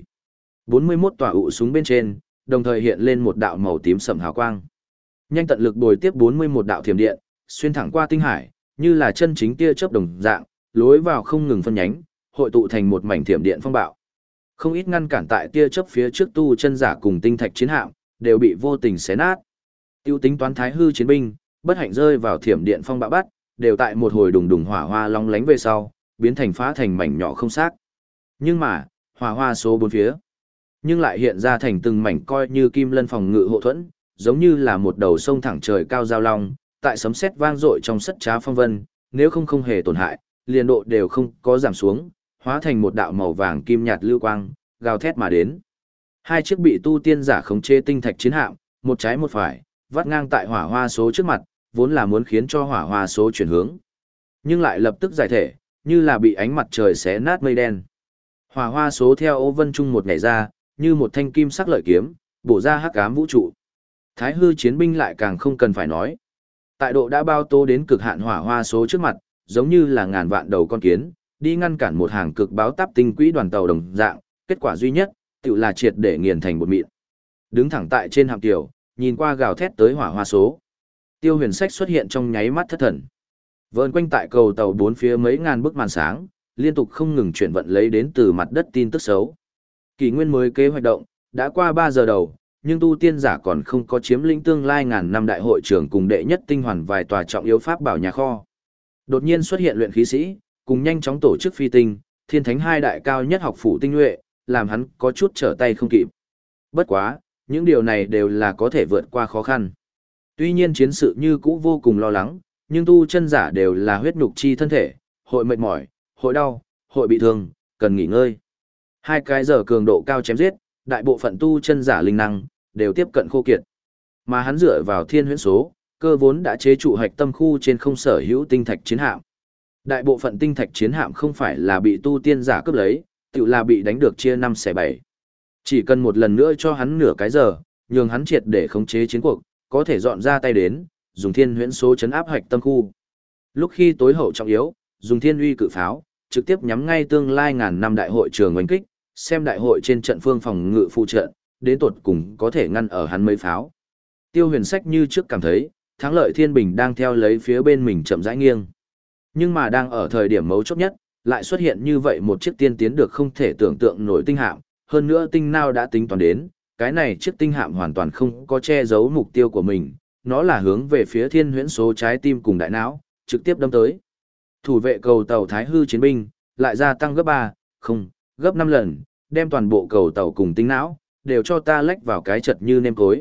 41 tòa ụ súng bên trên, đồng thời hiện lên một đạo màu tím sẫm hào quang. Nhanh tận lực bồi tiếp 41 đạo thiểm điện, xuyên thẳng qua tinh hải, như là chân chính tia chớp đồng dạng, lối vào không ngừng phân nhánh, hội tụ thành một mảnh thiểm điện phong bạo. Không ít ngăn cản tại tia chớp phía trước tu chân giả cùng tinh thạch chiến hạm, đều bị vô tình xé nát. Tiêu tính toán thái hư chiến binh, bất hạnh rơi vào thiểm điện phong bạo bắt, đều tại một hồi đùng đùng hỏa hoa long lánh về sau, biến thành phá thành mảnh nhỏ không xác. Nhưng mà, hỏa hoa số 4 phía, nhưng lại hiện ra thành từng mảnh coi như kim lân phòng ngự hộ thuẫn, giống như là một đầu sông thẳng trời cao giao long, tại sấm sét vang dội trong sất trá phong vân, nếu không hề tổn hại, liền độ đều không có giảm xuống, hóa thành một đạo màu vàng kim nhạt lưu quang, gào thét mà đến. Hai chiếc bị tu tiên giả khống chế tinh thạch chiến hạm, một trái một phải, vắt ngang tại hỏa hoa số trước mặt, vốn là muốn khiến cho hỏa hoa số chuyển hướng, nhưng lại lập tức giải thể, như là bị ánh mặt trời xé nát mây đen. Hỏa hoa số theo ô vân trung một nhảy ra, như một thanh kim sắc lợi kiếm, bổ ra hắc ám vũ trụ. Thái hư chiến binh lại càng không cần phải nói. Tại độ đã bao tô đến cực hạn hỏa hoa số trước mặt, giống như là ngàn vạn đầu con kiến, đi ngăn cản một hàng cực báo táp tinh quỹ đoàn tàu đồng dạng, kết quả duy nhất, tự là triệt để nghiền thành bột mịn. Đứng thẳng tại trên hạm tiểu, nhìn qua gào thét tới hỏa hoa số. Tiêu Huyền Sách xuất hiện trong nháy mắt thất thần. Vờn quanh tại cầu tàu bốn phía mấy ngàn bức màn sáng, liên tục không ngừng chuyển vận lấy đến từ mặt đất tin tức xấu. Kỷ nguyên mới kế hoạch động, đã qua 3 giờ đầu, nhưng tu tiên giả còn không có chiếm lĩnh tương lai ngàn năm đại hội trưởng cùng đệ nhất tinh hoàn vài tòa trọng yếu pháp bảo nhà kho. Đột nhiên xuất hiện luyện khí sĩ, cùng nhanh chóng tổ chức phi tinh, thiên thánh hai đại cao nhất học phủ tinh nhuệ, làm hắn có chút trở tay không kịp. Bất quá, những điều này đều là có thể vượt qua khó khăn. Tuy nhiên chiến sự như cũ vô cùng lo lắng, nhưng tu chân giả đều là huyết nhục chi thân thể, hội mệt mỏi, hội đau, hội bị thương, cần nghỉ ngơi. 2 cái giờ cường độ cao chém giết, đại bộ phận tu chân giả linh năng đều tiếp cận khô kiệt. Mà hắn dựa vào thiên huyễn số, cơ vốn đã chế trụ hạch tâm khu trên không sở hữu tinh thạch chiến hạm. Đại bộ phận tinh thạch chiến hạm không phải là bị tu tiên giả cướp lấy, tự là bị đánh được chia 5 xẻ 7. Chỉ cần một lần nữa cho hắn nửa cái giờ, nhường hắn triệt để khống chế chiến cuộc, có thể dọn ra tay đến, dùng thiên huyễn số chấn áp hạch tâm khu. Lúc khi tối hậu trọng yếu, dùng thiên uy cự pháo, trực tiếp nhắm ngay tương lai ngàn năm đại hội trường oanh kích, xem đại hội trên trận phương phòng ngự phụ trận, đến tột cùng có thể ngăn ở hắn mấy pháo. Tiêu Huyền Sách như trước cảm thấy, thắng lợi thiên bình đang theo lấy phía bên mình chậm rãi nghiêng. Nhưng mà đang ở thời điểm mấu chốt nhất, lại xuất hiện như vậy một chiếc tiên tiến được không thể tưởng tượng nổi tinh hạm, hơn nữa tinh nào đã tính toán đến, cái này chiếc tinh hạm hoàn toàn không có che giấu mục tiêu của mình, nó là hướng về phía thiên huyễn số trái tim cùng đại não, trực tiếp đâm tới. Thủ vệ cầu tàu Thái hư chiến binh, lại gia tăng gấp 3, không, gấp 5 lần, đem toàn bộ cầu tàu cùng tinh não, đều cho ta lách vào cái chật như nêm cối.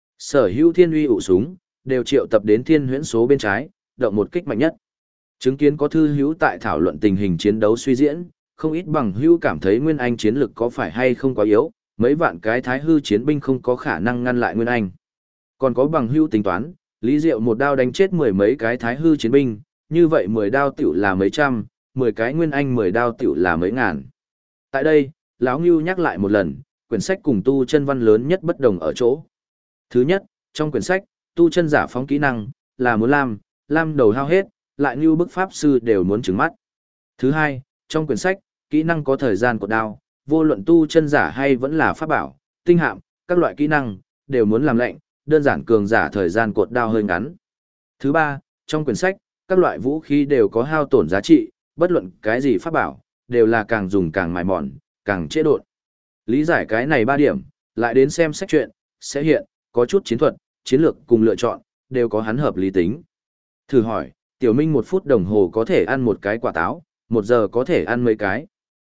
Sở hữu thiên uy ụ súng, đều triệu tập đến thiên huyễn số bên trái, động một kích mạnh nhất. Chứng kiến có thư hữu tại thảo luận tình hình chiến đấu suy diễn, không ít bằng hữu cảm thấy Nguyên Anh chiến lực có phải hay không quá yếu, mấy vạn cái Thái hư chiến binh không có khả năng ngăn lại Nguyên Anh. Còn có bằng hữu tính toán, Lý Diệu một đao đánh chết 10 mấy cái Thái hư chiến binh, như vậy 10 đao tiểu là mấy trăm, 10 cái Nguyên Anh 10 đao tiểu là mấy ngàn. Tại đây, lão Ngưu nhắc lại một lần, quyển sách cùng tu chân văn lớn nhất bất đồng ở chỗ. Thứ nhất, trong quyển sách, tu chân giả phóng kỹ năng, là muốn lam đầu hao hết, lại như bức pháp sư đều muốn trừng mắt. Thứ hai, trong quyển sách, kỹ năng có thời gian cột đao, vô luận tu chân giả hay vẫn là pháp bảo, tinh hạm, các loại kỹ năng, đều muốn làm lệnh, đơn giản cường giả thời gian cột đao hơi ngắn. Thứ ba, trong quyển sách, các loại vũ khí đều có hao tổn giá trị, bất luận cái gì pháp bảo, đều là càng dùng càng mài mòn, càng trễ độn. Lý giải cái này 3 điểm, lại đến xem sách truyện, sẽ hiện, có chút chiến thuật, chiến lược cùng lựa chọn, đều có hắn hợp lý tính. Thử hỏi, Tiểu Minh 1 phút đồng hồ có thể ăn một cái quả táo, 1 giờ có thể ăn mấy cái?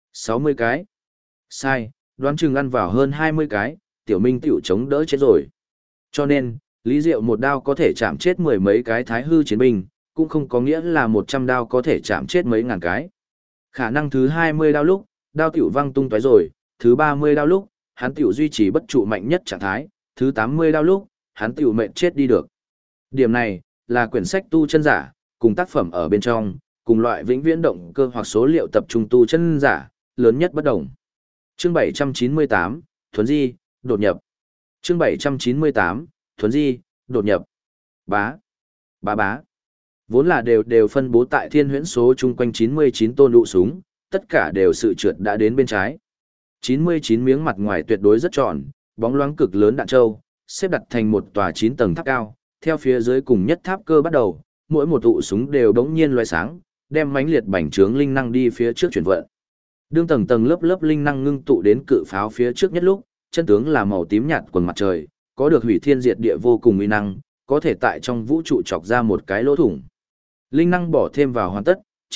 60 cái. Sai, đoán chừng ăn vào hơn 20 cái, Tiểu Minh tiểu chống đỡ chết rồi. Cho nên, Lý Diệu một đao có thể chạm chết 10 mấy cái Thái hư chiến binh, cũng không có nghĩa là 100 đao có thể chạm chết mấy ngàn cái. Khả năng thứ 20 đao lúc, đao tiểu văng tung tóe rồi, thứ 30 đao lúc, hắn tiểu duy trì bất trụ mạnh nhất trạng thái, thứ 80 đao lúc, hắn tiểu mệnh chết đi được. Điểm này, là quyển sách tu chân giả, cùng tác phẩm ở bên trong, cùng loại vĩnh viễn động cơ hoặc số liệu tập trung tu chân giả, lớn nhất bất đồng. Chương 798, Thuấn Di, đột nhập. Chương 798, Thuấn Di, đột nhập. Bá. Bá bá. Vốn là đều phân bố tại thiên huyễn số chung quanh 99 tôn đụ súng, tất cả đều sự trượt đã đến bên trái. 99 miếng mặt ngoài tuyệt đối rất tròn, bóng loáng cực lớn đạn trâu, xếp đặt thành một tòa 9 tầng tháp cao, theo phía dưới cùng nhất tháp cơ bắt đầu, mỗi một tụ súng đều đống nhiên loé sáng, đem mãnh liệt bành trướng linh năng đi phía trước chuyển vận. Đương tầng tầng lớp lớp linh năng ngưng tụ đến cự pháo phía trước nhất lúc, chân tướng là màu tím nhạt quần mặt trời, có được hủy thiên diệt địa vô cùng uy năng, có thể tại trong vũ trụ chọc ra một cái lỗ thủng. Linh năng bỏ thêm vào hoàn tất,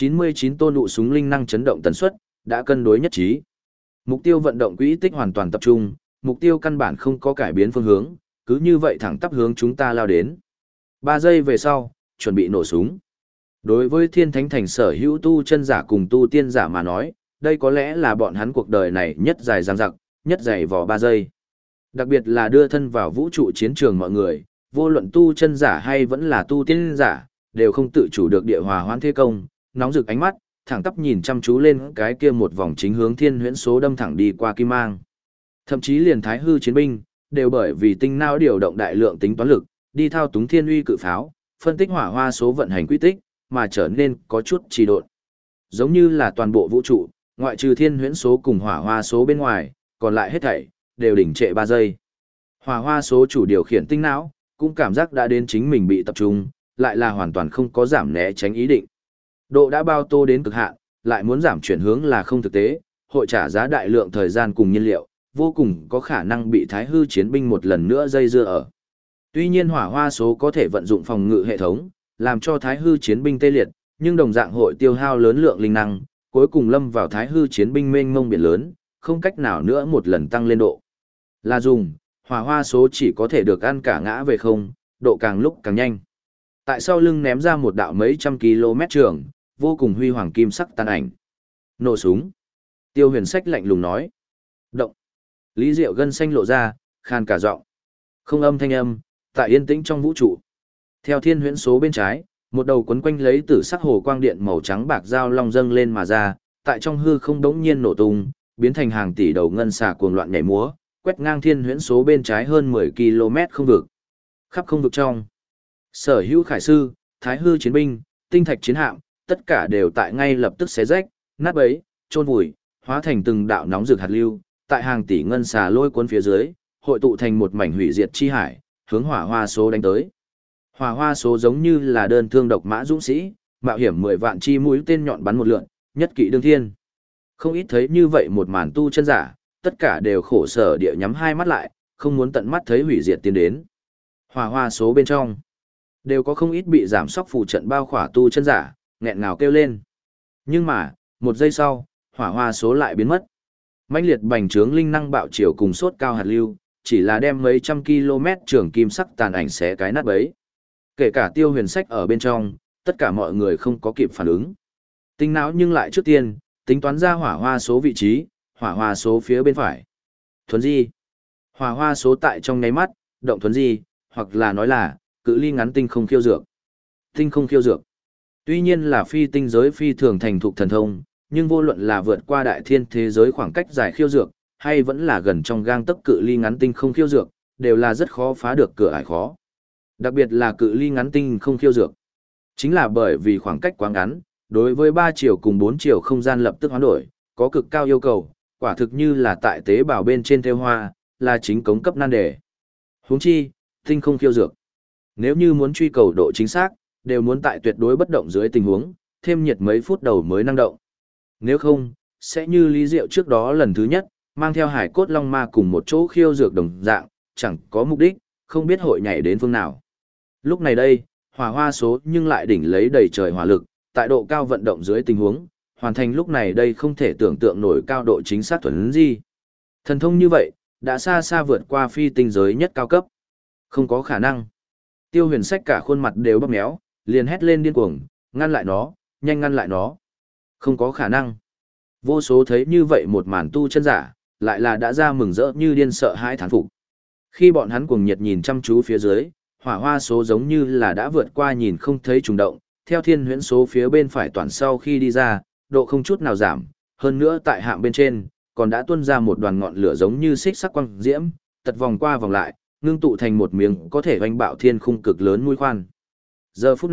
99 tôn đụ súng linh năng chấn động tần suất đã cân đối nhất trí. Mục tiêu vận động quỹ tích hoàn toàn tập trung, mục tiêu căn bản không có cải biến phương hướng, cứ như vậy thẳng tắp hướng chúng ta lao đến. 3 giây về sau, chuẩn bị nổ súng. Đối với Thiên Thánh Thành sở hữu tu chân giả cùng tu tiên giả mà nói, đây có lẽ là bọn hắn cuộc đời này nhất dài dằng dặc, nhất dày vò 3 giây. Đặc biệt là đưa thân vào vũ trụ chiến trường mọi người, vô luận tu chân giả hay vẫn là tu tiên giả, đều không tự chủ được địa hòa hoãn thế công, nóng rực ánh mắt, thẳng tắp nhìn chăm chú lên cái kia một vòng chính hướng thiên huyễn số đâm thẳng đi qua kim mang. Thậm chí liền thái hư chiến binh, đều bởi vì tinh não điều động đại lượng tính toán lực, đi thao túng thiên uy cự pháo, phân tích hỏa hoa số vận hành quy tích, mà trở nên có chút trì độn. Giống như là toàn bộ vũ trụ, ngoại trừ thiên huyễn số cùng hỏa hoa số bên ngoài, còn lại hết thảy đều đỉnh trệ 3 giây. Hỏa hoa số chủ điều khiển tinh não, cũng cảm giác đã đến chính mình bị tập trung, lại là hoàn toàn không có giảm né tránh ý định. Độ đã bao tô đến cực hạn, lại muốn giảm chuyển hướng là không thực tế, hội trả giá đại lượng thời gian cùng nhiên liệu, vô cùng có khả năng bị thái hư chiến binh một lần nữa dây dưa ở. Tuy nhiên hỏa hoa số có thể vận dụng phòng ngự hệ thống, làm cho thái hư chiến binh tê liệt, nhưng đồng dạng hội tiêu hao lớn lượng linh năng, cuối cùng lâm vào thái hư chiến binh mênh mông biển lớn, không cách nào nữa một lần tăng lên độ. Là dùng, hỏa hoa số chỉ có thể được ăn cả ngã về không, độ càng lúc càng nhanh. Tại sau lưng ném ra một đạo mấy trăm km trường, vô cùng huy hoàng kim sắc tàn ảnh. Nổ súng. Tiêu Huyền Sách lạnh lùng nói. Động. Lý Diệu gân xanh lộ ra, khan cả giọng. Không âm thanh âm, tại yên tĩnh trong vũ trụ. Theo thiên huyễn số bên trái, một đầu quấn quanh lấy tử sắc hồ quang điện màu trắng bạc dao long dâng lên mà ra, tại trong hư không đống nhiên nổ tung, biến thành hàng tỷ đầu ngân xà cuồng loạn nhảy múa, quét ngang thiên huyễn số bên trái hơn 10 km không vực. Khắp không vực trong. Sở hữu khải sư, thái hư chiến binh, tinh thạch chiến hạm, tất cả đều tại ngay lập tức xé rách, nát bấy, chôn vùi, hóa thành từng đạo nóng rực hạt lưu, tại hàng tỷ ngân xà lôi cuốn phía dưới, hội tụ thành một mảnh hủy diệt chi hải, hướng hỏa hoa số đánh tới. Hỏa hoa số giống như là đơn thương độc mã dũng sĩ, mạo hiểm 10 vạn chi mũi tên nhọn bắn một lượn, nhất kỵ đương thiên. Không ít thấy như vậy một màn tu chân giả, tất cả đều khổ sở địa nhắm hai mắt lại, không muốn tận mắt thấy hủy diệt tiến đến. Hỏa hoa số bên trong, đều có không ít bị giảm sóc phù trận bao khỏa tu chân giả, nghẹn ngào kêu lên. Nhưng mà, một giây sau, hỏa hoa số lại biến mất. Mãnh liệt bành trướng linh năng bạo chiều cùng sốt cao hạt lưu, chỉ là đem mấy trăm km trường kim sắc tàn ảnh xé cái nát bấy. Kể cả Tiêu Huyền Sách ở bên trong, tất cả mọi người không có kịp phản ứng. Tinh não nhưng lại trước tiên, tính toán ra hỏa hoa số vị trí, hỏa hoa số phía bên phải. Thuấn di. Hỏa hoa số tại trong nháy mắt, động thuấn di, hoặc là nói là, cự ly ngắn tinh không khiêu dược. Tinh không khiêu dược. Tuy nhiên là phi tinh giới phi thường thành thục thần thông, nhưng vô luận là vượt qua đại thiên thế giới khoảng cách dài khiêu dược, hay vẫn là gần trong gang tấc cự ly ngắn tinh không khiêu dược, đều là rất khó phá được cửa ải khó. Đặc biệt là cự ly ngắn tinh không khiêu dược. Chính là bởi vì khoảng cách quá ngắn, đối với 3 chiều cùng 4 chiều không gian lập tức hoán đổi, có cực cao yêu cầu, quả thực như là tại tế bào bên trên theo hoa, là chính cống cấp nan đề. Huống chi, tinh không khiêu dược. Nếu như muốn truy cầu độ chính xác, đều muốn tại tuyệt đối bất động dưới tình huống, thêm nhiệt mấy phút đầu mới năng động. Nếu không, sẽ như Lý Diệu trước đó lần thứ nhất, mang theo hải cốt long ma cùng một chỗ khiêu dược đồng dạng, chẳng có mục đích, không biết hội nhảy đến phương nào. Lúc này đây, hỏa hoa số nhưng lại đỉnh lấy đầy trời hỏa lực, tại độ cao vận động dưới tình huống, hoàn thành lúc này đây không thể tưởng tượng nổi cao độ chính xác thuần gì. Thần thông như vậy, đã xa xa vượt qua phi tinh giới nhất cao cấp. Không có khả năng. Tiêu Huyền Sách cả khuôn mặt đều bóp méo, liền hét lên điên cuồng, ngăn lại nó, nhanh ngăn lại nó. Không có khả năng. Vô số thấy như vậy một màn tu chân giả, lại là đã ra mừng rỡ như điên sợ hãi thán phục. Khi bọn hắn cuồng nhiệt nhìn chăm chú phía dưới, hỏa hoa số giống như là đã vượt qua nhìn không thấy trùng động, theo thiên huyễn số phía bên phải toàn sau khi đi ra, độ không chút nào giảm, hơn nữa tại hạng bên trên, còn đã tuôn ra một đoàn ngọn lửa giống như xích sắc quang diễm, tật vòng qua vòng lại, ngưng tụ thành một miếng có thể vành bạo thiên khung cực lớn mũi khoan. Giờ phút này,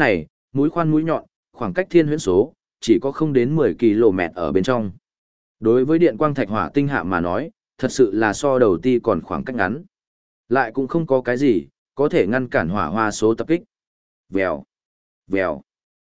mũi khoan mũi nhọn, khoảng cách thiên huyễn số, chỉ có không đến 10 km ở bên trong. Đối với điện quang thạch hỏa tinh hạm mà nói, thật sự là so đầu ti còn khoảng cách ngắn. Lại cũng không có cái gì, có thể ngăn cản hỏa hoa số tập kích. Vèo, vèo.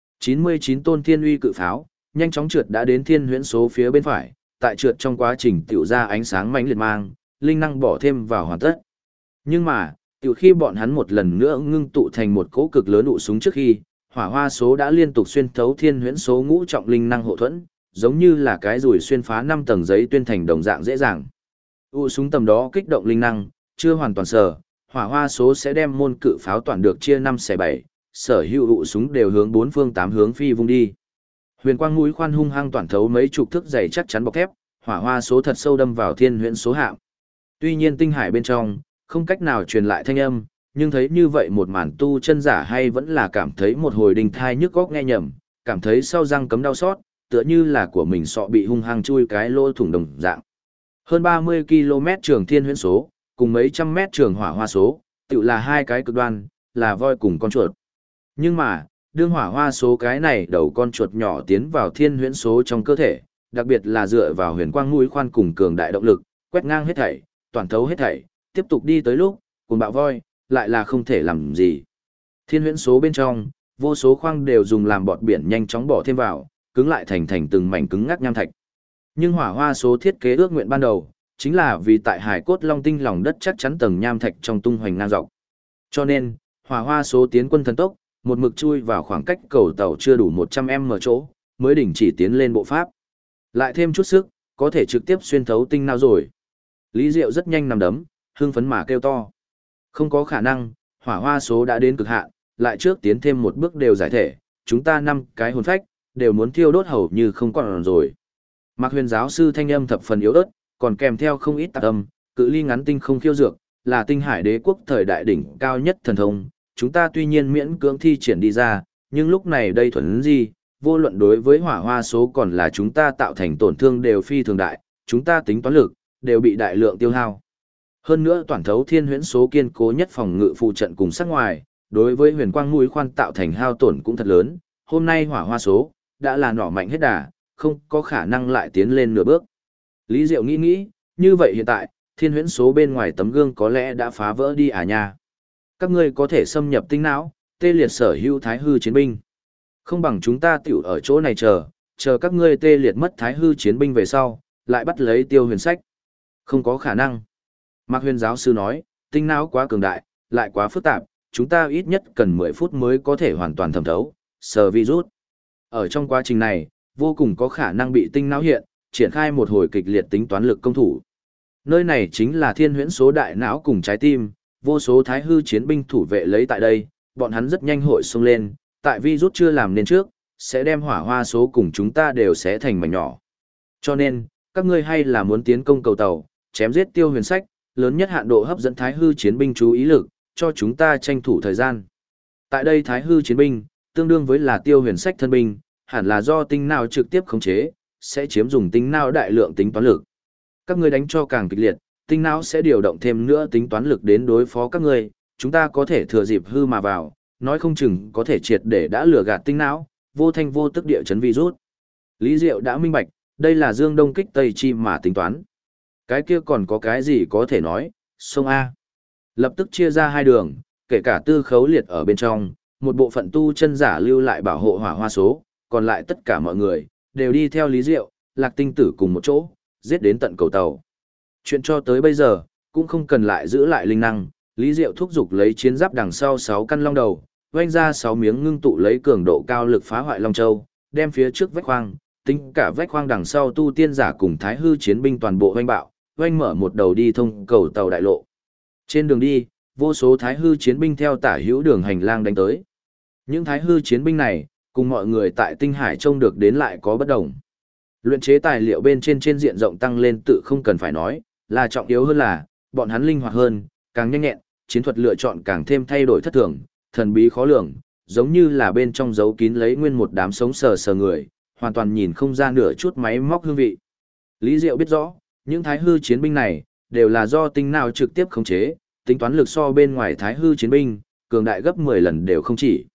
99 tôn thiên uy cự pháo, nhanh chóng trượt đã đến thiên huyễn số phía bên phải, tại trượt trong quá trình tiểu ra ánh sáng mãnh liệt mang, linh năng bỏ thêm vào hoàn tất. Nhưng mà, tiểu khi bọn hắn một lần nữa ngưng tụ thành một cỗ cực lớn ụ súng trước khi, hỏa hoa số đã liên tục xuyên thấu thiên huyễn số ngũ trọng linh năng hộ thuẫn, giống như là cái rùi xuyên phá 5 tầng giấy tuyên thành đồng dạng dễ dàng. Ụ súng tầm đó kích động linh năng, chưa hoàn toàn sở, hỏa hoa số sẽ đem môn cự pháo toàn được chia 5/7, sở hữu ụ súng đều hướng 4 phương 8 hướng phi vung đi. Huyền quang mũi khoan hung hăng toàn thấu mấy chục thước dày chắc chắn bọc thép, hỏa hoa số thật sâu đâm vào thiên huyễn số hạm. Tuy nhiên tinh hải bên trong không cách nào truyền lại thanh âm, nhưng thấy như vậy một màn tu chân giả hay vẫn là cảm thấy một hồi đinh thai nhức góc nghe nhầm, cảm thấy sau răng cấm đau xót, tựa như là của mình sọ bị hung hăng chui cái lỗ thủng đồng dạng. Hơn 30 km trường thiên huyễn số, cùng mấy trăm mét trường hỏa hoa số, tự là hai cái cực đoan, là voi cùng con chuột. Nhưng mà, đương hỏa hoa số cái này đầu con chuột nhỏ tiến vào thiên huyễn số trong cơ thể, đặc biệt là dựa vào huyền quang mũi khoan cùng cường đại động lực, quét ngang hết thảy, toàn thấu hết thảy, tiếp tục đi tới lúc, cùng bạo voi, lại là không thể làm gì. Thiên huyễn số bên trong, vô số khoang đều dùng làm bọt biển nhanh chóng bỏ thêm vào, cứng lại thành từng mảnh cứng ngắc nham thạch. Nhưng hỏa hoa số thiết kế ước nguyện ban đầu, chính là vì tại hải cốt long tinh lòng đất chắc chắn tầng nham thạch trong tung hoành ngang dọc. Cho nên, hỏa hoa số tiến quân thần tốc, một mực chui vào khoảng cách cầu tàu chưa đủ 100m chỗ, mới đình chỉ tiến lên bộ pháp. Lại thêm chút sức, có thể trực tiếp xuyên thấu tinh não rồi. Lý Diệu rất nhanh nằm đấm, hưng phấn mà kêu to. Không có khả năng, hỏa hoa số đã đến cực hạn, lại trước tiến thêm một bước đều giải thể, chúng ta 5 cái hồn phách, đều muốn thiêu đốt hầu như không còn rồi. Mạc Huyền giáo sư thanh âm thập phần yếu ớt, còn kèm theo không ít tạp âm, cự ly ngắn tinh không khiêu dược, là tinh hải đế quốc thời đại đỉnh cao nhất thần thông, chúng ta tuy nhiên miễn cưỡng thi triển đi ra, nhưng lúc này đây thuần gì, vô luận đối với hỏa hoa số còn là chúng ta tạo thành tổn thương đều phi thường đại, chúng ta tính toán lực, đều bị đại lượng tiêu hao. Hơn nữa toàn thấu thiên huyễn số kiên cố nhất phòng ngự phụ trận cùng sát ngoài, đối với huyền quang mũi khoan tạo thành hao tổn cũng thật lớn, hôm nay hỏa hoa số, đã là nỏ mạnh hết đà, không có khả năng lại tiến lên nửa bước. Lý Diệu nghĩ, như vậy hiện tại, thiên huyễn số bên ngoài tấm gương có lẽ đã phá vỡ đi à nha. Các ngươi có thể xâm nhập tinh não, tê liệt sở hữu thái hư chiến binh. Không bằng chúng ta tiểu ở chỗ này chờ các ngươi tê liệt mất thái hư chiến binh về sau, lại bắt lấy Tiêu Huyền Sách. Không có khả năng. Mạc Huyền giáo sư nói, tinh não quá cường đại, lại quá phức tạp, chúng ta ít nhất cần 10 phút mới có thể hoàn toàn thẩm thấu, sờ virus. Ở trong quá trình này, vô cùng có khả năng bị tinh não hiện, triển khai một hồi kịch liệt tính toán lực công thủ. Nơi này chính là thiên huyễn số đại não cùng trái tim, vô số thái hư chiến binh thủ vệ lấy tại đây, bọn hắn rất nhanh hội xông lên, tại virus chưa làm nên trước, sẽ đem hỏa hoa số cùng chúng ta đều sẽ thành mảnh nhỏ. Cho nên, các ngươi hay là muốn tiến công cầu tàu, chém giết Tiêu Huyền Sách, lớn nhất hạn độ hấp dẫn thái hư chiến binh chú ý lực, cho chúng ta tranh thủ thời gian. Tại đây thái hư chiến binh, tương đương với là Tiêu Huyền Sách thân binh, hẳn là do tinh não trực tiếp khống chế, sẽ chiếm dùng tinh não đại lượng tính toán lực. Các ngươi đánh cho càng kịch liệt, tinh não sẽ điều động thêm nữa tính toán lực đến đối phó các ngươi, chúng ta có thể thừa dịp hư mà vào, nói không chừng có thể triệt để đã lừa gạt tinh não, vô thanh vô tức địa chấn virus. Lý Diệu đã minh bạch, đây là Dương Đông kích Tây chi mà tính toán. Cái kia còn có cái gì có thể nói, sông A. Lập tức chia ra hai đường, kể cả Tư Khấu Liệt ở bên trong, một bộ phận tu chân giả lưu lại bảo hộ hỏa hoa số, còn lại tất cả mọi người, đều đi theo Lý Diệu, Lạc Tinh Tử cùng một chỗ, giết đến tận cầu tàu. Chuyện cho tới bây giờ, cũng không cần lại giữ lại linh năng, Lý Diệu thúc giục lấy chiến giáp đằng sau 6 căn long đầu, vanh ra 6 miếng ngưng tụ lấy cường độ cao lực phá hoại long châu, đem phía trước vách khoang, tính cả vách khoang đằng sau tu tiên giả cùng thái hư chiến binh toàn bộ vanh bạo, vanh mở một đầu đi thông cầu tàu đại lộ. Trên đường đi, vô số thái hư chiến binh theo tả hữu đường hành lang đánh tới. Những thái hư chiến binh này, cùng mọi người tại tinh hải trông được đến lại có bất đồng. Luyện chế tài liệu bên trên diện rộng tăng lên tự không cần phải nói, là trọng yếu hơn là, bọn hắn linh hoạt hơn, càng nhanh nhẹn, chiến thuật lựa chọn càng thêm thay đổi thất thường, thần bí khó lường, giống như là bên trong giấu kín lấy nguyên một đám sống sờ sờ người, hoàn toàn nhìn không ra nửa chút máy móc hương vị. Lý Diệu biết rõ, những thái hư chiến binh này, đều là do tinh não trực tiếp khống chế, tính toán lực so bên ngoài thái hư chiến binh, cường đại gấp 10 lần đều không chỉ.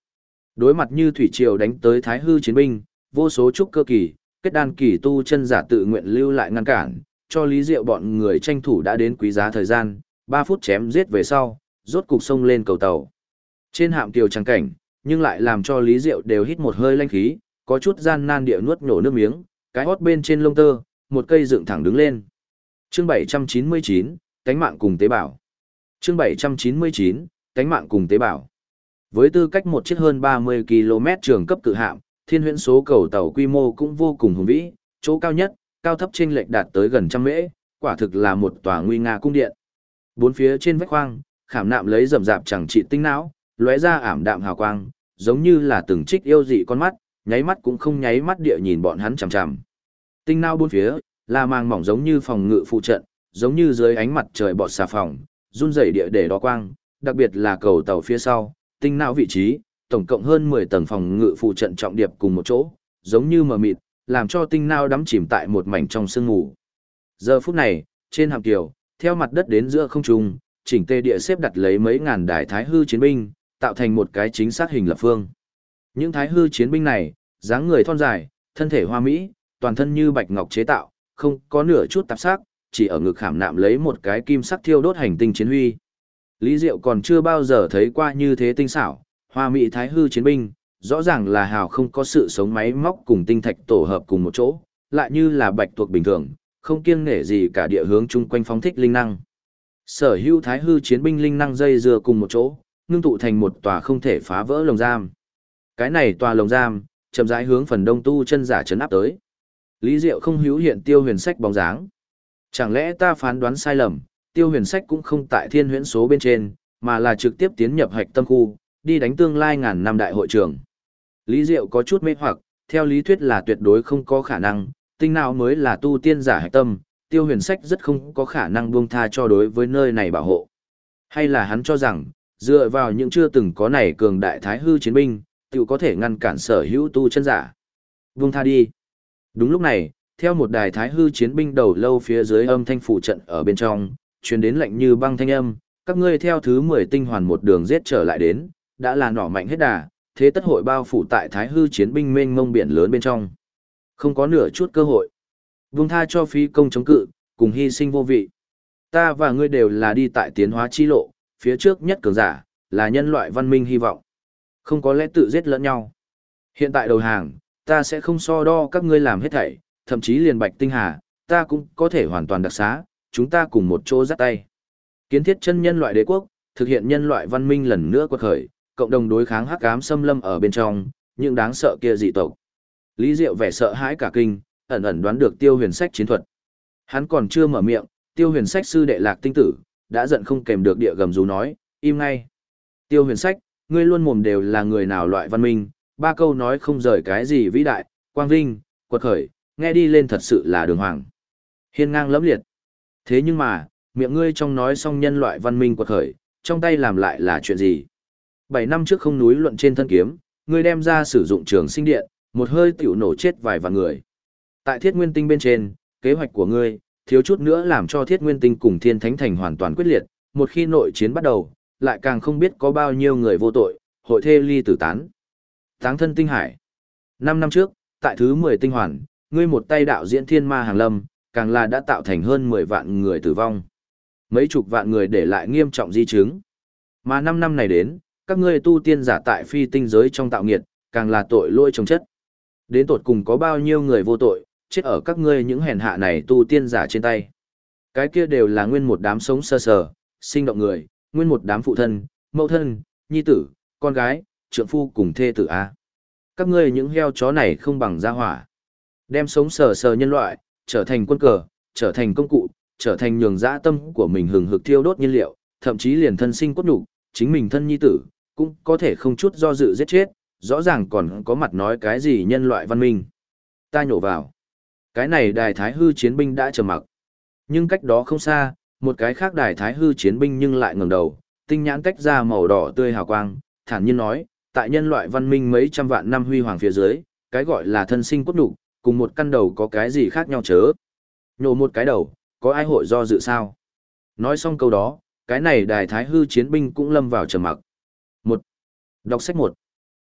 Đối mặt như thủy triều đánh tới thái hư chiến binh, vô số trúc cơ kỳ, kết đan kỳ tu chân giả tự nguyện lưu lại ngăn cản, cho Lý Diệu bọn người tranh thủ đã đến quý giá thời gian, 3 phút chém giết về sau, rốt cục xông lên cầu tàu. Trên hạm kiều trắng cảnh, nhưng lại làm cho Lý Diệu đều hít một hơi lanh khí, có chút gian nan địa nuốt nhổ nước miếng, cái hót bên trên lông tơ, một cây dựng thẳng đứng lên. Chương 799, cánh mạng cùng tế bào. Chương 799, cánh mạng cùng tế bào. Với tư cách một chiếc hơn 30 km trường cấp cự hạm, Thiên Huyễn số cầu tàu quy mô cũng vô cùng hùng vĩ, chỗ cao nhất, cao thấp chênh lệch đạt tới gần trăm mễ, quả thực là một tòa nguy nga cung điện. Bốn phía trên vách khoang, khảm nạm lấy rậm rạp chẳng trị tinh não, lóe ra ảm đạm hào quang, giống như là từng trích yêu dị con mắt, nháy mắt cũng không nháy mắt địa nhìn bọn hắn chằm chằm. Tinh não bốn phía, là màng mỏng giống như phòng ngự phụ trận, giống như dưới ánh mặt trời bọt xà phòng, run rẩy địa để đó quang, đặc biệt là cầu tàu phía sau, tinh não vị trí, tổng cộng hơn 10 tầng phòng ngự phụ trận trọng điệp cùng một chỗ, giống như mờ mịt, làm cho tinh não đắm chìm tại một mảnh trong sương mù. Giờ phút này, trên hạm kiều, theo mặt đất đến giữa không trung, chỉnh tề địa xếp đặt lấy mấy ngàn đài thái hư chiến binh, tạo thành một cái chính xác hình lập phương. Những thái hư chiến binh này, dáng người thon dài, thân thể hoa mỹ, toàn thân như bạch ngọc chế tạo, không có nửa chút tạp sắc, chỉ ở ngực khảm nạm lấy một cái kim sắc thiêu đốt hành tinh chiến huy. Lý Diệu còn chưa bao giờ thấy qua như thế tinh xảo, hoa mỹ thái hư chiến binh, rõ ràng là hào không có sự sống máy móc cùng tinh thạch tổ hợp cùng một chỗ, lại như là bạch tuộc bình thường, không kiêng nể gì cả địa hướng chung quanh phóng thích linh năng. Sở hữu thái hư chiến binh linh năng dây dưa cùng một chỗ, ngưng tụ thành một tòa không thể phá vỡ lồng giam. Cái này tòa lồng giam, chậm rãi hướng phần đông tu chân giả trấn áp tới. Lý Diệu không hữu hiện Tiêu Huyền Sách bóng dáng. Chẳng lẽ ta phán đoán sai lầm, Tiêu Huyền Sách cũng không tại Thiên Huyễn số bên trên, mà là trực tiếp tiến nhập hạch tâm khu, đi đánh tương lai ngàn năm đại hội trường. Lý Diệu có chút mê hoặc, theo lý thuyết là tuyệt đối không có khả năng, tinh nào mới là tu tiên giả hạch tâm, Tiêu Huyền Sách rất không có khả năng buông tha cho đối với nơi này bảo hộ. Hay là hắn cho rằng, dựa vào những chưa từng có này cường đại thái hư chiến binh, tự có thể ngăn cản sở hữu tu chân giả. Buông tha đi. Đúng lúc này, theo một đài thái hư chiến binh đầu lâu phía dưới âm thanh phụ trận ở bên trong, truyền đến lạnh như băng thanh âm, các ngươi theo thứ 10 tinh hoàn một đường giết trở lại đến, đã là nỏ mạnh hết đà, thế tất hội bao phủ tại thái hư chiến binh mênh mông biển lớn bên trong. Không có nửa chút cơ hội. Buông tha cho phí công chống cự, cùng hy sinh vô vị. Ta và ngươi đều là đi tại tiến hóa chi lộ, phía trước nhất cường giả, là nhân loại văn minh hy vọng. Không có lẽ tự giết lẫn nhau. Hiện tại đầu hàng, ta sẽ không so đo các ngươi làm hết thảy, thậm chí liền Bạch Tinh Hà, ta cũng có thể hoàn toàn đặc xá, chúng ta cùng một chỗ dắt tay. Kiến thiết chân nhân loại đế quốc, thực hiện nhân loại văn minh lần nữa quật khởi, cộng đồng đối kháng hắc ám xâm lâm ở bên trong, những đáng sợ kia dị tộc. Lý Diệu vẻ sợ hãi cả kinh, ẩn ẩn đoán được Tiêu Huyền Sách chiến thuật. Hắn còn chưa mở miệng, Tiêu Huyền Sách sư đệ Lạc Tinh Tử, đã giận không kèm được địa gầm rú nói, im ngay. Tiêu Huyền Sách, ngươi luôn mồm đều là người nào loại văn minh, 3 câu nói không rời cái gì vĩ đại, quang vinh, quật khởi, nghe đi lên thật sự là đường hoàng. Hiên ngang lẫm liệt. Thế nhưng mà, miệng ngươi trong nói xong nhân loại văn minh quật khởi, trong tay làm lại là chuyện gì? 7 năm trước không núi luận trên thân kiếm, ngươi đem ra sử dụng trường sinh điện, một hơi tiểu nổ chết vài vạn người. Tại Thiết Nguyên Tinh bên trên, kế hoạch của ngươi, thiếu chút nữa làm cho Thiết Nguyên Tinh cùng Thiên Thánh Thành hoàn toàn quyết liệt, một khi nội chiến bắt đầu, lại càng không biết có bao nhiêu người vô tội, hội thê ly tử tán. Táng thân tinh hải. 5 năm trước, tại thứ 10 tinh hoàn, ngươi một tay đạo diễn thiên ma hàng lâm, càng là đã tạo thành hơn 10 vạn người tử vong. Mấy chục vạn người để lại nghiêm trọng di chứng. Mà 5 năm này đến, các ngươi tu tiên giả tại phi tinh giới trong tạo nghiệt, càng là tội lỗi chồng chất. Đến tột cùng có bao nhiêu người vô tội, chết ở các ngươi những hèn hạ này tu tiên giả trên tay. Cái kia đều là nguyên một đám sống sơ sờ, sinh động người, nguyên một đám phụ thân, mẫu thân, nhi tử, con gái, trượng phu cùng thê tử A. Các ngươi những heo chó này không bằng gia hỏa. Đem sống sờ sờ nhân loại, trở thành quân cờ, trở thành công cụ, trở thành nhường dã tâm của mình hừng hực thiêu đốt nhiên liệu, thậm chí liền thân sinh cốt nhục, chính mình thân nhi tử, cũng có thể không chút do dự giết chết, rõ ràng còn có mặt nói cái gì nhân loại văn minh. Ta nhổ vào. Cái này đài thái hư chiến binh đã trầm mặc. Nhưng cách đó không xa, một cái khác đài thái hư chiến binh nhưng lại ngẩng đầu, tinh nhãn tách ra màu đỏ tươi hào quang, thản nhiên nói, tại nhân loại văn minh mấy trăm vạn năm huy hoàng phía dưới, cái gọi là thân sinh cốt nhục, cùng một căn đầu có cái gì khác nhau chớ. Nhổ một cái đầu, có ai hội do dự sao? Nói xong câu đó, cái này đài thái hư chiến binh cũng lâm vào trầm mặc. Đọc sách 1.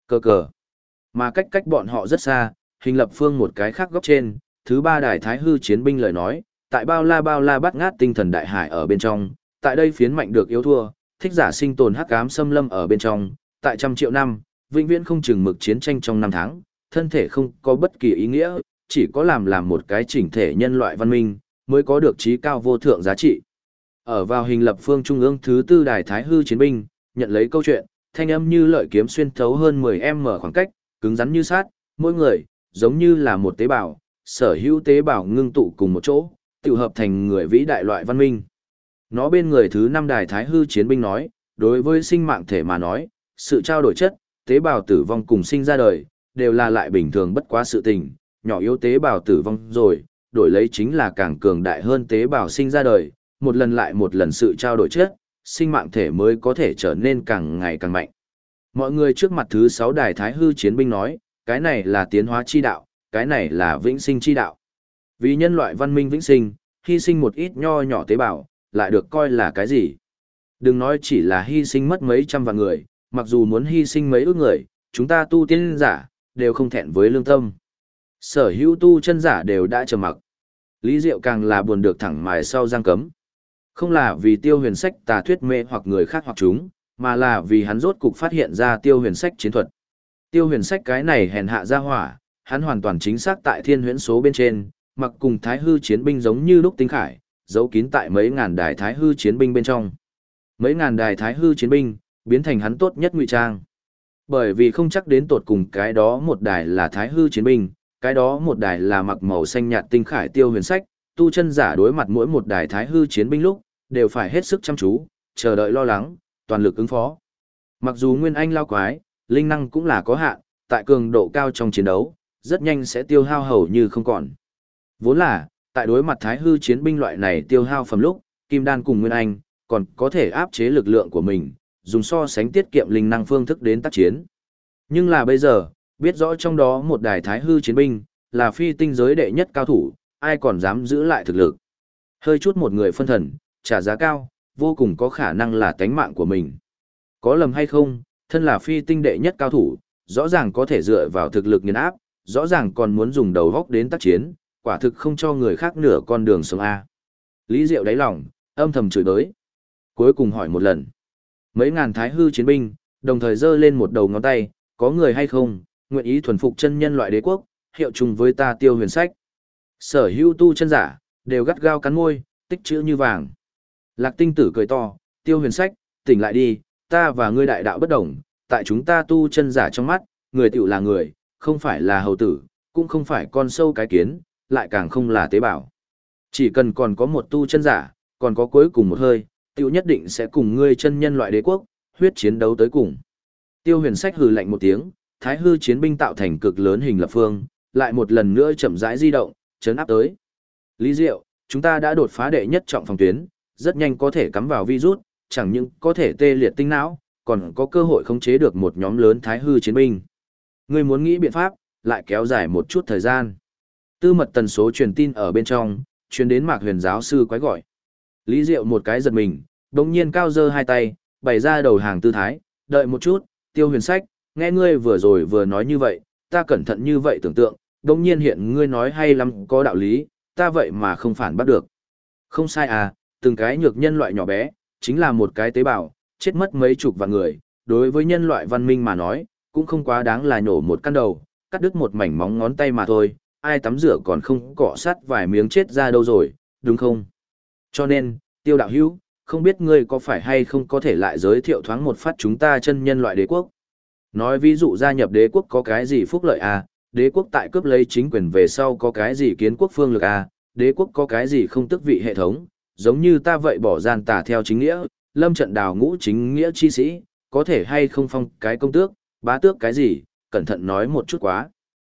Cờ cờ. Mà cách cách bọn họ rất xa, hình lập phương một cái khác góc trên, thứ ba đài thái hư chiến binh lời nói, tại bao la bắt ngát tinh thần đại hải ở bên trong, tại đây phiến mạnh được yếu thua, thích giả sinh tồn hắc ám xâm lâm ở bên trong, tại trăm triệu năm, vĩnh viễn không chừng mực chiến tranh trong năm tháng, thân thể không có bất kỳ ý nghĩa, chỉ có làm một cái chỉnh thể nhân loại văn minh, mới có được trí cao vô thượng giá trị. Ở vào hình lập phương trung ương thứ tư đài thái hư chiến binh, nhận lấy câu chuyện, thanh âm như lợi kiếm xuyên thấu hơn 10m khoảng cách, cứng rắn như sát, mỗi người, giống như là một tế bào, sở hữu tế bào ngưng tụ cùng một chỗ, tự hợp thành người vĩ đại loại văn minh. Nó bên người thứ năm đài thái hư chiến binh nói, đối với sinh mạng thể mà nói, sự trao đổi chất, tế bào tử vong cùng sinh ra đời, đều là lại bình thường bất quá sự tình, nhỏ yếu tế bào tử vong rồi, đổi lấy chính là càng cường đại hơn tế bào sinh ra đời, một lần lại một lần sự trao đổi chất, sinh mạng thể mới có thể trở nên càng ngày càng mạnh. Mọi người trước mặt thứ sáu đài thái hư chiến binh nói, cái này là tiến hóa chi đạo, cái này là vĩnh sinh chi đạo. Vì nhân loại văn minh vĩnh sinh, hy sinh một ít nho nhỏ tế bào, lại được coi là cái gì? Đừng nói chỉ là hy sinh mất mấy trăm vạn người, mặc dù muốn hy sinh mấy ước người, chúng ta tu tiên giả, đều không thẹn với lương tâm. Sở hữu tu chân giả đều đã trầm mặc. Lý Diệu càng là buồn được thẳng mài sau giang cấm. Không là vì Tiêu Huyền Sách tà thuyết mê hoặc người khác hoặc chúng, mà là vì hắn rốt cục phát hiện ra Tiêu Huyền Sách chiến thuật. Tiêu Huyền Sách cái này hèn hạ ra hỏa, hắn hoàn toàn chính xác tại thiên huyễn số bên trên, mặc cùng thái hư chiến binh giống như lúc tinh khải, giấu kín tại mấy ngàn đài thái hư chiến binh bên trong. Mấy ngàn đài thái hư chiến binh, biến thành hắn tốt nhất ngụy trang. Bởi vì không chắc đến tột cùng cái đó một đài là thái hư chiến binh, cái đó một đài là mặc màu xanh nhạt tinh khải Tiêu Huyền Sách, tu chân giả đối mặt mỗi một đài thái hư chiến binh lúc, đều phải hết sức chăm chú, chờ đợi lo lắng, toàn lực ứng phó. Mặc dù nguyên anh lao quái, linh năng cũng là có hạn, tại cường độ cao trong chiến đấu, rất nhanh sẽ tiêu hao hầu như không còn. Vốn là, tại đối mặt thái hư chiến binh loại này tiêu hao phẩm lúc, kim đan cùng nguyên anh, còn có thể áp chế lực lượng của mình, dùng so sánh tiết kiệm linh năng phương thức đến tác chiến. Nhưng là bây giờ, biết rõ trong đó một đài thái hư chiến binh, là phi tinh giới đệ nhất cao thủ, ai còn dám giữ lại thực lực. Hơi chút một người phân thần, trả giá cao, vô cùng có khả năng là tánh mạng của mình. Có lầm hay không, thân là phi tinh đệ nhất cao thủ, rõ ràng có thể dựa vào thực lực nghiền áp, rõ ràng còn muốn dùng đầu góc đến tác chiến, quả thực không cho người khác nửa con đường sống A. Lý Diệu đáy lòng, âm thầm chửi đới. Cuối cùng hỏi một lần. Mấy ngàn thái hư chiến binh, đồng thời giơ lên một đầu ngón tay, có người hay không, nguyện ý thuần phục chân nhân loại đế quốc, hiệu chung với ta Tiêu Huyền Sách. Sở hữu tu chân giả, đều gắt gao cắn môi, tích chữ như vàng. Lạc Tinh Tử cười to, Tiêu Huyền Sách, tỉnh lại đi, ta và ngươi đại đạo bất đồng, tại chúng ta tu chân giả trong mắt, người tiểu là người, không phải là hầu tử, cũng không phải con sâu cái kiến, lại càng không là tế bào. Chỉ cần còn có một tu chân giả, còn có cuối cùng một hơi, tiểu nhất định sẽ cùng ngươi chân nhân loại đế quốc, huyết chiến đấu tới cùng. Tiêu Huyền Sách hừ lạnh một tiếng, thái hư chiến binh tạo thành cực lớn hình lập phương, lại một lần nữa chậm rãi di động, chấn áp tới. Lý Diệu, chúng ta đã đột phá đệ nhất trọng phòng tuyến, rất nhanh có thể cắm vào virus, chẳng những có thể tê liệt tinh não, còn có cơ hội khống chế được một nhóm lớn thái hư chiến binh. Ngươi muốn nghĩ biện pháp, lại kéo dài một chút thời gian. Tư mật tần số truyền tin ở bên trong, truyền đến Mạc Huyền giáo sư quái gọi. Lý Diệu một cái giật mình, đột nhiên cao giơ hai tay, bày ra đầu hàng tư thái, đợi một chút, Tiêu Huyền Sách, nghe ngươi vừa rồi vừa nói như vậy, ta cẩn thận như vậy tưởng tượng, đột nhiên hiện ngươi nói hay lắm có đạo lý, ta vậy mà không phản bắt được. Không sai à, từng cái nhược nhân loại nhỏ bé, chính là một cái tế bào, chết mất mấy chục vạn người, đối với nhân loại văn minh mà nói, cũng không quá đáng là nhổ một căn đầu, cắt đứt một mảnh móng ngón tay mà thôi, ai tắm rửa còn không cọ sát vài miếng chết ra đâu rồi, đúng không? Cho nên, Tiêu đạo hữu, không biết ngươi có phải hay không có thể lại giới thiệu thoáng một phát chúng ta chân nhân loại đế quốc. Nói ví dụ gia nhập đế quốc có cái gì phúc lợi à, đế quốc tại cướp lấy chính quyền về sau có cái gì kiến quốc phương lược à, đế quốc có cái gì không tức vị hệ thống, giống như ta vậy bỏ gian tà theo chính nghĩa, lâm trận đào ngũ chính nghĩa chi sĩ, có thể hay không phong cái công tước, bá tước cái gì, cẩn thận nói một chút quá.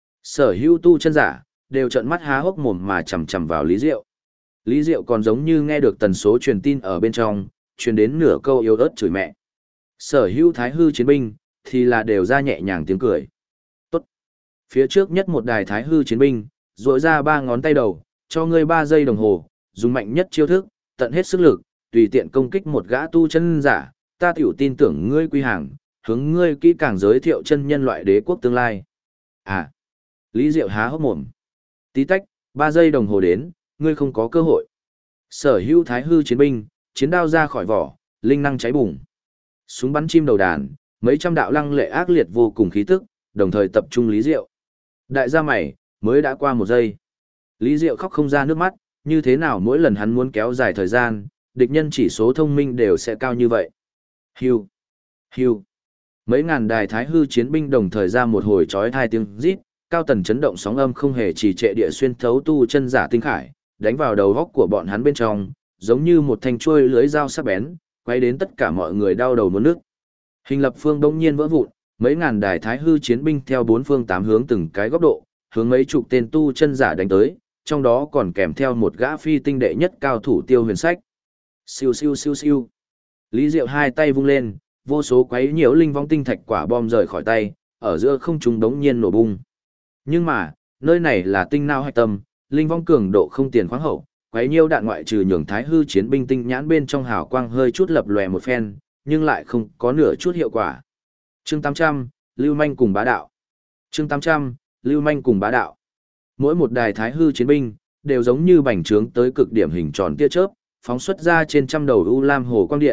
Sở hữu tu chân giả, đều trợn mắt há hốc mồm mà chằm chằm vào Lý Diệu. Lý Diệu còn giống như nghe được tần số truyền tin ở bên trong, truyền đến nửa câu yếu ớt chửi mẹ. Sở hữu thái hư chiến binh, thì là đều ra nhẹ nhàng tiếng cười. Tốt. Phía trước nhất một đài thái hư chiến binh, rỗi ra 3 ngón tay đầu, cho ngươi 3 giây đồng hồ, dùng mạnh nhất chiêu thức, tận hết sức lực, tùy tiện công kích một gã tu chân giả, ta tiểu tin tưởng ngươi quy hàng, hướng ngươi kỹ càng giới thiệu chân nhân loại đế quốc tương lai. À, Lý Diệu há hốc mồm. Tí tách, 3 giây đồng hồ đến, ngươi không có cơ hội. Sở hữu thái hư chiến binh, chiến đao ra khỏi vỏ, linh năng cháy bùng. Súng bắn chim đầu đàn, mấy trăm đạo lăng lệ ác liệt vô cùng khí tức, đồng thời tập trung Lý Diệu. Đại gia mày, mới đã qua 1 giây. Lý Diệu khóc không ra nước mắt, như thế nào mỗi lần hắn muốn kéo dài thời gian, địch nhân chỉ số thông minh đều sẽ cao như vậy. Hưu, hưu. Mấy ngàn đài thái hư chiến binh đồng thời ra một hồi chói tai tiếng rít, cao tần chấn động sóng âm không hề trì trệ địa xuyên thấu tu chân giả tinh khải, đánh vào đầu góc của bọn hắn bên trong, giống như một thanh chuôi lưới dao sắc bén, quay đến tất cả mọi người đau đầu muốn nước. Hình lập phương đông nhiên vỡ vụn, mấy ngàn đài thái hư chiến binh theo 4 phương 8 hướng từng cái góc độ, hướng mấy chục tên tu chân giả đánh tới, trong đó còn kèm theo một gã phi tinh đệ nhất cao thủ Tiêu Huyền Sách. Siêu siêu siêu siêu. Lý Diệu hai tay vung lên, vô số quấy nhiễu linh vong tinh thạch quả bom rời khỏi tay, ở giữa không trung đống nhiên nổ bung. Nhưng mà, nơi này là tinh não hạch tâm, linh vong cường độ không tiền khoáng hậu, quấy nhiễu đạn ngoại trừ nhường thái hư chiến binh tinh nhãn bên trong hào quang hơi chút lập lòe một phen, nhưng lại không có nửa chút hiệu quả. Chương 800, Lưu Manh cùng bá đạo. Chương 800, Lưu Manh cùng bá đạo. Mỗi một đài thái hư chiến binh đều giống như bành trướng tới cực điểm hình tròn tia chớp, phóng xuất ra trên trăm đầu u lam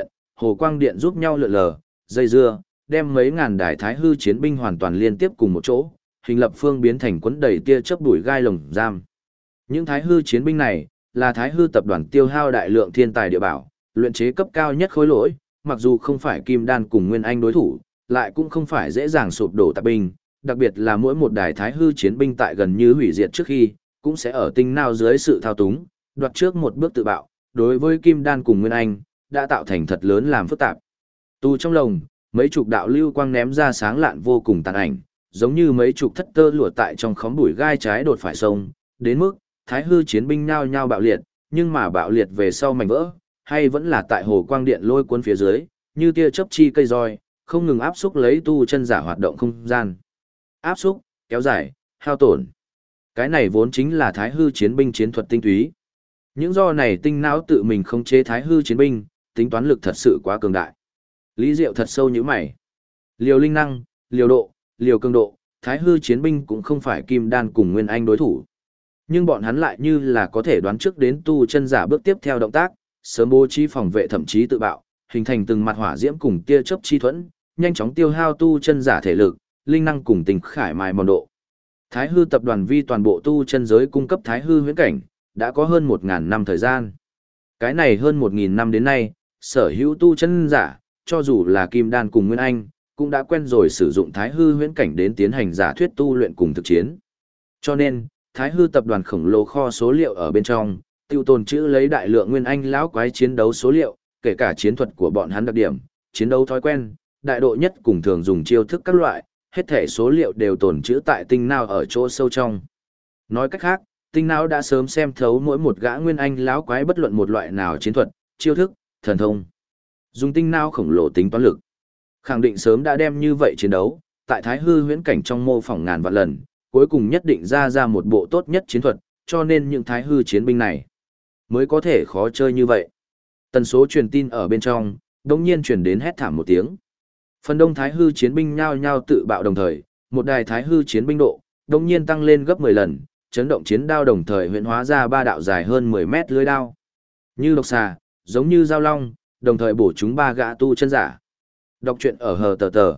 hồ quang điện giúp nhau lượn lờ, dây dưa, đem mấy ngàn đài thái hư chiến binh hoàn toàn liên tiếp cùng một chỗ, hình lập phương biến thành quấn đầy tia chớp đuổi gai lồng giam. Những thái hư chiến binh này là thái hư tập đoàn tiêu hao đại lượng thiên tài địa bảo, luyện chế cấp cao nhất khối lỗi, mặc dù không phải kim đan cùng nguyên anh đối thủ, lại cũng không phải dễ dàng sụp đổ tạp binh, đặc biệt là mỗi một đài thái hư chiến binh tại gần như hủy diệt trước khi, cũng sẽ ở tinh não dưới sự thao túng, đoạt trước một bước tự bạo, đối với kim đan cùng nguyên anh, đã tạo thành thật lớn làm phức tạp. Tu trong lồng, mấy chục đạo lưu quang ném ra sáng lạn vô cùng tàn ảnh, giống như mấy chục thất tơ lụa tại trong khóm bụi gai trái đột phải sông, đến mức thái hư chiến binh nhao nhao bạo liệt, nhưng mà bạo liệt về sau mảnh vỡ, hay vẫn là tại hồ quang điện lôi cuốn phía dưới, như tia chớp chi cây roi, không ngừng áp xúc lấy tu chân giả hoạt động không gian. Áp xúc, kéo dài, hao tổn. Cái này vốn chính là thái hư chiến binh chiến thuật tinh túy. Những do này tinh não tự mình khống chế thái hư chiến binh, tính toán lực thật sự quá cường đại. Lý Diệu thật sâu như mày. Liều linh năng, liều độ, liều cường độ, thái hư chiến binh cũng không phải kim đan cùng nguyên anh đối thủ. Nhưng bọn hắn lại như là có thể đoán trước đến tu chân giả bước tiếp theo động tác, sớm bố trí phòng vệ thậm chí tự bạo, hình thành từng mặt hỏa diễm cùng tia chớp chi thuẫn, nhanh chóng tiêu hao tu chân giả thể lực, linh năng cùng tình khải mài mòn độ. Thái hư tập đoàn vi toàn bộ tu chân giới cung cấp thái hư huyễn cảnh, đã có hơn 1.000 năm thời gian. Cái này hơn 1.000 năm đến nay, sở hữu tu chân giả, cho dù là kim đan cùng nguyên anh, cũng đã quen rồi sử dụng thái hư huyễn cảnh đến tiến hành giả thuyết tu luyện cùng thực chiến. Cho nên, thái hư tập đoàn khổng lồ kho số liệu ở bên trong, tiêu tồn trữ lấy đại lượng nguyên anh lão quái chiến đấu số liệu, kể cả chiến thuật của bọn hắn đặc điểm, chiến đấu thói quen, đại độ nhất cùng thường dùng chiêu thức các loại, hết thể số liệu đều tồn trữ tại tinh não ở chỗ sâu trong. Nói cách khác, tinh não đã sớm xem thấu mỗi một gã nguyên anh lão quái bất luận một loại nào chiến thuật, chiêu thức, thần thông. Dùng tinh não khổng lồ tính toán lực, khẳng định sớm đã đem như vậy chiến đấu, tại thái hư huyễn cảnh trong mô phỏng ngàn vạn lần, cuối cùng nhất định ra một bộ tốt nhất chiến thuật, cho nên những thái hư chiến binh này mới có thể khó chơi như vậy. Tần số truyền tin ở bên trong, đột nhiên truyền đến hét thảm một tiếng. Phần đông thái hư chiến binh nhao nhao tự bạo đồng thời, một đài thái hư chiến binh độ, đột nhiên tăng lên gấp 10 lần, chấn động chiến đao đồng thời huyễn hóa ra 3 đạo dài hơn 10 mét lưới đao. Như độc xà, giống như dao long, đồng thời bổ chúng 3 gã tu chân giả. Đọc truyện ở hờ tờ tờ.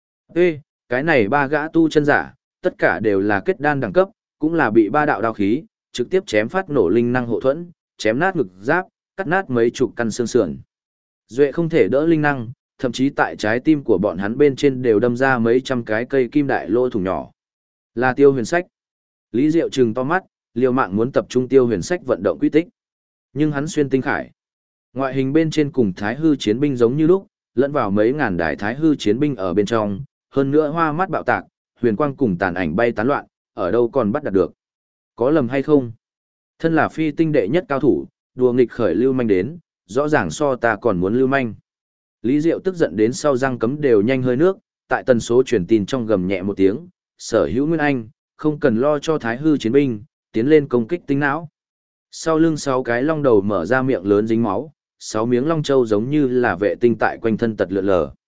Ê, cái này 3 gã tu chân giả, tất cả đều là kết đan đẳng cấp, cũng là bị 3 đạo đao khí, trực tiếp chém phát nổ linh năng hộ thuẫn, chém nát ngực giáp, cắt nát mấy chục căn xương sườn. Duệ không thể đỡ linh năng, thậm chí tại trái tim của bọn hắn bên trên đều đâm ra mấy trăm cái cây kim đại lỗ thủng nhỏ. Là Tiêu Huyền Sách. Lý Diệu trừng to mắt, liều mạng muốn tập trung Tiêu Huyền Sách vận động quy tích. Nhưng hắn xuyên tinh khải. Ngoại hình bên trên cùng thái hư chiến binh giống như lúc, lẫn vào mấy ngàn đại thái hư chiến binh ở bên trong, hơn nữa hoa mắt bạo tạc, huyền quang cùng tàn ảnh bay tán loạn, ở đâu còn bắt đạt được. Có lầm hay không? Thân là phi tinh đệ nhất cao thủ, đùa nghịch khởi lưu manh đến, rõ ràng so ta còn muốn lưu manh. Lý Diệu tức giận đến sau răng cấm đều nhanh hơi nước, tại tần số truyền tin trong gầm nhẹ một tiếng, sở hữu nguyên anh, không cần lo cho thái hư chiến binh, tiến lên công kích tinh não. Sau lưng 6 cái long đầu mở ra miệng lớn dính máu, 6 miếng long châu giống như là vệ tinh tại quanh thân tật lượn lờ.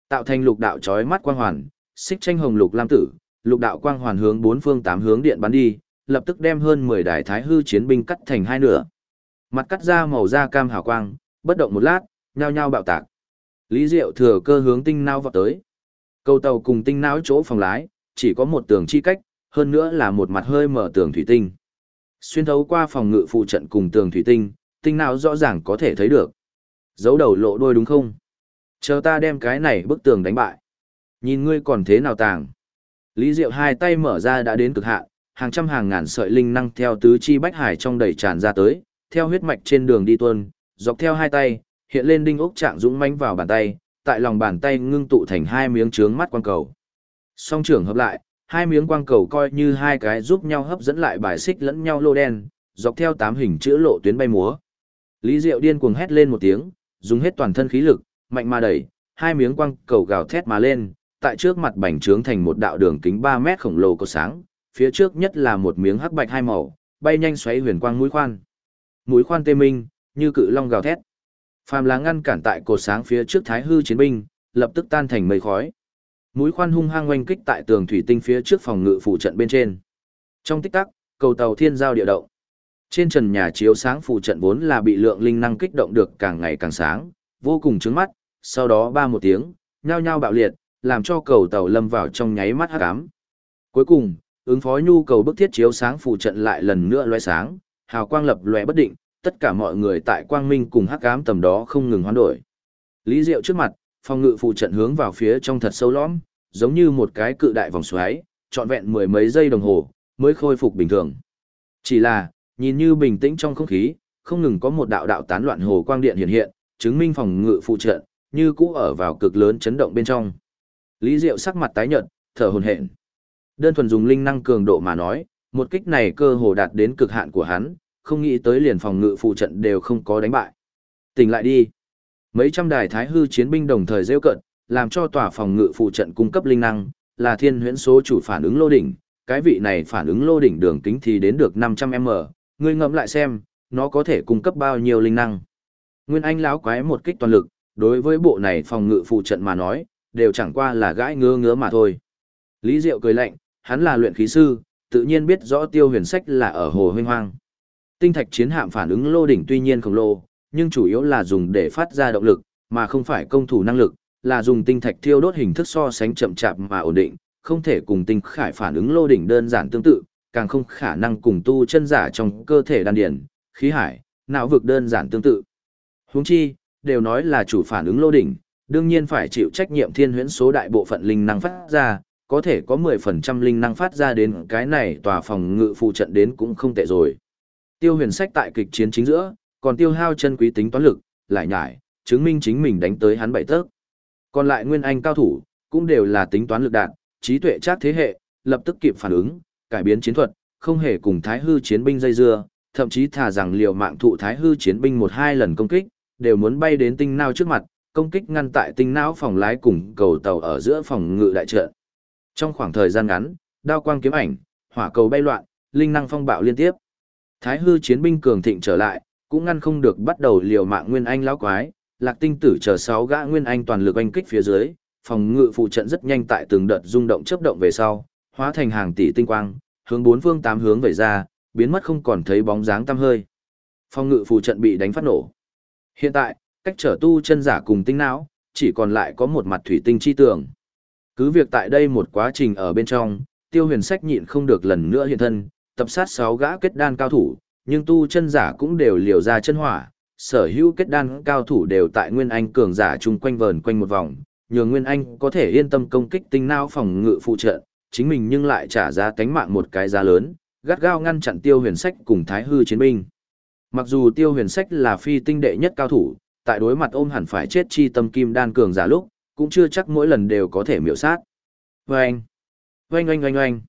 Tạo thành lục đạo chói mắt quang hoàn, xích tranh hồng lục lam tử, lục đạo quang hoàn hướng bốn phương tám hướng điện bắn đi, lập tức đem hơn 10 đài thái hư chiến binh cắt thành hai nửa. Mặt cắt ra màu da cam hào quang, bất động một lát, nhao nhao bạo tạc. Lý Diệu thừa cơ hướng tinh não vọt tới. Cầu tàu cùng tinh não chỗ phòng lái, chỉ có một tường chi cách, hơn nữa là một mặt hơi mở tường thủy tinh. Xuyên thấu qua phòng ngự phụ trận cùng tường thủy tinh, tinh não rõ ràng có thể thấy được. Giấu đầu lộ đôi đúng không? Chờ ta đem cái này bức tường đánh bại. Nhìn ngươi còn thế nào tàng. Lý Diệu hai tay mở ra đã đến cực hạn, hàng trăm hàng ngàn sợi linh năng theo tứ chi bách hải trong đầy tràn ra tới, theo huyết mạch trên đường đi tuôn, dọc theo hai tay, hiện lên đinh ốc trạng dũng mãnh vào bàn tay, tại lòng bàn tay ngưng tụ thành hai miếng trướng mắt quang cầu. Song trưởng hợp lại, hai miếng quang cầu coi như hai cái giúp nhau hấp dẫn lại bài xích lẫn nhau lô đen, dọc theo tám hình chữ lộ tuyến bay múa. Lý Diệu điên cuồng hét lên một tiếng, dùng hết toàn thân khí lực, mạnh mà đẩy, hai miếng quang cầu gào thét mà lên, tại trước mặt bành trướng thành một đạo đường kính 3 mét khổng lồ có sáng, phía trước nhất là một miếng hắc bạch hai màu, bay nhanh xoáy huyền quang mũi khoan. Mũi khoan tê minh, như cự long gào thét. Phàm là ngăn cản tại cột sáng phía trước thái hư chiến binh, lập tức tan thành mây khói. Mũi khoan hung hăng oanh kích tại tường thủy tinh phía trước phòng ngự phụ trận bên trên. Trong tích tắc, cầu tàu thiên giao địa động. Trên trần nhà chiếu sáng phụ trận vốn là bị lượng linh năng kích động được càng ngày càng sáng, vô cùng chói mắt, sau đó ba một tiếng, nhao nhao bạo liệt, làm cho cầu tàu lâm vào trong nháy mắt hắc ám. Cuối cùng, ứng phó nhu cầu bức thiết chiếu sáng phụ trận lại lần nữa lóe sáng, hào quang lập lóe bất định, tất cả mọi người tại quang minh cùng hắc ám tầm đó không ngừng hoán đổi. Lý Diệu trước mặt, phòng ngự phụ trận hướng vào phía trong thật sâu lõm, giống như một cái cự đại vòng xoáy, trọn vẹn mười mấy giây đồng hồ mới khôi phục bình thường. Chỉ là, nhìn như bình tĩnh trong không khí, không ngừng có một đạo đạo tán loạn hồ quang điện hiện hiện, chứng minh phòng ngự phụ trận như cũ ở vào cực lớn chấn động bên trong. Lý Diệu sắc mặt tái nhợt, thở hổn hển. Đơn thuần dùng linh năng cường độ mà nói, một kích này cơ hồ đạt đến cực hạn của hắn, không nghĩ tới liền phòng ngự phụ trận đều không có đánh bại. Tỉnh lại đi. Mấy trăm đài thái hư chiến binh đồng thời rêu cận, làm cho tòa phòng ngự phụ trận cung cấp linh năng, là thiên huyễn số chủ phản ứng lô đỉnh. Cái vị này phản ứng lô đỉnh đường kính thì đến được 500m, ngươi ngẫm lại xem, nó có thể cung cấp bao nhiêu linh năng. Nguyên Anh lão quái một kích toàn lực, đối với bộ này phòng ngự phụ trận mà nói, đều chẳng qua là gãi ngứa ngứa mà thôi. Lý Diệu cười lạnh, hắn là luyện khí sư, tự nhiên biết rõ Tiêu Huyền Sách là ở hồ huynh hoang. Tinh thạch chiến hạm phản ứng lô đỉnh tuy nhiên khổng lồ, nhưng chủ yếu là dùng để phát ra động lực, mà không phải công thủ năng lực, là dùng tinh thạch thiêu đốt hình thức so sánh chậm chạp mà ổn định, không thể cùng tinh khải phản ứng lô đỉnh đơn giản tương tự, càng không khả năng cùng tu chân giả trong cơ thể đan điển, khí hải, não vực đơn giản tương tự. Huống chi, đều nói là chủ phản ứng lô đỉnh, đương nhiên phải chịu trách nhiệm thiên huyễn số đại bộ phận linh năng phát ra, có thể có 10% linh năng phát ra đến cái này tòa phòng ngự phụ trận đến cũng không tệ rồi. Tiêu Huyền Sách tại kịch chiến chính giữa, còn tiêu hao chân quý tính toán lực, lại nhải, chứng minh chính mình đánh tới hắn bảy tấc. Còn lại Nguyên Anh cao thủ, cũng đều là tính toán lực đạt, trí tuệ chắc thế hệ, lập tức kịp phản ứng, cải biến chiến thuật, không hề cùng thái hư chiến binh dây dưa, thậm chí thà rằng liều mạng thụ thái hư chiến binh một hai lần công kích, đều muốn bay đến tinh não trước mặt, công kích ngăn tại tinh não phòng lái cùng cầu tàu ở giữa phòng ngự đại trận. Trong khoảng thời gian ngắn, đao quang kiếm ảnh, hỏa cầu bay loạn, linh năng phong bạo liên tiếp. Thái hư chiến binh cường thịnh trở lại, cũng ngăn không được bắt đầu liều mạng Nguyên Anh lão quái, Lạc Tinh Tử chờ 6 gã Nguyên Anh toàn lực oanh kích phía dưới, phòng ngự phụ trận rất nhanh tại từng đợt rung động chớp động về sau, hóa thành hàng tỷ tinh quang, hướng bốn phương tám hướng vẩy ra, biến mất không còn thấy bóng dáng tăm hơi. Phòng ngự phụ trận bị đánh phát nổ. Hiện tại, cách trở tu chân giả cùng tinh não, chỉ còn lại có một mặt thủy tinh chi tường. Cứ việc tại đây một quá trình ở bên trong, Tiêu Huyền Sách nhịn không được lần nữa hiện thân, tập sát 6 gã kết đan cao thủ, nhưng tu chân giả cũng đều liều ra chân hỏa, sở hữu kết đan cao thủ đều tại Nguyên Anh cường giả chung quanh vờn quanh một vòng, nhường Nguyên Anh có thể yên tâm công kích tinh não phòng ngự phụ trận, chính mình nhưng lại trả giá cánh mạng một cái giá lớn, gắt gao ngăn chặn Tiêu Huyền Sách cùng Thái hư chiến binh. Mặc dù Tiêu Huyền Sách là phi tinh đệ nhất cao thủ, tại đối mặt ôm hẳn phải chết chi tâm kim đan cường giả lúc, cũng chưa chắc mỗi lần đều có thể miểu sát. Oanh! Oanh oanh oanh oanh!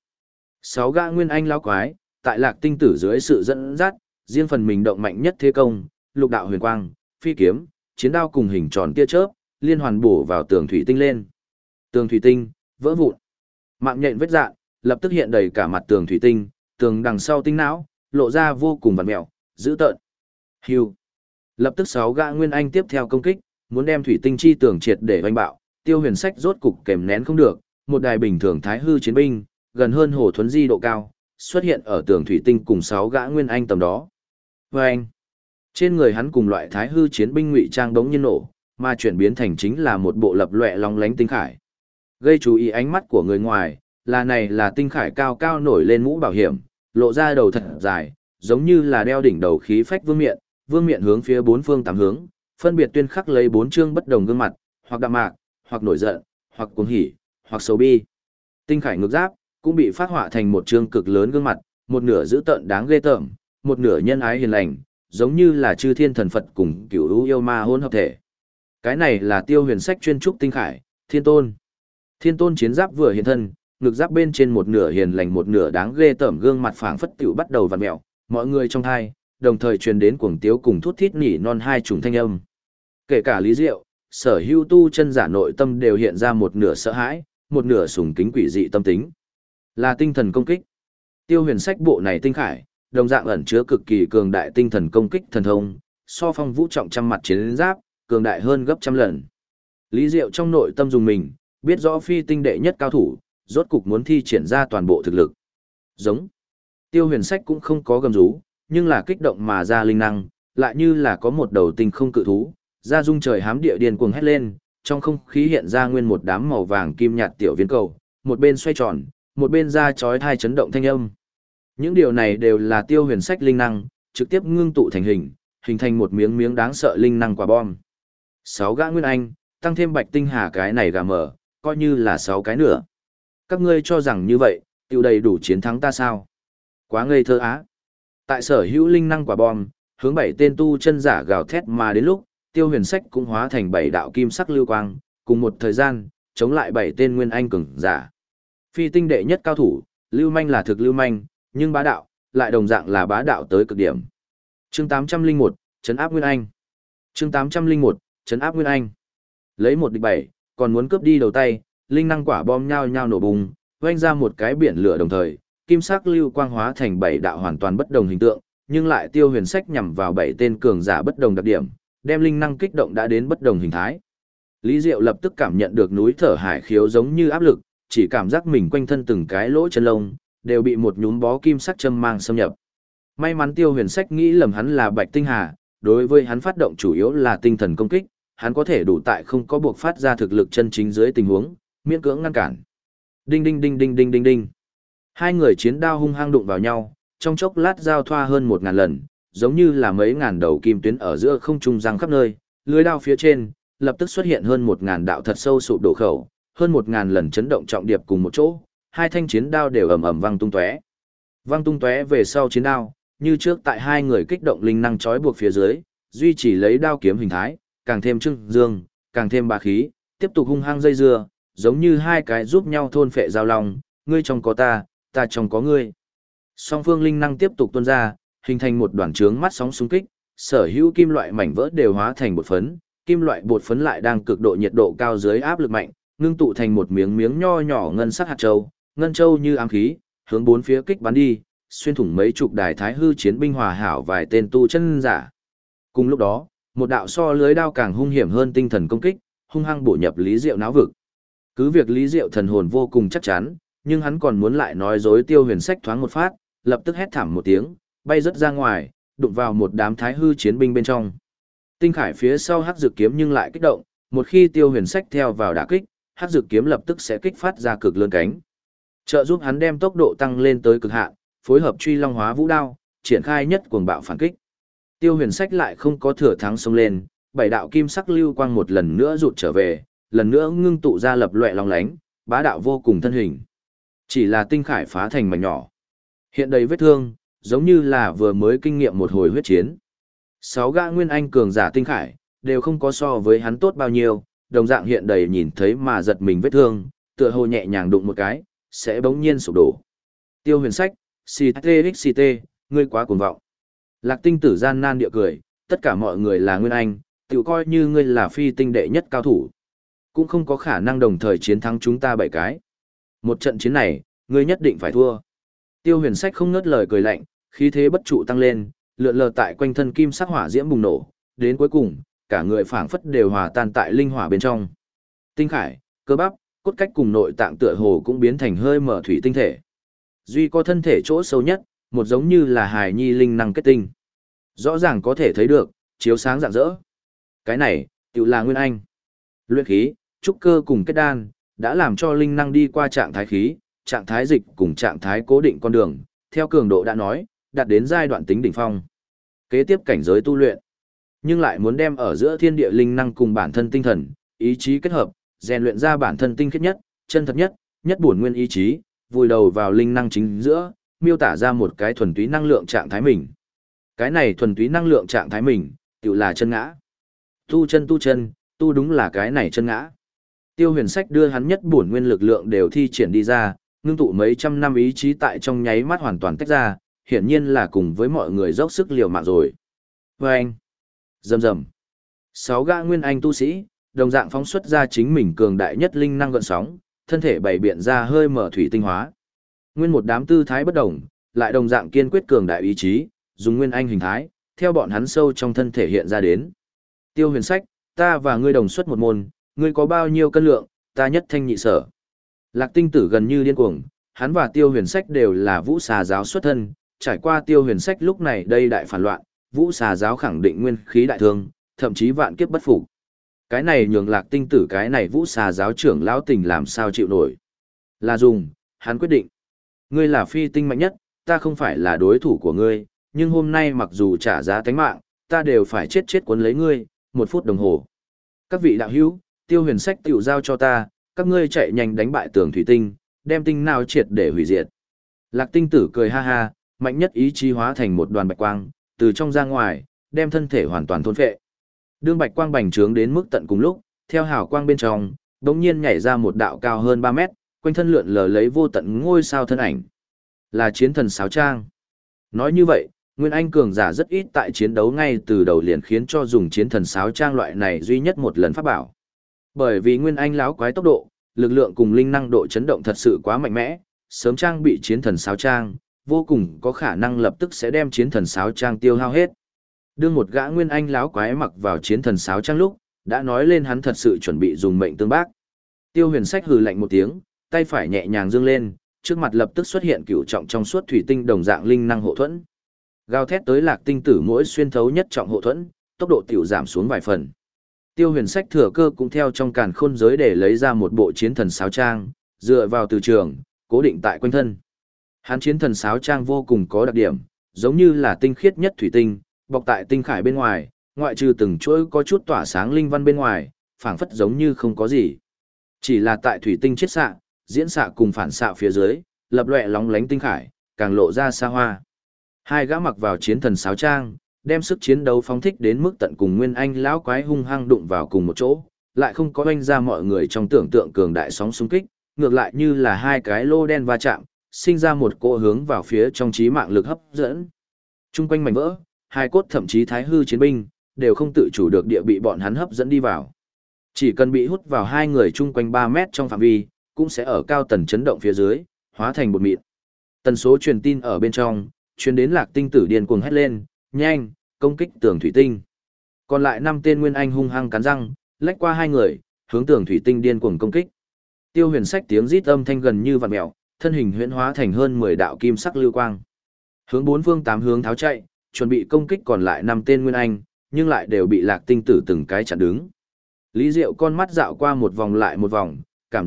6 gã Nguyên Anh lão quái, tại Lạc Tinh Tử dưới sự dẫn dắt, riêng phần mình động mạnh nhất thế công, lục đạo huyền quang, phi kiếm, chiến đao cùng hình tròn tia chớp, liên hoàn bổ vào tường thủy tinh lên. Tường thủy tinh vỡ vụn. Mạng nhện vết rạn, lập tức hiện đầy cả mặt tường thủy tinh, tường đằng sau tinh não, lộ ra vô cùng vặn mèo, dữ tợn. Hưu. Lập tức 6 gã Nguyên Anh tiếp theo công kích, muốn đem thủy tinh chi tường triệt để vành bạo, Tiêu Huyền Sách rốt cục kềm nén không được, một đài bình thường thái hư chiến binh, gần hơn Hồ Thuấn Di độ cao, xuất hiện ở tường thủy tinh cùng 6 gã nguyên anh tầm đó. Và anh, trên người hắn cùng loại thái hư chiến binh ngụy trang đống nhiên nổ, mà chuyển biến thành chính là một bộ lập lòe long lánh tinh khải. Gây chú ý ánh mắt của người ngoài, là tinh khải cao cao nổi lên mũ bảo hiểm, lộ ra đầu thật dài, giống như là đeo đỉnh đầu khí phách vương miện hướng phía bốn phương tám hướng, phân biệt tuyên khắc lấy 4 chương bất đồng gương mặt, hoặc đạm mạc, hoặc nổi giận, hoặc cuồng hỉ, hoặc sầu bi. Tinh khải ngược giáp cũng bị phát họa thành một chương cực lớn gương mặt, một nửa dữ tợn đáng ghê tởm, một nửa nhân ái hiền lành, giống như là chư thiên thần Phật cùng cửu u yêu ma hỗn hợp thể. Cái này là Tiêu Huyền Sách chuyên trúc tinh khải, Thiên Tôn. Thiên Tôn chiến giáp vừa hiện thân, ngực giáp bên trên một nửa hiền lành một nửa đáng ghê tởm gương mặt phảng phất tiểu bắt đầu vặn mèo, mọi người trong thai đồng thời truyền đến cuồng tiếu cùng thút thít nỉ non hai chủng thanh âm. Kể cả Lý Diệu, sở hữu tu chân giả nội tâm đều hiện ra một nửa sợ hãi, một nửa sùng kính quỷ dị tâm tính. Là tinh thần công kích. Tiêu Huyền Sách bộ này tinh khải, đồng dạng ẩn chứa cực kỳ cường đại tinh thần công kích thần thông, so Phong Vũ trọng trăm mặt chiến giáp, cường đại hơn gấp trăm lần. Lý Diệu trong nội tâm dùng mình, biết rõ phi tinh đệ nhất cao thủ, rốt cục muốn thi triển ra toàn bộ thực lực. Giống. Tiêu Huyền Sách cũng không có gầm rú, nhưng là kích động mà ra linh năng, lại như là có một đầu tinh không cự thú, ra dung trời hám địa điên cuồng hét lên, trong không khí hiện ra nguyên một đám màu vàng kim nhạt tiểu viên cầu, một bên xoay tròn, một bên ra chói tai chấn động thanh âm. Những điều này đều là Tiêu Huyền Sách linh năng, trực tiếp ngưng tụ thành hình thành một miếng miếng đáng sợ linh năng quả bom. 6 gã nguyên anh, tăng thêm Bạch Tinh Hà cái này gà mở, coi như là 6 cái nữa. Các ngươi cho rằng như vậy, tiêu đầy đủ chiến thắng ta sao? Quá ngây thơ á. Tại sở hữu linh năng quả bom, hướng 7 tên tu chân giả gào thét mà đến lúc, Tiêu Huyền Sách cũng hóa thành 7 đạo kim sắc lưu quang, cùng một thời gian, chống lại 7 tên nguyên anh cường giả. Phi tinh đệ nhất cao thủ, lưu manh là thực lưu manh, nhưng bá đạo, lại đồng dạng là bá đạo tới cực điểm. Chương 801, trấn áp nguyên anh. Chương 801, trấn áp nguyên anh. Lấy 1 địch 7, còn muốn cướp đi đầu tay, linh năng quả bom nhao nhao nổ bùng, vang ra một cái biển lửa đồng thời, kim sắc lưu quang hóa thành 7 đạo hoàn toàn bất đồng hình tượng, nhưng lại Tiêu Huyền Sách nhằm vào 7 tên cường giả bất đồng đặc điểm, đem linh năng kích động đã đến bất đồng hình thái. Lý Diệu lập tức cảm nhận được núi thở hải khiếu giống như áp lực, chỉ cảm giác mình quanh thân từng cái lỗ chân lông đều bị một nhúm bó kim sắc châm mang xâm nhập. May mắn Tiêu Huyền Sách nghĩ lầm hắn là Bạch Tinh Hà, đối với hắn phát động chủ yếu là tinh thần công kích, hắn có thể đủ tại không có buộc phát ra thực lực chân chính dưới tình huống, miễn cưỡng ngăn cản. Đinh đinh đinh đinh đinh đinh đinh. Hai người chiến đao hung hăng đụng vào nhau, trong chốc lát giao thoa hơn 1000 lần, giống như là mấy ngàn đầu kim tuyến ở giữa không trung giăng khắp nơi, lưới đao phía trên lập tức xuất hiện hơn 1000 đạo thật sâu sụp đổ khẩu, hơn 1000 lần chấn động trọng điệp cùng một chỗ, hai thanh chiến đao đều ầm ầm vang tung tóe. Vang tung tóe về sau chiến đao, như trước tại hai người kích động linh năng chói buộc phía dưới, duy trì lấy đao kiếm hình thái, càng thêm trưng dương, càng thêm bá khí, tiếp tục hung hăng dây dưa, giống như hai cái giúp nhau thôn phệ giao long, ngươi trong có ta, ta trong có ngươi. Song phương linh năng tiếp tục tuôn ra, hình thành một đoàn trướng mắt sóng xung kích, sở hữu kim loại mảnh vỡ đều hóa thành bột phấn, kim loại bột phấn lại đang cực độ nhiệt độ cao dưới áp lực mạnh, ngưng tụ thành một miếng miếng nho nhỏ ngân sắc hạt châu, ngân châu như ám khí, hướng bốn phía kích bắn đi, xuyên thủng mấy chục đài thái hư chiến binh hòa hảo vài tên tu chân giả. Cùng lúc đó, một đạo so lưới đao càng hung hiểm hơn tinh thần công kích, hung hăng bổ nhập Lý Diệu não vực. Cứ việc Lý Diệu thần hồn vô cùng chắc chắn, nhưng hắn còn muốn lại nói dối Tiêu Huyền Sách thoáng một phát, lập tức hét thảm một tiếng, bay rất ra ngoài, đụng vào một đám thái hư chiến binh bên trong. Tinh khải phía sau hắc dược kiếm nhưng lại kích động, một khi Tiêu Huyền Sách theo vào đả kích, hắc dược kiếm lập tức sẽ kích phát ra cực lớn cánh, trợ giúp hắn đem tốc độ tăng lên tới cực hạn, phối hợp truy long hóa vũ đao, triển khai nhất cuồng bạo phản kích. Tiêu Huyền Sách lại không có thừa thắng xông lên, 7 đạo kim sắc lưu quang một lần nữa rụt trở về, lần nữa ngưng tụ ra lập loè long lánh, bá đạo vô cùng thân hình. Chỉ là tinh khải phá thành mảnh nhỏ. Hiện đầy vết thương, giống như là vừa mới kinh nghiệm một hồi huyết chiến. 6 gã nguyên anh cường giả tinh khải, đều không có so với hắn tốt bao nhiêu, đồng dạng hiện đầy nhìn thấy mà giật mình vết thương, tựa hồ nhẹ nhàng đụng một cái, sẽ bỗng nhiên sụp đổ. Tiêu Huyền Sách, CTXCT, ngươi quá cuồng vọng. Lạc Tinh Tử gian nan địa cười, tất cả mọi người là nguyên anh, tự coi như ngươi là phi tinh đệ nhất cao thủ. Cũng không có khả năng đồng thời chiến thắng chúng ta 7 cái. Một trận chiến này, ngươi nhất định phải thua. Tiêu Huyền Sách không ngớt lời cười lạnh, khí thế bất trụ tăng lên, lượn lờ tại quanh thân kim sắc hỏa diễm bùng nổ, đến cuối cùng, cả người phảng phất đều hòa tan tại linh hỏa bên trong. Tinh khải, cơ bắp, cốt cách cùng nội tạng tựa hồ cũng biến thành hơi mở thủy tinh thể. Duy có thân thể chỗ sâu nhất, một giống như là hài nhi linh năng kết tinh. Rõ ràng có thể thấy được, chiếu sáng rạng rỡ. Cái này, tự là Nguyên Anh. Luyện khí, trúc cơ cùng kết đan, đã làm cho linh năng đi qua trạng thái khí, trạng thái dịch cùng trạng thái cố định con đường, theo cường độ đã nói, đạt đến giai đoạn tính đỉnh phong. Kế tiếp cảnh giới tu luyện, nhưng lại muốn đem ở giữa thiên địa linh năng cùng bản thân tinh thần, ý chí kết hợp, rèn luyện ra bản thân tinh khiết nhất, chân thật nhất, nhất bổn nguyên ý chí, vùi đầu vào linh năng chính giữa, miêu tả ra một cái thuần túy năng lượng trạng thái mình. Cái này thuần túy năng lượng trạng thái mình, tự là chân ngã. Tu chân, tu đúng là cái này chân ngã. Tiêu Huyền Sách đưa hắn nhất bổn nguyên lực lượng đều thi triển đi ra, ngưng tụ mấy trăm năm ý chí tại trong nháy mắt hoàn toàn tách ra, hiển nhiên là cùng với mọi người dốc sức liều mạng rồi. Và anh, rầm rầm, 6 gã nguyên anh tu sĩ, đồng dạng phóng xuất ra chính mình cường đại nhất linh năng gợn sóng, thân thể bày biện ra hơi mở thủy tinh hóa. Nguyên một đám tư thái bất đồng, lại đồng dạng kiên quyết cường đại ý chí, dùng nguyên anh hình thái, theo bọn hắn sâu trong thân thể hiện ra đến. Tiêu Huyền Sách, ta và ngươi đồng xuất một môn, ngươi có bao nhiêu cân lượng, ta nhất thanh nhị sở. Lạc Tinh Tử gần như điên cuồng, hắn và Tiêu Huyền Sách đều là Vũ Xà giáo xuất thân, trải qua Tiêu Huyền Sách lúc này đây đại phản loạn, Vũ Xà giáo khẳng định nguyên khí đại thương, thậm chí vạn kiếp bất phục. Cái này nhường Lạc Tinh Tử cái này Vũ Xà giáo trưởng lão tình làm sao chịu nổi. Là dùng, hắn quyết định. Ngươi là phi tinh mạnh nhất, ta không phải là đối thủ của ngươi, nhưng hôm nay mặc dù trả giá tánh mạng, ta đều phải chết cuốn lấy ngươi, 1 phút đồng hồ. Các vị đạo hữu, Tiêu Huyền Sách tiểu giao cho ta, các ngươi chạy nhanh đánh bại tường thủy tinh, đem tinh nào triệt để hủy diệt. Lạc Tinh Tử cười ha ha, mạnh nhất ý chí hóa thành một đoàn bạch quang, từ trong ra ngoài, đem thân thể hoàn toàn thôn phệ. Đương bạch quang bành trướng đến mức tận cùng lúc, theo hào quang bên trong, đống nhiên nhảy ra một đạo cao hơn 3 mét, quanh thân lượn lờ lấy vô tận ngôi sao thân ảnh. Là chiến thần sáo trang. Nói như vậy, Nguyên Anh cường giả rất ít tại chiến đấu ngay từ đầu liền khiến cho dùng chiến thần sáo trang loại này duy nhất một lần pháp bảo. Bởi vì Nguyên Anh láo quái tốc độ, lực lượng cùng linh năng độ chấn động thật sự quá mạnh mẽ, sớm trang bị chiến thần sáo trang, vô cùng có khả năng lập tức sẽ đem chiến thần sáo trang tiêu hao hết. Đương một gã Nguyên Anh láo quái mặc vào chiến thần sáo trang lúc, đã nói lên hắn thật sự chuẩn bị dùng mệnh tương bác. Tiêu Huyền Sách hừ lạnh một tiếng, tay phải nhẹ nhàng giương lên, trước mặt lập tức xuất hiện cửu trọng trong suốt thủy tinh đồng dạng linh năng hộ thuẫn. Gào thét tới Lạc Tinh Tử mỗi xuyên thấu nhất trọng hộ thuẫn, tốc độ tiểu giảm xuống vài phần. Tiêu Huyền Sách thừa cơ cũng theo trong càn khôn giới để lấy ra một bộ chiến thần sáo trang, dựa vào từ trường, cố định tại quanh thân. Hắn chiến thần sáo trang vô cùng có đặc điểm, giống như là tinh khiết nhất thủy tinh, bọc tại tinh khải bên ngoài, ngoại trừ từng chuỗi có chút tỏa sáng linh văn bên ngoài, phảng phất giống như không có gì. Chỉ là tại thủy tinh chiết xạ, diễn xạ cùng phản xạ phía dưới, lập lòe lóng lánh tinh khải, càng lộ ra xa hoa. Hai gã mặc vào chiến thần sáo trang, đem sức chiến đấu phóng thích đến mức tận cùng Nguyên Anh lão quái hung hăng đụng vào cùng một chỗ, lại không có oanh ra mọi người trong tưởng tượng cường đại sóng xung kích, ngược lại như là hai cái lô đen va chạm, sinh ra một cỗ hướng vào phía trong trí mạng lực hấp dẫn. Trung quanh mảnh vỡ, hai cốt thậm chí thái hư chiến binh, đều không tự chủ được địa bị bọn hắn hấp dẫn đi vào. Chỉ cần bị hút vào hai người chung quanh 3 mét trong phạm vi, cũng sẽ ở cao tần chấn động phía dưới, hóa thành bột mịn. Tần số truyền tin ở bên trong, truyền đến Lạc Tinh Tử điên cuồng hét lên, nhanh, công kích tường thủy tinh. Còn lại 5 tên Nguyên Anh hung hăng cắn răng, lách qua hai người, hướng tường thủy tinh điên cuồng công kích. Tiêu Huyền Sách tiếng rít âm thanh gần như vặn mèo, thân hình huyễn hóa thành hơn 10 đạo kim sắc lưu quang. Hướng 4 phương 8 hướng tháo chạy, chuẩn bị công kích còn lại 5 tên Nguyên Anh, nhưng lại đều bị Lạc Tinh Tử từng cái chặn đứng. Lý Diệu con mắt dạo qua một vòng lại một vòng,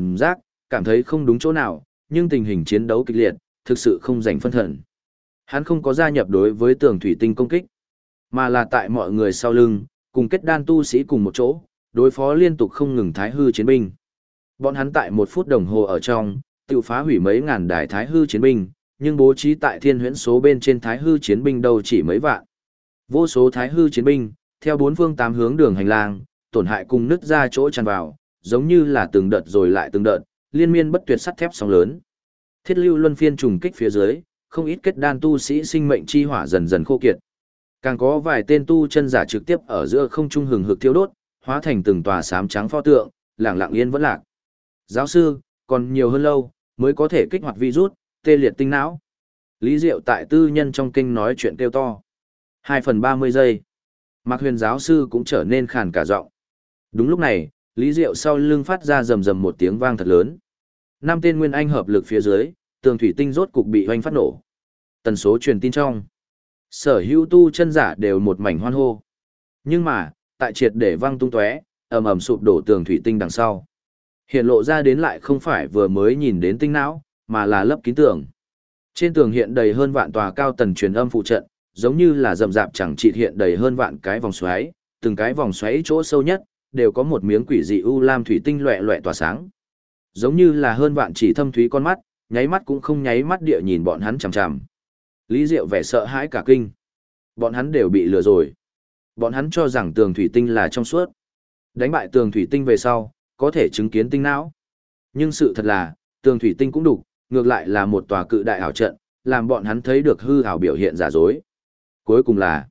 cảm thấy không đúng chỗ nào, nhưng tình hình chiến đấu kịch liệt, thực sự không rảnh phân thần. Hắn không có gia nhập đối với tường thủy tinh công kích, mà là tại mọi người sau lưng, cùng kết đan tu sĩ cùng một chỗ, đối phó liên tục không ngừng thái hư chiến binh. Bọn hắn tại 1 phút đồng hồ ở trong, tự phá hủy mấy ngàn đài thái hư chiến binh, nhưng bố trí tại thiên huyễn số bên trên thái hư chiến binh đâu chỉ mấy vạn. Vô số thái hư chiến binh, theo 4 phương 8 hướng đường hành lang, tổn hại cùng nứt ra chỗ tràn vào, giống như là từng đợt rồi lại từng đợt, liên miên bất tuyệt sắt thép sóng lớn. Thiết lưu luân phiên trùng kích phía dưới, không ít kết đan tu sĩ sinh mệnh chi hỏa dần dần khô kiệt. Càng có vài tên tu chân giả trực tiếp ở giữa không trung hừng hực thiêu đốt, hóa thành từng tòa xám trắng pho tượng, lặng lặng yên vẫn lạc. Giáo sư, còn nhiều hơn lâu, mới có thể kích hoạt virus, tê liệt tinh não. Lý Diệu tại tư nhân trong kinh nói chuyện kêu to. 2 phần 30 giây. Mạc Huyền giáo sư cũng trở nên khàn cả giọng. Đúng lúc này, Lý Diệu sau lưng phát ra rầm rầm một tiếng vang thật lớn. Năm tên nguyên anh hợp lực phía dưới, tường thủy tinh rốt cục bị hoành phát nổ. Tần số truyền tin trong. Sở hữu tu chân giả đều một mảnh hoan hô. Nhưng mà, tại triệt để vang tung tóe, ầm ầm sụp đổ tường thủy tinh đằng sau. Hiện lộ ra đến lại không phải vừa mới nhìn đến tinh não, mà là lấp kín tường. Trên tường hiện đầy hơn vạn tòa cao tần truyền âm phụ trận, giống như là rậm rạp chẳng chịt hiện đầy hơn vạn cái vòng xoáy, từng cái vòng xoáy chỗ sâu nhất đều có một miếng quỷ dị u lam thủy tinh loẹt loẹt tỏa sáng. Giống như là hơn vạn chỉ thâm thúy con mắt, nháy mắt cũng không nháy mắt địa nhìn bọn hắn chằm chằm. Lý Diệu vẻ sợ hãi cả kinh. Bọn hắn đều bị lừa rồi. Bọn hắn cho rằng tường thủy tinh là trong suốt. Đánh bại tường thủy tinh về sau, có thể chứng kiến tinh não. Nhưng sự thật là, tường thủy tinh cũng đủ, ngược lại là một tòa cự đại ảo trận, làm bọn hắn thấy được hư ảo biểu hiện giả dối. Cuối cùng là,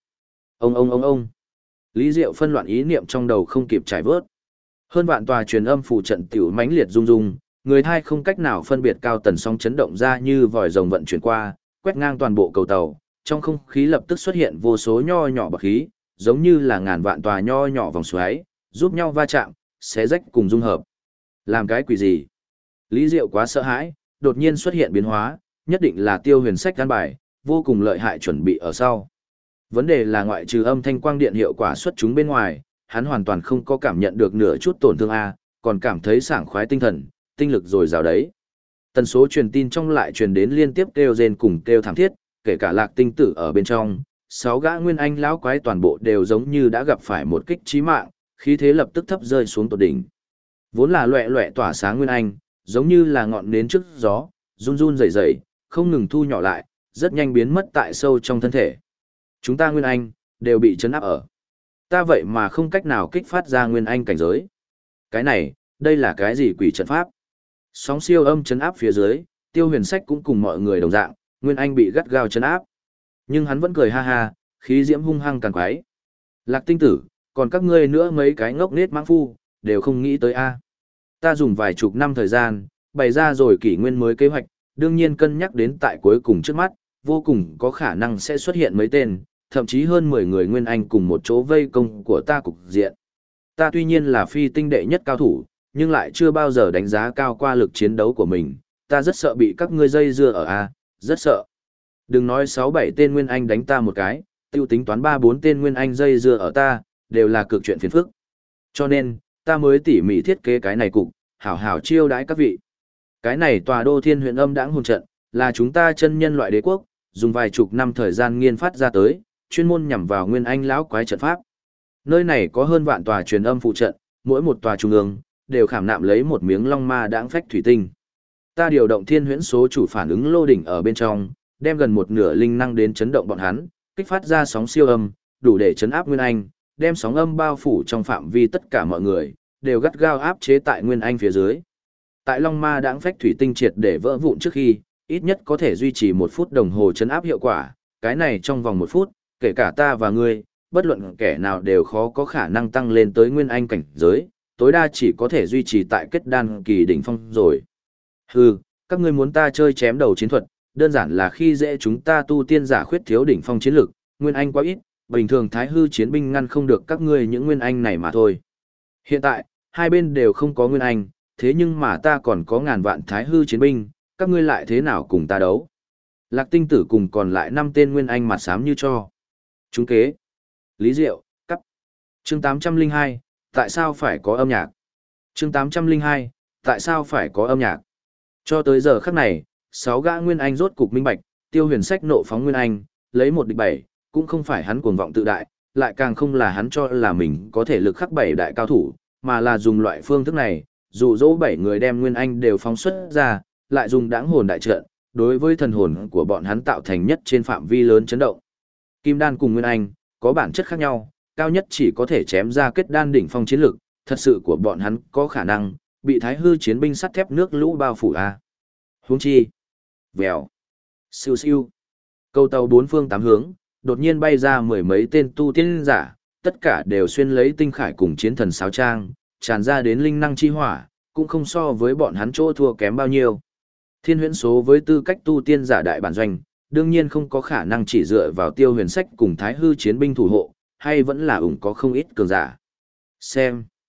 ông. Lý Diệu phân loạn ý niệm trong đầu không kịp trải vớt. Hơn vạn tòa truyền âm phụ trận tiểu mãnh liệt rung rung, người thai không cách nào phân biệt cao tần sóng chấn động ra như vòi rồng vận chuyển qua, quét ngang toàn bộ cầu tàu, trong không khí lập tức xuất hiện vô số nho nhỏ bọt khí, giống như là ngàn vạn tòa nho nhỏ vòng xoáy, giúp nhau va chạm, xé rách cùng dung hợp. Làm cái quỷ gì? Lý Diệu quá sợ hãi, đột nhiên xuất hiện biến hóa, nhất định là Tiêu Huyền Sách căn bài, vô cùng lợi hại chuẩn bị ở sau. Vấn đề là ngoại trừ âm thanh quang điện hiệu quả xuất chúng bên ngoài, hắn hoàn toàn không có cảm nhận được nửa chút tổn thương a, còn cảm thấy sảng khoái tinh thần, tinh lực dồi dào đấy. Tần số truyền tin trong lại truyền đến liên tiếp kêu rên cùng kêu thảm thiết, kể cả Lạc Tinh Tử ở bên trong, 6 gã nguyên anh lão quái toàn bộ đều giống như đã gặp phải một kích chí mạng, khí thế lập tức thấp rơi xuống tột đỉnh. Vốn là loẹt loẹt tỏa sáng nguyên anh, giống như là ngọn nến trước gió, run run rẩy rẩy, không ngừng thu nhỏ lại, rất nhanh biến mất tại sâu trong thân thể. Chúng ta nguyên anh đều bị chấn áp ở. Ta vậy mà không cách nào kích phát ra nguyên anh cảnh giới. Cái này, đây là cái gì quỷ trận pháp? Sóng siêu âm chấn áp phía dưới, Tiêu Huyền Sách cũng cùng mọi người đồng dạng, nguyên anh bị gắt gao chấn áp. Nhưng hắn vẫn cười ha ha, khí diễm hung hăng càng quái. Lạc Tinh Tử, còn các ngươi nữa mấy cái ngốc nết mãng phu, đều không nghĩ tới a. Ta dùng vài chục năm thời gian, bày ra rồi kỷ nguyên mới kế hoạch, đương nhiên cân nhắc đến tại cuối cùng trước mắt, vô cùng có khả năng sẽ xuất hiện mấy tên, thậm chí hơn 10 người nguyên anh cùng một chỗ vây công của ta cục diện. Ta tuy nhiên là phi tinh đệ nhất cao thủ, nhưng lại chưa bao giờ đánh giá cao qua lực chiến đấu của mình, ta rất sợ bị các ngươi dây dưa ở a, rất sợ. Đừng nói 6-7 tên nguyên anh đánh ta một cái, tiêu tính toán 3-4 tên nguyên anh dây dưa ở ta, đều là cực chuyện phiền phức. Cho nên, ta mới tỉ mỉ thiết kế cái này cục, hảo hảo chiêu đãi các vị. Cái này tòa đô thiên huyện âm đãng hồn trận, là chúng ta chân nhân loại đế quốc, dùng vài chục năm thời gian nghiên phát ra tới, chuyên môn nhằm vào nguyên anh lão quái trận pháp. Nơi này có hơn vạn tòa truyền âm phụ trận, mỗi một tòa trung ương đều khảm nạm lấy một miếng long ma đãng phách thủy tinh. Ta điều động thiên huyễn số chủ phản ứng lô đỉnh ở bên trong, đem gần một nửa linh năng đến chấn động bọn hắn, kích phát ra sóng siêu âm, đủ để chấn áp nguyên anh, đem sóng âm bao phủ trong phạm vi tất cả mọi người, đều gắt gao áp chế tại nguyên anh phía dưới. Tại long ma đãng phách thủy tinh triệt để vỡ vụn trước khi, ít nhất có thể duy trì 1 phút đồng hồ chấn áp hiệu quả, cái này trong vòng 1 phút, kể cả ta và ngươi, bất luận kẻ nào đều khó có khả năng tăng lên tới nguyên anh cảnh giới, tối đa chỉ có thể duy trì tại kết đan kỳ đỉnh phong rồi. Hừ, các ngươi muốn ta chơi chém đầu chiến thuật, đơn giản là khi dễ chúng ta tu tiên giả khuyết thiếu đỉnh phong chiến lực, nguyên anh quá ít, bình thường thái hư chiến binh ngăn không được các ngươi những nguyên anh này mà thôi. Hiện tại, hai bên đều không có nguyên anh, thế nhưng mà ta còn có ngàn vạn thái hư chiến binh, các ngươi lại thế nào cùng ta đấu? Lạc Tinh Tử cùng còn lại 5 tên nguyên anh mặt xám như cho. Chúng kế. Lý Diệu, cắt. Chương 802, tại sao phải có âm nhạc? Chương 802, tại sao phải có âm nhạc? Cho tới giờ khắc này, 6 gã nguyên anh rốt cục minh bạch, Tiêu Huyền Sách nộ phóng nguyên anh, lấy 1 địch 7, cũng không phải hắn cuồng vọng tự đại, lại càng không là hắn cho là mình có thể lực khắc 7 đại cao thủ, mà là dùng loại phương thức này, dụ dỗ 7 người đem nguyên anh đều phóng xuất ra, lại dùng đãng hồn đại trận, đối với thần hồn của bọn hắn tạo thành nhất trên phạm vi lớn chấn động. Kim đan cùng nguyên anh có bản chất khác nhau, cao nhất chỉ có thể chém ra kết đan đỉnh phong chiến lực, thật sự của bọn hắn có khả năng bị thái hư chiến binh sắt thép nước lũ bao phủ a. Huống chi, vèo, siêu siêu, câu tàu 4 phương 8 hướng, đột nhiên bay ra 10 mấy tên tu tiên giả, tất cả đều xuyên lấy tinh khải cùng chiến thần sáo trang, tràn ra đến linh năng chi hỏa, cũng không so với bọn hắn chỗ thua kém bao nhiêu. Thiên huyễn số với tư cách tu tiên giả đại bản doanh, đương nhiên không có khả năng chỉ dựa vào Tiêu Huyền Sách cùng thái hư chiến binh thủ hộ, hay vẫn là ủng có không ít cường giả. Xem.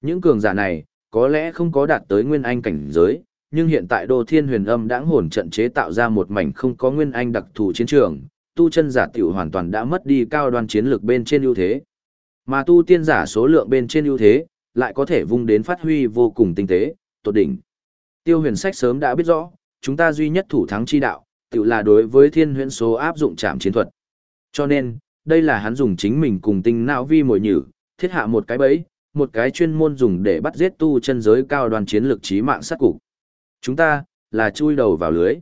Những cường giả này, có lẽ không có đạt tới nguyên anh cảnh giới, nhưng hiện tại Đô Thiên Huyền Âm Đãng Hồn trận chế tạo ra một mảnh không có nguyên anh đặc thù chiến trường, tu chân giả tiểu hoàn toàn đã mất đi cao đoan chiến lược bên trên ưu thế. Mà tu tiên giả số lượng bên trên ưu thế, lại có thể vung đến phát huy vô cùng tinh tế, tột đỉnh. Tiêu Huyền Sách sớm đã biết rõ, chúng ta duy nhất thủ thắng chi đạo, tiểu là đối với thiên huyễn số áp dụng trảm chiến thuật. Cho nên, đây là hắn dùng chính mình cùng tinh não vi mồi nhử, thiết hạ một cái bẫy, một cái chuyên môn dùng để bắt giết tu chân giới cao đoan chiến lược chí mạng sát cục. Chúng ta, là chui đầu vào lưới.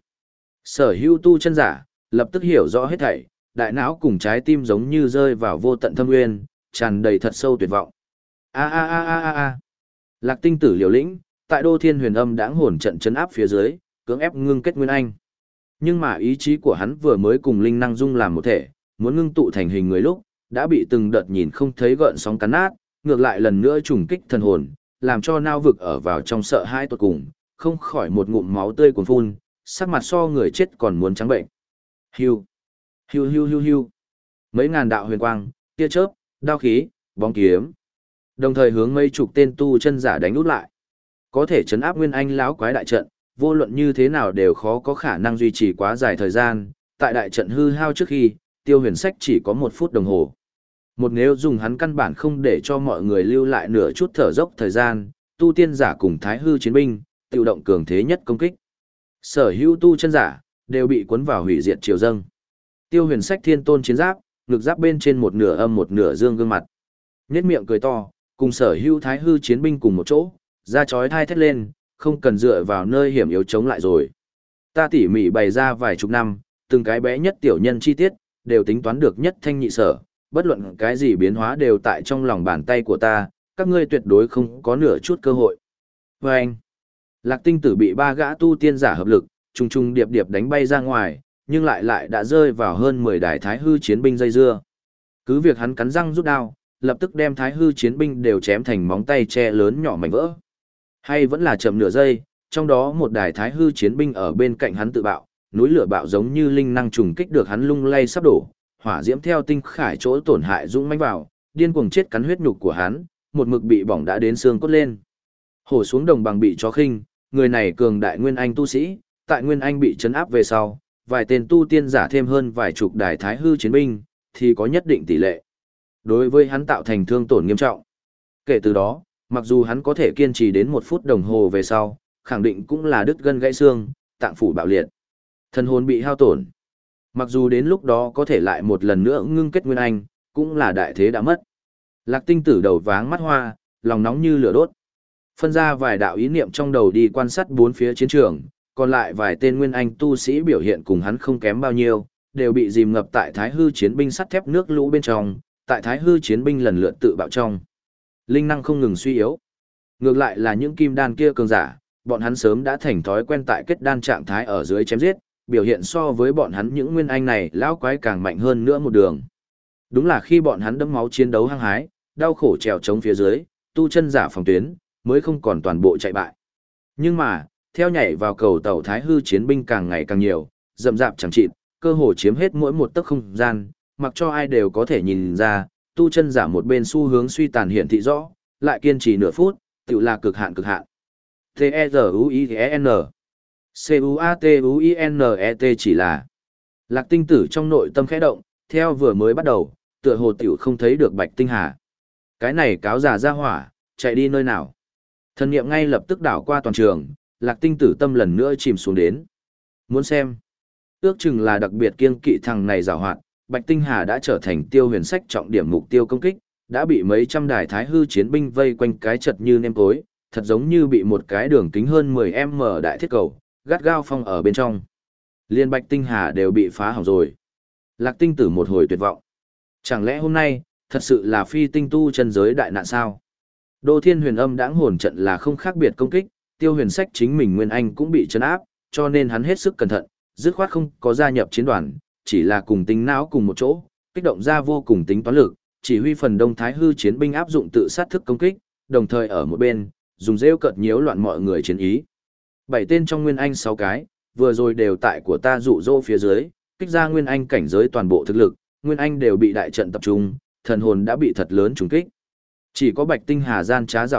Sở hữu tu chân giả, lập tức hiểu rõ hết thảy, đại não cùng trái tim giống như rơi vào vô tận thâm nguyên, tràn đầy thật sâu tuyệt vọng. A a a a a a. Lạc Tinh Tử liều lĩnh, tại Đô Thiên Huyền Âm Đãng Hồn trận chấn áp phía dưới, cưỡng ép ngưng kết nguyên anh. Nhưng mà ý chí của hắn vừa mới cùng linh năng dung làm một thể, muốn ngưng tụ thành hình người lúc, đã bị từng đợt nhìn không thấy gợn sóng cắn nát, ngược lại lần nữa trùng kích thần hồn, làm cho nao vực ở vào trong sợ hãi tột cùng, không khỏi một ngụm máu tươi cuồn phun, sắc mặt so người chết còn muốn trắng bệnh. Hiu, hiu hiu hiu hiu. Mấy ngàn đạo huyền quang, tia chớp, đao khí, bóng kiếm, đồng thời hướng mấy chục tên tu chân giả đánh út lại. Có thể chấn áp nguyên anh lão quái đại trận, vô luận như thế nào đều khó có khả năng duy trì quá dài thời gian, tại đại trận hư hao trước khi, Tiêu Huyền Sách chỉ có 1 phút đồng hồ. Một nếu dùng hắn căn bản không để cho mọi người lưu lại nửa chút thở dốc thời gian, tu tiên giả cùng thái hư chiến binh, tự động cường thế nhất công kích. Sở hữu tu chân giả, đều bị cuốn vào hủy diệt triều dâng. Tiêu Huyền Sách thiên tôn chiến giáp, ngực giáp bên trên một nửa âm một nửa dương gương mặt. Nhếch miệng cười to, cùng sở hữu thái hư chiến binh cùng một chỗ, ra chói thai thét lên, không cần dựa vào nơi hiểm yếu chống lại rồi. Ta tỉ mỉ bày ra vài chục năm, từng cái bé nhất tiểu nhân chi tiết, đều tính toán được nhất thanh nhị sở, bất luận cái gì biến hóa đều tại trong lòng bàn tay của ta, các ngươi tuyệt đối không có nửa chút cơ hội. Và anh, Lạc Tinh Tử bị 3 gã tu tiên giả hợp lực, trùng trùng điệp điệp đánh bay ra ngoài, nhưng lại đã rơi vào hơn 10 đài thái hư chiến binh dây dưa. Cứ việc hắn cắn răng rút đao, lập tức đem thái hư chiến binh đều chém thành móng tay tre lớn nhỏ mảnh vỡ. Hay vẫn là chậm nửa giây, trong đó một đài thái hư chiến binh ở bên cạnh hắn tự bạo, núi lửa bạo giống như linh năng trùng kích được hắn lung lay sắp đổ, hỏa diễm theo tinh khải chỗ tổn hại dũng mãnh vào, điên cuồng chết cắn huyết nhục của hắn, một mực bị bỏng đã đến xương cốt lên. Hổ xuống đồng bằng bị chó khinh, người này cường đại nguyên anh tu sĩ, tại nguyên anh bị chấn áp về sau, vài tên tu tiên giả thêm hơn vài chục đài thái hư chiến binh, thì có nhất định tỷ lệ. Đối với hắn tạo thành thương tổn nghiêm trọng. Kể từ đó, mặc dù hắn có thể kiên trì đến 1 phút đồng hồ về sau, khẳng định cũng là đứt gân gãy xương, tạng phủ bạo liệt. Thần hồn bị hao tổn. Mặc dù đến lúc đó có thể lại một lần nữa ngưng kết nguyên anh, cũng là đại thế đã mất. Lạc Tinh Tử đầu váng mắt hoa, lòng nóng như lửa đốt. Phân ra vài đạo ý niệm trong đầu đi quan sát 4 phía chiến trường, còn lại vài tên nguyên anh tu sĩ biểu hiện cùng hắn không kém bao nhiêu, đều bị dìm ngập tại thái hư chiến binh sắt thép nước lũ bên trong, tại thái hư chiến binh lần lượt tự bạo trong. Linh năng không ngừng suy yếu. Ngược lại là những kim đan kia cường giả, bọn hắn sớm đã thành thói quen tại kết đan trạng thái ở dưới chém giết, biểu hiện so với bọn hắn những nguyên anh này lão quái càng mạnh hơn nữa một đường. Đúng là khi bọn hắn đẫm máu chiến đấu hăng hái, đau khổ trèo chống phía dưới, tu chân giả phòng tuyến, mới không còn toàn bộ chạy bại. Nhưng mà, theo nhảy vào cầu tàu thái hư chiến binh càng ngày càng nhiều, rậm rạp chẳng chịt, cơ hồ chiếm hết mỗi một tấc không gian, mặc cho ai đều có thể nhìn ra, tu chân giả một bên xu hướng suy tàn hiển thị rõ, lại kiên trì nửa phút, tự là cực hạn cực hạn. T-E-Z-U-I-E-N C-U-A-T-U-I-N-E-T chỉ là Lạc Tinh Tử trong nội tâm khẽ động, theo vừa mới bắt đầu, tựa hồ tiểu không thấy được Bạch Tinh Hà. Cái này cáo già ra hỏa, chạy đi nơi nào? Thần niệm ngay lập tức đảo qua toàn trường, Lạc Tinh Tử tâm lần nữa chìm xuống đến. Muốn xem. Ước chừng là đặc biệt kiêng kỵ thằng này giàu hoạt, Bạch Tinh Hà đã trở thành Tiêu Huyền Sách trọng điểm mục tiêu công kích, đã bị mấy trăm đài thái hư chiến binh vây quanh cái chật như nêm tối, thật giống như bị một cái đường kính hơn 10m đại thiết cầu, gắt gao phong ở bên trong. Liên Bạch Tinh Hà đều bị phá hỏng rồi. Lạc Tinh Tử một hồi tuyệt vọng. Chẳng lẽ hôm nay, thật sự là phi tinh tu chân giới đại nạn sao? Đô Thiên Huyền Âm Đãng Hồn trận là không khác biệt công kích, Tiêu Huyền Sách chính mình Nguyên Anh cũng bị trấn áp, cho nên hắn hết sức cẩn thận, dứt khoát không có gia nhập chiến đoàn, chỉ là cùng tính não cùng một chỗ, kích động ra vô cùng tính toán lực, chỉ huy phần đông thái hư chiến binh áp dụng tự sát thức công kích, đồng thời ở một bên, dùng rêu cợt nhiễu loạn mọi người chiến ý. 7 tên trong Nguyên Anh 6 cái, vừa rồi đều tại của ta dụ dỗ phía dưới, kích ra Nguyên Anh cảnh giới toàn bộ thực lực, Nguyên Anh đều bị đại trận tập trung, thần hồn đã bị thật lớn trùng kích. Chỉ có Bạch Tinh Hà gian trá giảo hoạt,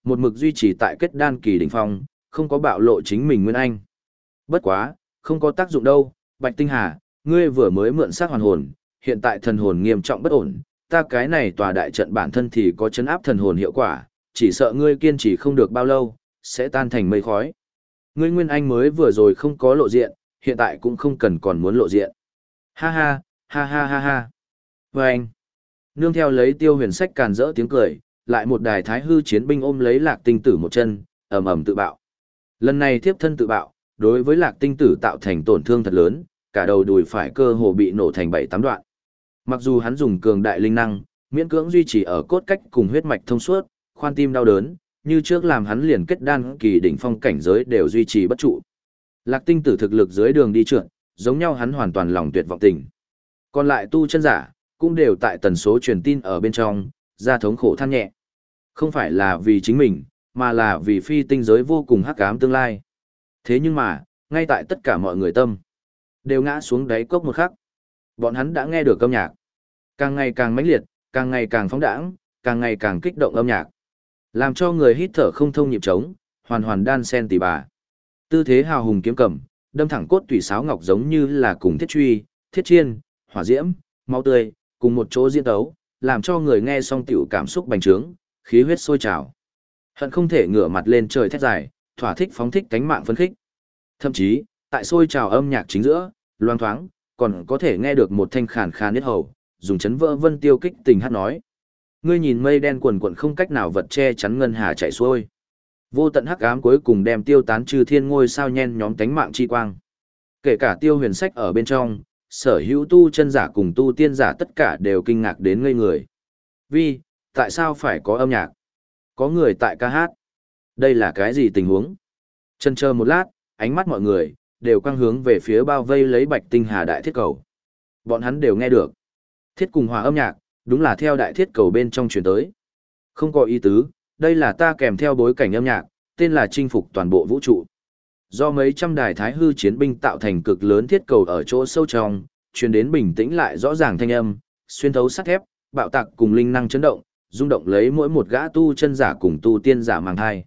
một mực duy trì tại kết đan kỳ đỉnh phong, không có bạo lộ chính mình nguyên anh. Bất quá, không có tác dụng đâu, Bạch Tinh Hà, ngươi vừa mới mượn xác hoàn hồn, hiện tại thần hồn nghiêm trọng bất ổn, ta cái này tòa đại trận bản thân thì có chấn áp thần hồn hiệu quả, chỉ sợ ngươi kiên trì không được bao lâu, sẽ tan thành mây khói. Ngươi nguyên anh mới vừa rồi không có lộ diện, hiện tại cũng không cần còn muốn lộ diện. Ha ha, ha ha ha ha. Và anh, nương theo lấy Tiêu Huyền Sách càn rỡ tiếng cười, lại một đài thái hư chiến binh ôm lấy Lạc Tinh Tử một chân, ầm ầm tự bạo. Lần này thiếp thân tự bạo, đối với Lạc Tinh Tử tạo thành tổn thương thật lớn, cả đầu đùi phải cơ hồ bị nổ thành 7-8 đoạn. Mặc dù hắn dùng cường đại linh năng, miễn cưỡng duy trì ở cốt cách cùng huyết mạch thông suốt, khoan tim đau đớn, như trước làm hắn liền kết đan kỳ đỉnh phong cảnh giới đều duy trì bất trụ. Lạc Tinh Tử thực lực dưới đường đi trượt, giống nhau hắn hoàn toàn lòng tuyệt vọng tình. Còn lại tu chân giả, cũng đều tại tần số truyền tin ở bên trong, ra thống khổ than nhẹ. Không phải là vì chính mình, mà là vì phi tinh giới vô cùng hắc ám tương lai. Thế nhưng mà, ngay tại tất cả mọi người tâm, đều ngã xuống đáy cốc một khắc. Bọn hắn đã nghe được âm nhạc. Càng ngày càng mãnh liệt, càng ngày càng phóng đãng, càng ngày càng kích động âm nhạc. Làm cho người hít thở không thông nhịp trống, hoàn hoàn đan sen tỉ bà. Tư thế hào hùng kiếm cầm, đâm thẳng cốt tủy sáo ngọc giống như là cùng thiết truy, thiết chiên, hỏa diễm, máu tươi, cùng một chỗ diễn tấu, làm cho người nghe xong tiểu cảm xúc bành trướng, khí huyết sôi trào. Hận không thể ngửa mặt lên trời thét dài, thỏa thích phóng thích cánh mạng phấn khích. Thậm chí, tại sôi trào âm nhạc chính giữa, loang thoáng, còn có thể nghe được một thanh khàn khàn niết hầu, dùng chấn vỡ vân tiêu kích tình hát nói. Ngươi nhìn mây đen quần quần không cách nào vật che chắn ngân hà chạy xuôi. Vô tận hắc ám cuối cùng đem tiêu tán trừ thiên ngôi sao nhen nhóm cánh mạng chi quang. Kể cả Tiêu Huyền Sách ở bên trong, sở hữu tu chân giả cùng tu tiên giả tất cả đều kinh ngạc đến ngây người. Vì, tại sao phải có âm nhạc? Có người tại ca hát. Đây là cái gì tình huống? Chần chờ một lát, ánh mắt mọi người đều quang hướng về phía bao vây lấy Bạch Tinh Hà đại thiết cầu. Bọn hắn đều nghe được. Thiết cùng hòa âm nhạc, đúng là theo đại thiết cầu bên trong truyền tới. Không có ý tứ, đây là ta kèm theo bối cảnh âm nhạc, tên là chinh phục toàn bộ vũ trụ. Do mấy trăm đài thái hư chiến binh tạo thành cực lớn thiết cầu ở chỗ sâu trong, truyền đến bình tĩnh lại rõ ràng thanh âm, xuyên thấu sắt thép, bạo tạc cùng linh năng chấn động, rung động lấy mỗi một gã tu chân giả cùng tu tiên giả mang thai.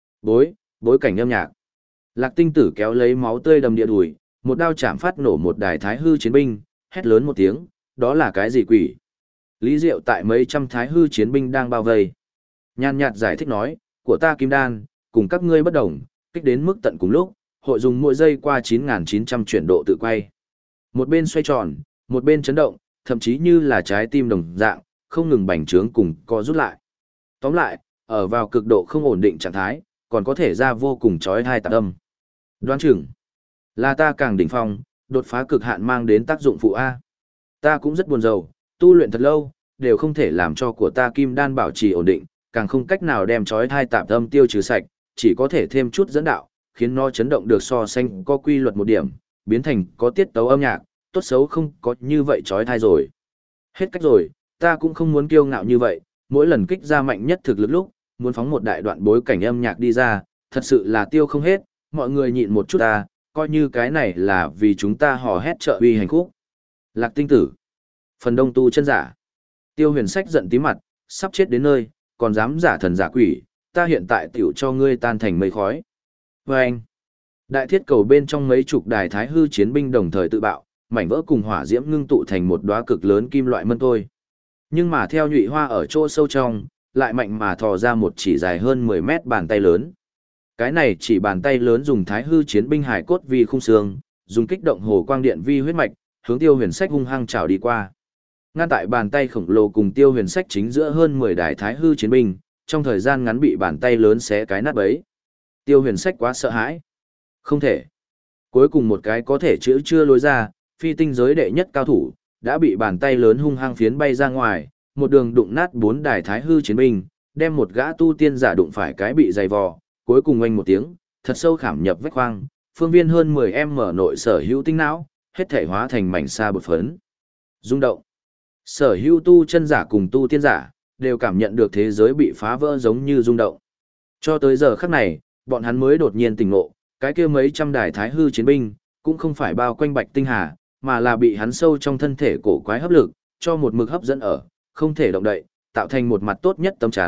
Bối cảnh âm nhạc. Lạc Tinh Tử kéo lấy máu tươi đầm địa đùi, một đao chạm phát nổ một đài thái hư chiến binh, hét lớn một tiếng, đó là cái gì quỷ? Lý Diệu tại mấy trăm thái hư chiến binh đang bao vây. Nhàn nhạt giải thích nói, của ta kim đan, cùng các ngươi bất đồng, kích đến mức tận cùng lúc, hội dùng mỗi giây qua 9.900 chuyển độ tự quay. Một bên xoay tròn, một bên chấn động, thậm chí như là trái tim đồng dạng, không ngừng bành trướng cùng co rút lại. Tóm lại, ở vào cực độ không ổn định trạng thái, còn có thể ra vô cùng chói tai tạc âm. Đoán chừng là ta càng đỉnh phong, đột phá cực hạn mang đến tác dụng phụ A. Ta cũng rất buồn rầu, tu luyện thật lâu, đều không thể làm cho của ta kim đan bảo trì ổn định, càng không cách nào đem chói tai tạp âm tiêu trừ sạch, chỉ có thể thêm chút dẫn đạo, khiến nó chấn động được so sánh có quy luật một điểm, biến thành có tiết tấu âm nhạc, tốt xấu không có như vậy chói tai rồi. Hết cách rồi, ta cũng không muốn kiêu ngạo như vậy, mỗi lần kích ra mạnh nhất thực lực lúc, muốn phóng một đại đoạn bối cảnh âm nhạc đi ra, thật sự là tiêu không hết, mọi người nhịn một chút ta, coi như cái này là vì chúng ta hò hét trợ uy hành khúc. Lạc Tinh Tử, phần đông tu chân giả. Tiêu Huyền Sách giận tí mặt, sắp chết đến nơi, còn dám giả thần giả quỷ, ta hiện tại tiểu cho ngươi tan thành mây khói. Và anh, đại thiết cầu bên trong mấy chục đài thái hư chiến binh đồng thời tự bạo, mảnh vỡ cùng hỏa diễm ngưng tụ thành một đóa cực lớn kim loại mân tôi. Nhưng mà theo nhụy hoa ở chỗ sâu trong, lại mạnh mà thò ra một chỉ dài hơn 10 mét bàn tay lớn. Cái này chỉ bàn tay lớn dùng thái hư chiến binh hải cốt vi khung xương, dùng kích động hồ quang điện vi huyết mạch, hướng Tiêu Huyền Sách hung hăng chảo đi qua. Ngăn tại bàn tay khổng lồ cùng Tiêu Huyền Sách chính giữa hơn 10 đài thái hư chiến binh, trong thời gian ngắn bị bàn tay lớn xé cái nát bấy. Tiêu Huyền Sách quá sợ hãi. Không thể. Cuối cùng một cái có thể chữ chưa lối ra, phi tinh giới đệ nhất cao thủ, đã bị bàn tay lớn hung hăng phiến bay ra ngoài, một đường đụng nát 4 đài thái hư chiến binh, đem một gã tu tiên giả đụng phải cái bị dày vò, cuối cùng oanh một tiếng, thật sâu khảm nhập vách khoang, phương viên hơn 10m nội sở hữu tinh não, hết thể hóa thành mảnh sa bột phấn. Rung động. Sở hữu tu chân giả cùng tu tiên giả, đều cảm nhận được thế giới bị phá vỡ giống như rung động. Cho tới giờ khắc này, bọn hắn mới đột nhiên tỉnh ngộ, cái kia mấy trăm đài thái hư chiến binh, cũng không phải bao quanh Bạch Tinh Hà, mà là bị hắn sâu trong thân thể cổ quái hấp lực, cho một mực hấp dẫn ở, không thể động đậy, tạo thành một mặt tốt nhất tấm chắn,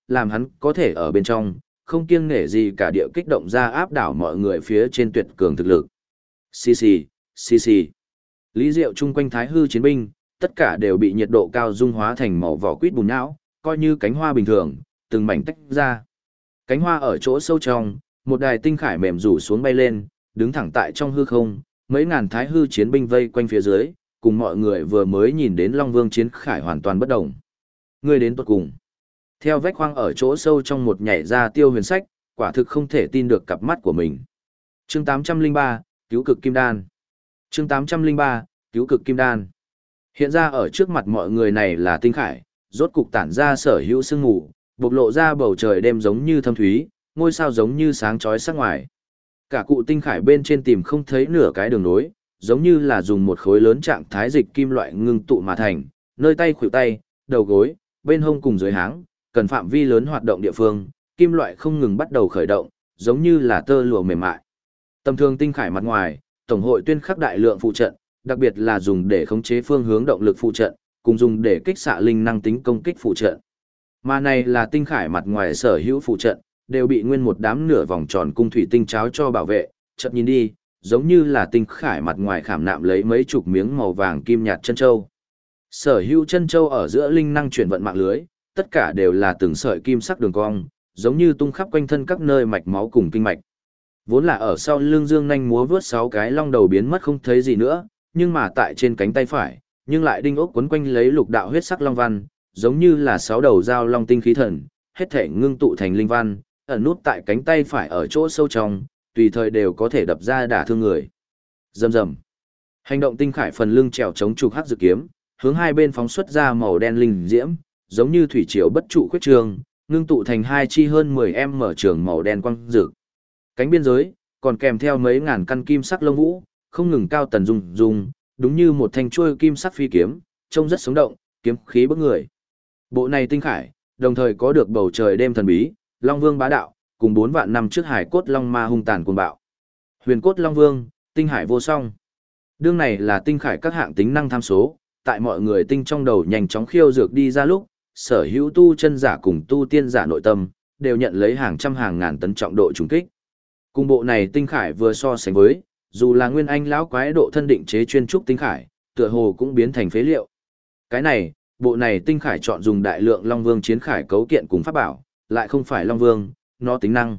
làm hắn có thể ở bên trong, không kiêng nể gì cả địa kích động ra áp đảo mọi người phía trên tuyệt cường thực lực. Xì xì, xì xì. Lý Diệu chung quanh thái hư chiến binh, tất cả đều bị nhiệt độ cao dung hóa thành màu vỏ quýt bùn nhão, coi như cánh hoa bình thường, từng mảnh tách ra. Cánh hoa ở chỗ sâu trong, một đài tinh khải mềm rủ xuống bay lên, đứng thẳng tại trong hư không, mấy ngàn thái hư chiến binh vây quanh phía dưới, cùng mọi người vừa mới nhìn đến Long Vương chiến khải hoàn toàn bất động. Người đến tuột cùng. Theo vách khoang ở chỗ sâu trong một nhảy ra Tiêu Huyền Sách, quả thực không thể tin được cặp mắt của mình. Chương 803, cứu cực kim đan. Chương 803, cứu cực kim đan. Hiện ra ở trước mặt mọi người này là tinh khải, rốt cục tản ra sở hữu sương mù, bộc lộ ra bầu trời đêm giống như thâm thúy, ngôi sao giống như sáng chói sắc ngoài. Cả cụ tinh khải bên trên tìm không thấy nửa cái đường nối, giống như là dùng một khối lớn trạng thái dịch kim loại ngưng tụ mà thành, nơi tay khuỷu tay, đầu gối, bên hông cùng dưới háng, cần phạm vi lớn hoạt động địa phương, kim loại không ngừng bắt đầu khởi động, giống như là tơ lụa mềm mại. Tầm thường tinh khải mặt ngoài, tổng hội tuyên khắc đại lượng phụ trận, đặc biệt là dùng để khống chế phương hướng động lực phụ trận, cùng dùng để kích xạ linh năng tính công kích phụ trận. Mà này là tinh khải mặt ngoài sở hữu phụ trận, đều bị nguyên một đám nửa vòng tròn cung thủy tinh cháo cho bảo vệ, chợt nhìn đi, giống như là tinh khải mặt ngoài khảm nạm lấy mấy chục miếng màu vàng kim nhạt chân châu. Sở hữu chân châu ở giữa linh năng chuyển vận mạng lưới, tất cả đều là từng sợi kim sắc đường cong, giống như tung khắp quanh thân các nơi mạch máu cùng kinh mạch. Vốn là ở sau lưng dương nhanh múa vướt 6 cái long đầu biến mất không thấy gì nữa, nhưng mà tại trên cánh tay phải, nhưng lại đinh ốc quấn quanh lấy lục đạo huyết sắc long văn, giống như là 6 đầu dao long tinh khí thần, hết thể ngưng tụ thành linh văn, ẩn nút tại cánh tay phải ở chỗ sâu trong, tùy thời đều có thể đập ra đả thương người. Rầm rầm. Hành động tinh khải phần lưng trèo chống trục hắc dự kiếm, hướng hai bên phóng xuất ra màu đen linh diễm, giống như thủy triều bất trụ khuyết trường, ngưng tụ thành hai chi hơn 10m trường màu đen quang rực. Cánh biên giới còn kèm theo mấy ngàn căn kim sắc lông vũ, không ngừng cao tần rung rung, đúng như một thanh chuôi kim sắc phi kiếm, trông rất sống động, kiếm khí bức người. Bộ này tinh khải, đồng thời có được bầu trời đêm thần bí, Long Vương bá đạo, cùng 4 vạn năm trước hải cốt long ma hung tàn cuồng bạo. Huyền cốt Long Vương, tinh hải vô song. Đương này là tinh khải các hạng tính năng tham số, tại mọi người tinh trong đầu nhanh chóng khiêu dược đi ra lúc, sở hữu tu chân giả cùng tu tiên giả nội tâm, đều nhận lấy hàng trăm hàng ngàn tấn trọng độ trùng kích. Cùng bộ này tinh khải vừa so sánh với, dù là nguyên anh lão quái độ thân định chế chuyên trúc tinh khải, tựa hồ cũng biến thành phế liệu. Cái này, bộ này tinh khải chọn dùng đại lượng Long Vương chiến khải cấu kiện cùng pháp bảo, lại không phải Long Vương, nó tính năng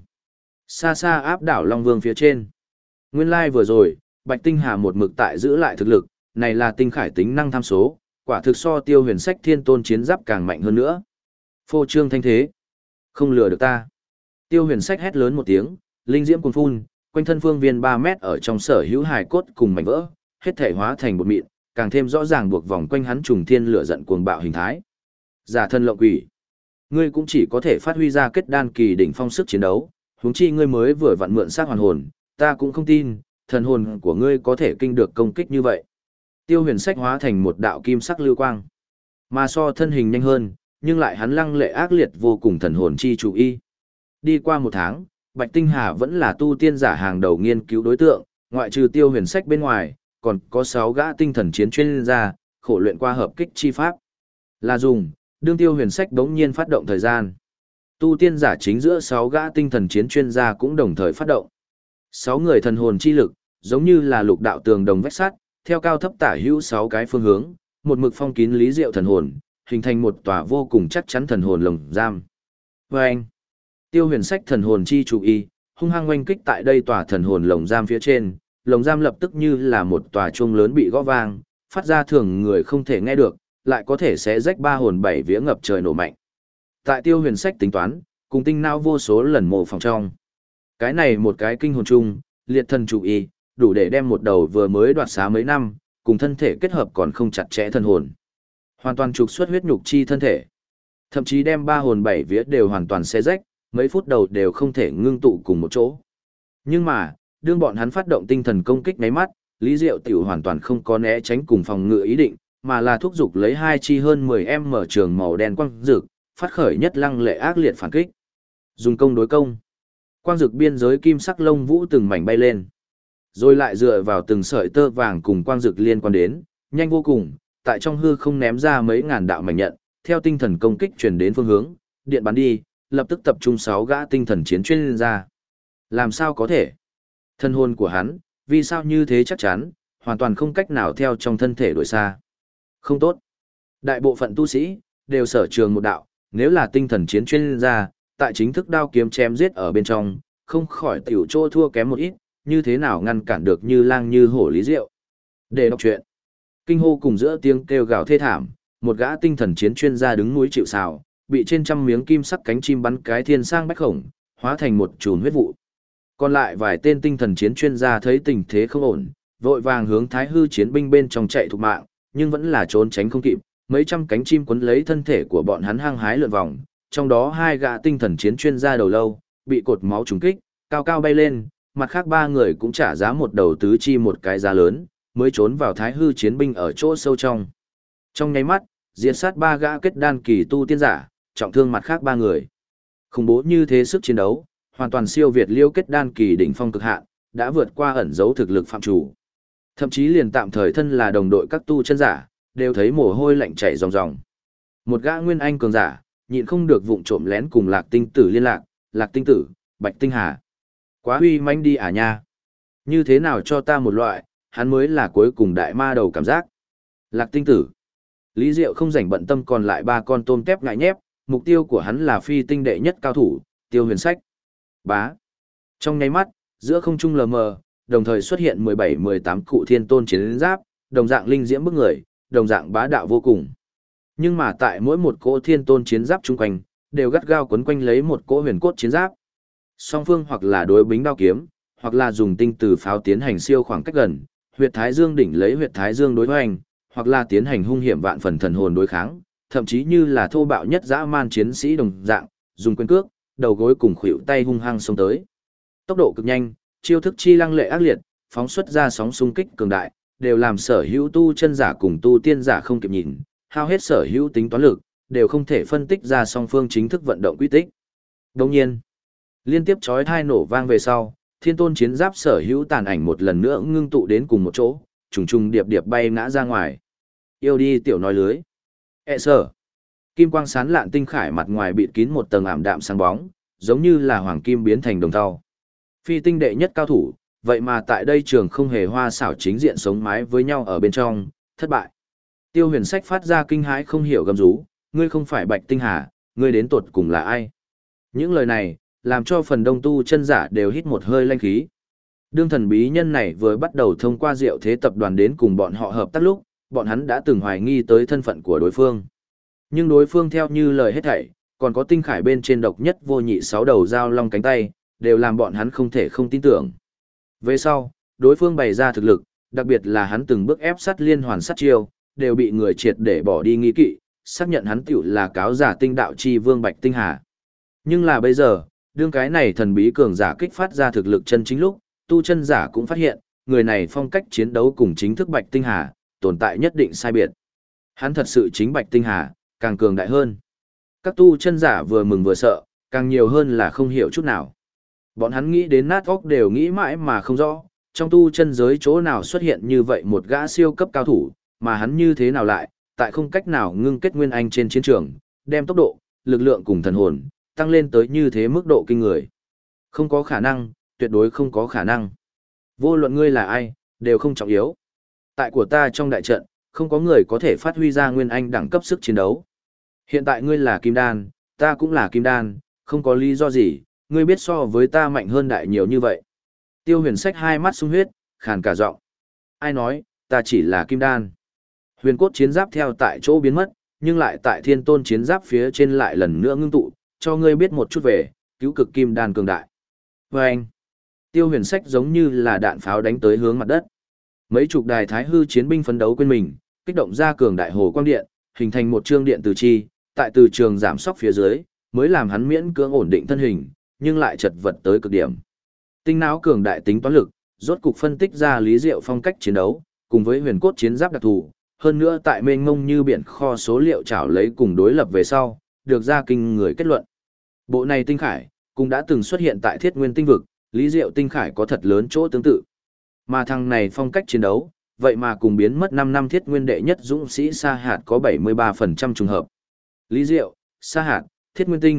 xa xa áp đảo Long Vương phía trên. Nguyên lai vừa rồi, Bạch Tinh Hà một mực tại giữ lại thực lực, này là tinh khải tính năng tham số, quả thực so Tiêu Huyền Sách thiên tôn chiến giáp càng mạnh hơn nữa. Phô trương thanh thế, không lừa được ta. Tiêu Huyền Sách hét lớn một tiếng, linh diễm cuồn phun, quanh thân phương viên 3 mét ở trong sở hữu hài cốt cùng mảnh vỡ, hết thể hóa thành bột mịn, càng thêm rõ ràng buộc vòng quanh hắn trùng thiên lửa giận cuồng bạo hình thái. Giả thân lộng quỷ, ngươi cũng chỉ có thể phát huy ra kết đan kỳ đỉnh phong sức chiến đấu, huống chi ngươi mới vừa vặn mượn xác hoàn hồn, ta cũng không tin, thần hồn của ngươi có thể kinh được công kích như vậy. Tiêu Huyền Sách hóa thành một đạo kim sắc lưu quang, mà so thân hình nhanh hơn, nhưng lại hắn lăng lệ ác liệt vô cùng thần hồn chi chủ y. Đi qua 1 tháng, Bạch Tinh Hà vẫn là tu tiên giả hàng đầu nghiên cứu đối tượng, ngoại trừ Tiêu Huyền Sách bên ngoài, còn có 6 gã tinh thần chiến chuyên gia, khổ luyện qua hợp kích chi pháp. Là dùng, đương Tiêu Huyền Sách đống nhiên phát động thời gian. Tu tiên giả chính giữa 6 gã tinh thần chiến chuyên gia cũng đồng thời phát động. 6 người thần hồn chi lực, giống như là lục đạo tường đồng vách sắt, theo cao thấp tả hữu 6 cái phương hướng, một mực phong kín Lý Diệu thần hồn, hình thành một tòa vô cùng chắc chắn thần hồn lồng giam. Vâng! Tiêu Huyền Sách thần hồn chi chủ y, hung hăng oanh kích tại đây tòa thần hồn lồng giam phía trên, lồng giam lập tức như là một tòa chuông lớn bị gõ vang, phát ra thường người không thể nghe được, lại có thể sẽ rách 3 hồn 7 vía ngập trời nổ mạnh. Tại Tiêu Huyền Sách tính toán, cùng tinh não vô số lần mô phỏng trong. Cái này một cái kinh hồn chung, liệt thần chủ y, đủ để đem một đầu vừa mới đoạt xá mấy năm, cùng thân thể kết hợp còn không chặt chẽ thần hồn. Hoàn toàn trục xuất huyết nhục chi thân thể. Thậm chí đem 3 hồn 7 vía đều hoàn toàn xé rách, mấy phút đầu đều không thể ngưng tụ cùng một chỗ. Nhưng mà, đương bọn hắn phát động tinh thần công kích ngáy mắt, Lý Diệu tiểu hoàn toàn không có né tránh cùng phòng ngự ý định, mà là thúc giục lấy 2 chi hơn 10m trường màu đen quang dược, phát khởi nhất lăng lệ ác liệt phản kích. Dùng công đối công. Quang dược biên giới kim sắc lông vũ từng mảnh bay lên, rồi lại dựa vào từng sợi tơ vàng cùng quang dược liên quan đến, nhanh vô cùng, tại trong hư không ném ra mấy ngàn đạo mảnh nhận, theo tinh thần công kích truyền đến phương hướng, điện bắn đi, lập tức tập trung 6 gã tinh thần chiến chuyên gia. Làm sao có thể? Thân hồn của hắn, vì sao như thế chắc chắn, hoàn toàn không cách nào theo trong thân thể đổi xa. Không tốt. Đại bộ phận tu sĩ, đều sở trường một đạo, nếu là tinh thần chiến chuyên gia, tại chính thức đao kiếm chém giết ở bên trong, không khỏi tiểu chỗ thua kém một ít, như thế nào ngăn cản được Như Lang Như Hổ Lý Diệu. Để đọc chuyện. Kinh hô cùng giữa tiếng kêu gào thê thảm, một gã tinh thần chiến chuyên gia đứng núi chịu sào, bị trên trăm miếng kim sắc cánh chim bắn cái thiên sang bách khổng, hóa thành một chùm huyết vụ. Còn lại vài tên tinh thần chiến chuyên gia thấy tình thế không ổn, vội vàng hướng Thái Hư chiến binh bên trong chạy thục mạng, nhưng vẫn là trốn tránh không kịp, mấy trăm cánh chim quấn lấy thân thể của bọn hắn hăng hái lượn vòng, trong đó 2 gã tinh thần chiến chuyên gia đầu lâu, bị cột máu trúng kích, cao cao bay lên, mặt khác 3 người cũng trả giá một đầu tứ chi một cái giá lớn, mới trốn vào Thái Hư chiến binh ở chỗ sâu trong. Trong nháy mắt, diệt sát 3 gã kết đan kỳ tu tiên giả, trọng thương mặt khác 3 người. Khủng bố như thế sức chiến đấu, hoàn toàn siêu việt Liêu kết đan kỳ đỉnh phong cực hạn, đã vượt qua ẩn dấu thực lực phạm chủ. Thậm chí liền tạm thời thân là đồng đội các tu chân giả, đều thấy mồ hôi lạnh chảy ròng ròng. Một gã nguyên anh cường giả, nhịn không được vụng trộm lén cùng Lạc Tinh Tử liên lạc, Lạc Tinh Tử, Bạch Tinh Hà. Quá uy mãnh đi à nha. Như thế nào cho ta một loại, hắn mới là cuối cùng đại ma đầu cảm giác. Lạc Tinh Tử. Lý Diệu không rảnh bận tâm còn lại 3 con tôm tép ngại nhép, mục tiêu của hắn là phi tinh đệ nhất cao thủ, Tiêu Huyền Sách. Bá. Trong nháy mắt, giữa không trung lờ mờ, đồng thời xuất hiện 17-18 cụ thiên tôn chiến giáp, đồng dạng linh diễm bức người, đồng dạng bá đạo vô cùng. Nhưng mà tại mỗi một cỗ thiên tôn chiến giáp chung quanh, đều gắt gao quấn quanh lấy một cỗ huyền cốt chiến giáp. Song phương hoặc là đối bính đao kiếm, hoặc là dùng tinh từ pháo tiến hành siêu khoảng cách gần, huyệt thái dương đỉnh lấy huyệt thái dương đối hoành, hoặc là tiến hành hung hiểm vạn phần thần hồn đối kháng, thậm chí như là thô bạo nhất dã man chiến sĩ đồng dạng, dùng quyền cước, đầu gối cùng khuỷu tay hung hăng xông tới. Tốc độ cực nhanh, chiêu thức chi lăng lệ ác liệt, phóng xuất ra sóng xung kích cường đại, đều làm sở hữu tu chân giả cùng tu tiên giả không kịp nhìn, hao hết sở hữu tính toán lực, đều không thể phân tích ra song phương chính thức vận động quy tích. Đồng nhiên, liên tiếp chói tai nổ vang về sau, thiên tôn chiến giáp sở hữu tàn ảnh một lần nữa ngưng tụ đến cùng một chỗ, trùng trùng điệp điệp bay ngã ra ngoài. Yêu đi tiểu nói lưới. Sở. Kim quang sáng lạn tinh khải mặt ngoài bịt kín một tầng ảm đạm sáng bóng, giống như là hoàng kim biến thành đồng thau. Phi tinh đệ nhất cao thủ, vậy mà tại đây trường không hề hoa xảo chính diện sống mái với nhau ở bên trong, thất bại. Tiêu Huyền Sách phát ra kinh hãi không hiểu gầm rú, ngươi không phải Bạch Tinh Hà, ngươi đến tuột cùng là ai? Những lời này, làm cho phần đông tu chân giả đều hít một hơi lanh khí. Đương thần bí nhân này vừa bắt đầu thông qua Diệu Thế tập đoàn đến cùng bọn họ hợp tác lúc, bọn hắn đã từng hoài nghi tới thân phận của đối phương. Nhưng đối phương theo như lời hết thảy, còn có tinh khải bên trên độc nhất vô nhị 6 đầu dao long cánh tay, đều làm bọn hắn không thể không tin tưởng. Về sau, đối phương bày ra thực lực, đặc biệt là hắn từng bước ép sát liên hoàn sát chiêu, đều bị người triệt để bỏ đi nghi kỵ, xác nhận hắn tiểu là cáo giả tinh đạo chi vương Bạch Tinh Hà. Nhưng là bây giờ, đương cái này thần bí cường giả kích phát ra thực lực chân chính lúc, tu chân giả cũng phát hiện, người này phong cách chiến đấu cùng chính thức Bạch Tinh Hà, tồn tại nhất định sai biệt. Hắn thật sự chính Bạch Tinh Hà, càng cường đại hơn. Các tu chân giả vừa mừng vừa sợ, càng nhiều hơn là không hiểu chút nào. Bọn hắn nghĩ đến nát óc đều nghĩ mãi mà không rõ, trong tu chân giới chỗ nào xuất hiện như vậy một gã siêu cấp cao thủ, mà hắn như thế nào lại, tại không cách nào ngưng kết nguyên anh trên chiến trường, đem tốc độ, lực lượng cùng thần hồn, tăng lên tới như thế mức độ kinh người. Không có khả năng, tuyệt đối không có khả năng. Vô luận ngươi là ai, đều không trọng yếu. Tại của ta trong đại trận, không có người có thể phát huy ra nguyên anh đẳng cấp sức chiến đấu. Hiện tại ngươi là kim đan, ta cũng là kim đan, không có lý do gì, ngươi biết so với ta mạnh hơn đại nhiều như vậy. Tiêu Huyền Sách hai mắt sung huyết, khàn cả giọng. Ai nói, ta chỉ là kim đan. Huyền cốt chiến giáp theo tại chỗ biến mất, nhưng lại tại thiên tôn chiến giáp phía trên lại lần nữa ngưng tụ, cho ngươi biết một chút về, cứu cực kim đan cường đại. Và anh, Tiêu Huyền Sách giống như là đạn pháo đánh tới hướng mặt đất. Mấy chục đài thái hư chiến binh phấn đấu quên mình, kích động ra cường đại hồ quang điện, hình thành một trương điện từ chi, tại từ trường giảm sóc phía dưới, mới làm hắn miễn cưỡng ổn định thân hình, nhưng lại chật vật tới cực điểm. Tinh não cường đại tính toán lực, rốt cục phân tích ra Lý Diệu phong cách chiến đấu, cùng với huyền cốt chiến giáp đặc thù, hơn nữa tại mênh mông như biển kho số liệu trảo lấy cùng đối lập về sau, được ra kinh người kết luận. Bộ này tinh khải, cũng đã từng xuất hiện tại Thiết Nguyên tinh vực, Lý Diệu tinh khải có thật lớn chỗ tương tự. Mà thằng này phong cách chiến đấu, vậy mà cùng biến mất 5 năm Thiết Nguyên đệ nhất dũng sĩ Sa Hạt có 73% trùng hợp. Lý Diệu, Sa Hạt, Thiết Nguyên tinh,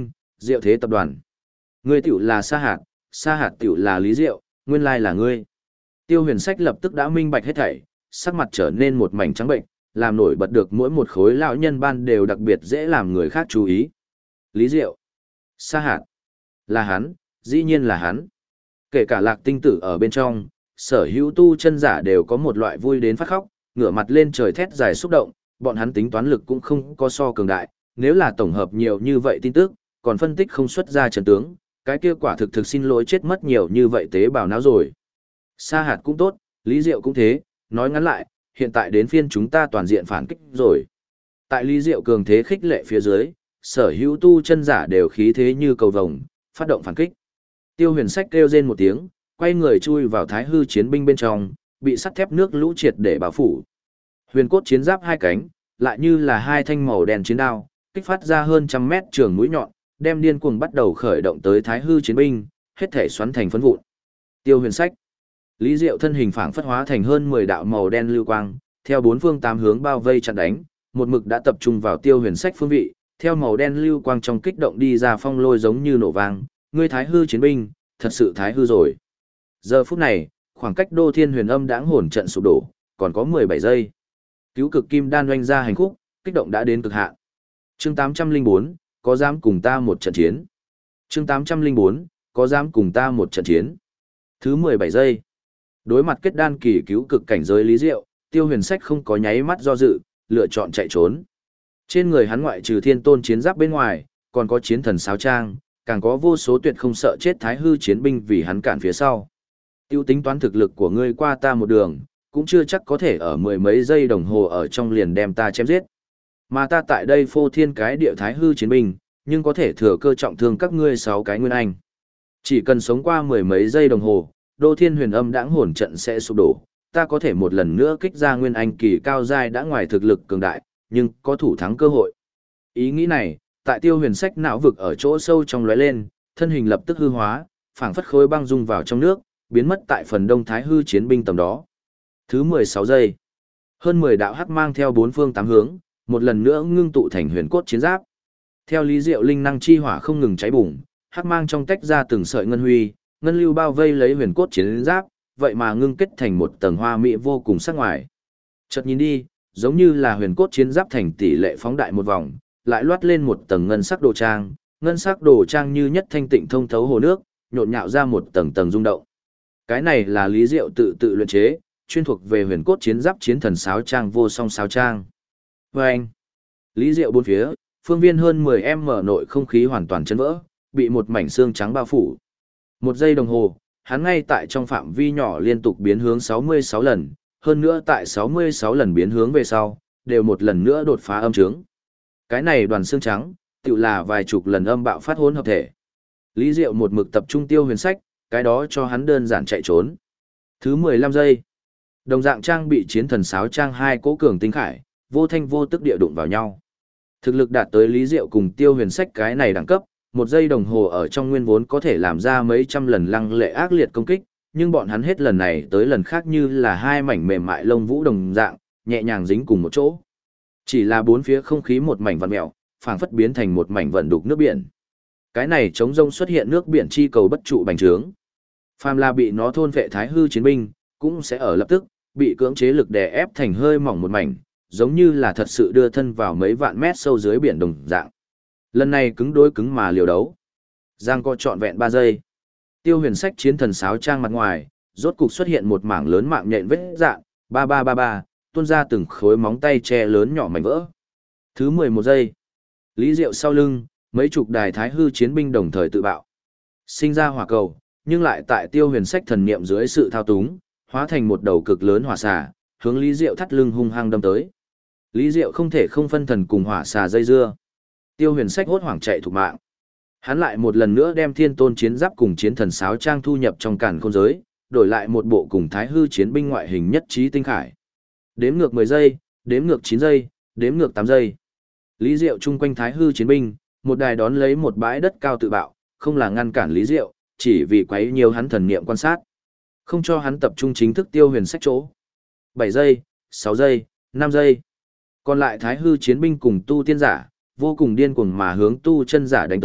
Diệu Thế tập đoàn. Ngươi tiểu là Sa Hạt tiểu là Lý Diệu, nguyên lai là ngươi. Tiêu Huyền Sách lập tức đã minh bạch hết thảy, sắc mặt trở nên một mảnh trắng bệnh, làm nổi bật được mỗi một khối lão nhân ban đều đặc biệt dễ làm người khác chú ý. Lý Diệu, Sa Hạt, là hắn, dĩ nhiên là hắn. Kể cả Lạc Tinh Tử ở bên trong, sở hữu tu chân giả đều có một loại vui đến phát khóc, ngửa mặt lên trời thét dài xúc động, bọn hắn tính toán lực cũng không có so cường đại, nếu là tổng hợp nhiều như vậy tin tức, còn phân tích không xuất ra trận tướng, cái kia quả thực xin lỗi chết mất nhiều như vậy tế bào não rồi. Sa Hạt cũng tốt, Lý Diệu cũng thế, nói ngắn lại, hiện tại đến phiên chúng ta toàn diện phản kích rồi. Tại Lý Diệu cường thế khích lệ phía dưới, sở hữu tu chân giả đều khí thế như cầu vồng, phát động phản kích. Tiêu Huyền Sách kêu rên một tiếng, quay người chui vào Thái Hư chiến binh bên trong, bị sắt thép nước lũ triệt để bao phủ. Huyền cốt chiến giáp hai cánh, lại như là hai thanh màu đen chiến đao, kích phát ra hơn trăm mét trường mũi nhọn, đem điên cuồng bắt đầu khởi động tới Thái Hư chiến binh, hết thể xoắn thành phấn vụn. Tiêu Huyền Sách, Lý Diệu thân hình phảng phất hóa thành hơn 10 đạo màu đen lưu quang, theo bốn phương tám hướng bao vây chặn đánh, một mực đã tập trung vào Tiêu Huyền Sách phương vị, theo màu đen lưu quang trong kích động đi ra phong lôi giống như nổ vang, ngươi Thái Hư chiến binh, thật sự Thái Hư rồi. Giờ phút này, khoảng cách Đô Thiên Huyền Âm đãng hồn trận sụp đổ, còn có 17 giây. Cứu cực kim đan oanh ra hành khúc, kích động đã đến cực hạn. Chương 804, có dám cùng ta một trận chiến? Chương 804, có dám cùng ta một trận chiến? Thứ 17 giây. Đối mặt kết đan kỳ cứu cực cảnh giới Lý Diệu, Tiêu Huyền Sách không có nháy mắt do dự, lựa chọn chạy trốn. Trên người hắn ngoại trừ thiên tôn chiến giáp bên ngoài, còn có chiến thần sáo trang, càng có vô số tuyệt không sợ chết Thái Hư chiến binh vì hắn cản phía sau. Tiêu tính toán thực lực của ngươi qua ta một đường, cũng chưa chắc có thể ở mười mấy giây đồng hồ ở trong liền đem ta chém giết. Mà ta tại đây phô thiên cái địa Thái Hư chiến binh, nhưng có thể thừa cơ trọng thương các ngươi 6 cái nguyên anh. Chỉ cần sống qua mười mấy giây đồng hồ, Đô Thiên Huyền Âm đãng hồn trận sẽ sụp đổ, ta có thể một lần nữa kích ra nguyên anh kỳ cao giai đã ngoài thực lực cường đại, nhưng có thủ thắng cơ hội. Ý nghĩ này, tại Tiêu Huyền Sách não vực ở chỗ sâu trong lóe lên, thân hình lập tức hư hóa, phảng phất khối băng dung vào trong nước, biến mất tại phần đông Thái Hư chiến binh tầm đó. Thứ 16 giây. Hơn 10 đạo hắc mang theo bốn phương tám hướng, một lần nữa ngưng tụ thành huyền cốt chiến giáp. Theo Lý Diệu linh năng chi hỏa không ngừng cháy bùng, hắc mang trong tách ra từng sợi ngân huy, ngân lưu bao vây lấy huyền cốt chiến giáp, vậy mà ngưng kết thành một tầng hoa mỹ vô cùng sắc ngoài. Chợt nhìn đi, giống như là huyền cốt chiến giáp thành tỷ lệ phóng đại một vòng, lại loát lên một tầng ngân sắc đồ trang, ngân sắc đồ trang như nhất thanh tịnh thông thấu hồ nước, nhộn nhạo ra một tầng tầng rung động. Cái này là Lý Diệu tự luyện chế, chuyên thuộc về huyền cốt chiến giáp chiến thần sáo trang vô song sáo trang. Và anh, Lý Diệu bốn phía, phương viên hơn 10m nội không khí hoàn toàn chấn vỡ, bị một mảnh xương trắng bao phủ. Một giây đồng hồ, hắn ngay tại trong phạm vi nhỏ liên tục biến hướng 66 lần, hơn nữa tại 66 lần biến hướng về sau, đều một lần nữa đột phá âm trướng. Cái này đoàn xương trắng, tự là vài chục lần âm bạo phát hỗn hợp thể. Lý Diệu một mực tập trung Tiêu Huyền Sách, cái đó cho hắn đơn giản chạy trốn. Thứ 15 giây, đồng dạng trang bị chiến thần sáo trang hai cỗ cường tinh khải, vô thanh vô tức địa đụng vào nhau. Thực lực đạt tới Lý Diệu cùng Tiêu Huyền Sách cái này đẳng cấp, một giây đồng hồ ở trong nguyên vốn có thể làm ra mấy trăm lần lăng lệ ác liệt công kích, nhưng bọn hắn hết lần này tới lần khác như là hai mảnh mềm mại lông vũ đồng dạng, nhẹ nhàng dính cùng một chỗ. Chỉ là bốn phía không khí một mảnh vặn mèo, phảng phất biến thành một mảnh vận đục nước biển. Cái này chống rông xuất hiện nước biển chi cầu bất trụ bành trướng. Phàm là bị nó thôn vệ Thái Hư chiến binh, cũng sẽ ở lập tức bị cưỡng chế lực đè ép thành hơi mỏng một mảnh, giống như là thật sự đưa thân vào mấy vạn mét sâu dưới biển đồng dạng. Lần này cứng đối cứng mà liều đấu. Giang co trọn vẹn 3 giây. Tiêu Huyền Sách chiến thần sáo trang mặt ngoài, rốt cục xuất hiện một mảng lớn mạng nhện vết dạng, 3333, tuôn ra từng khối móng tay che lớn nhỏ mảnh vỡ. Thứ 11 giây. Lý Diệu sau lưng, mấy chục đài Thái Hư chiến binh đồng thời tự bạo. Sinh ra hỏa cầu, nhưng lại tại Tiêu Huyền Sách thần niệm dưới sự thao túng, hóa thành một đầu cực lớn hỏa xà, hướng Lý Diệu thắt lưng hung hăng đâm tới. Lý Diệu không thể không phân thần cùng hỏa xà dây dưa. Tiêu Huyền Sách hốt hoảng chạy thục mạng. Hắn lại một lần nữa đem thiên tôn chiến giáp cùng chiến thần sáo trang thu nhập trong càn khôn giới, đổi lại một bộ cùng Thái Hư chiến binh ngoại hình nhất trí tinh khải. Đếm ngược 10 giây, đếm ngược 9 giây, đếm ngược 8 giây. Lý Diệu chung quanh Thái Hư chiến binh, một đài đón lấy một bãi đất cao tự bạo, không là ngăn cản Lý Diệu, chỉ vì quấy nhiều hắn thần niệm quan sát. Không cho hắn tập trung chính thức Tiêu Huyền Sách chỗ. 7 giây, 6 giây, 5 giây. Còn lại Thái Hư chiến binh cùng tu tiên giả, vô cùng điên cuồng mà hướng tu chân giả đánh tới,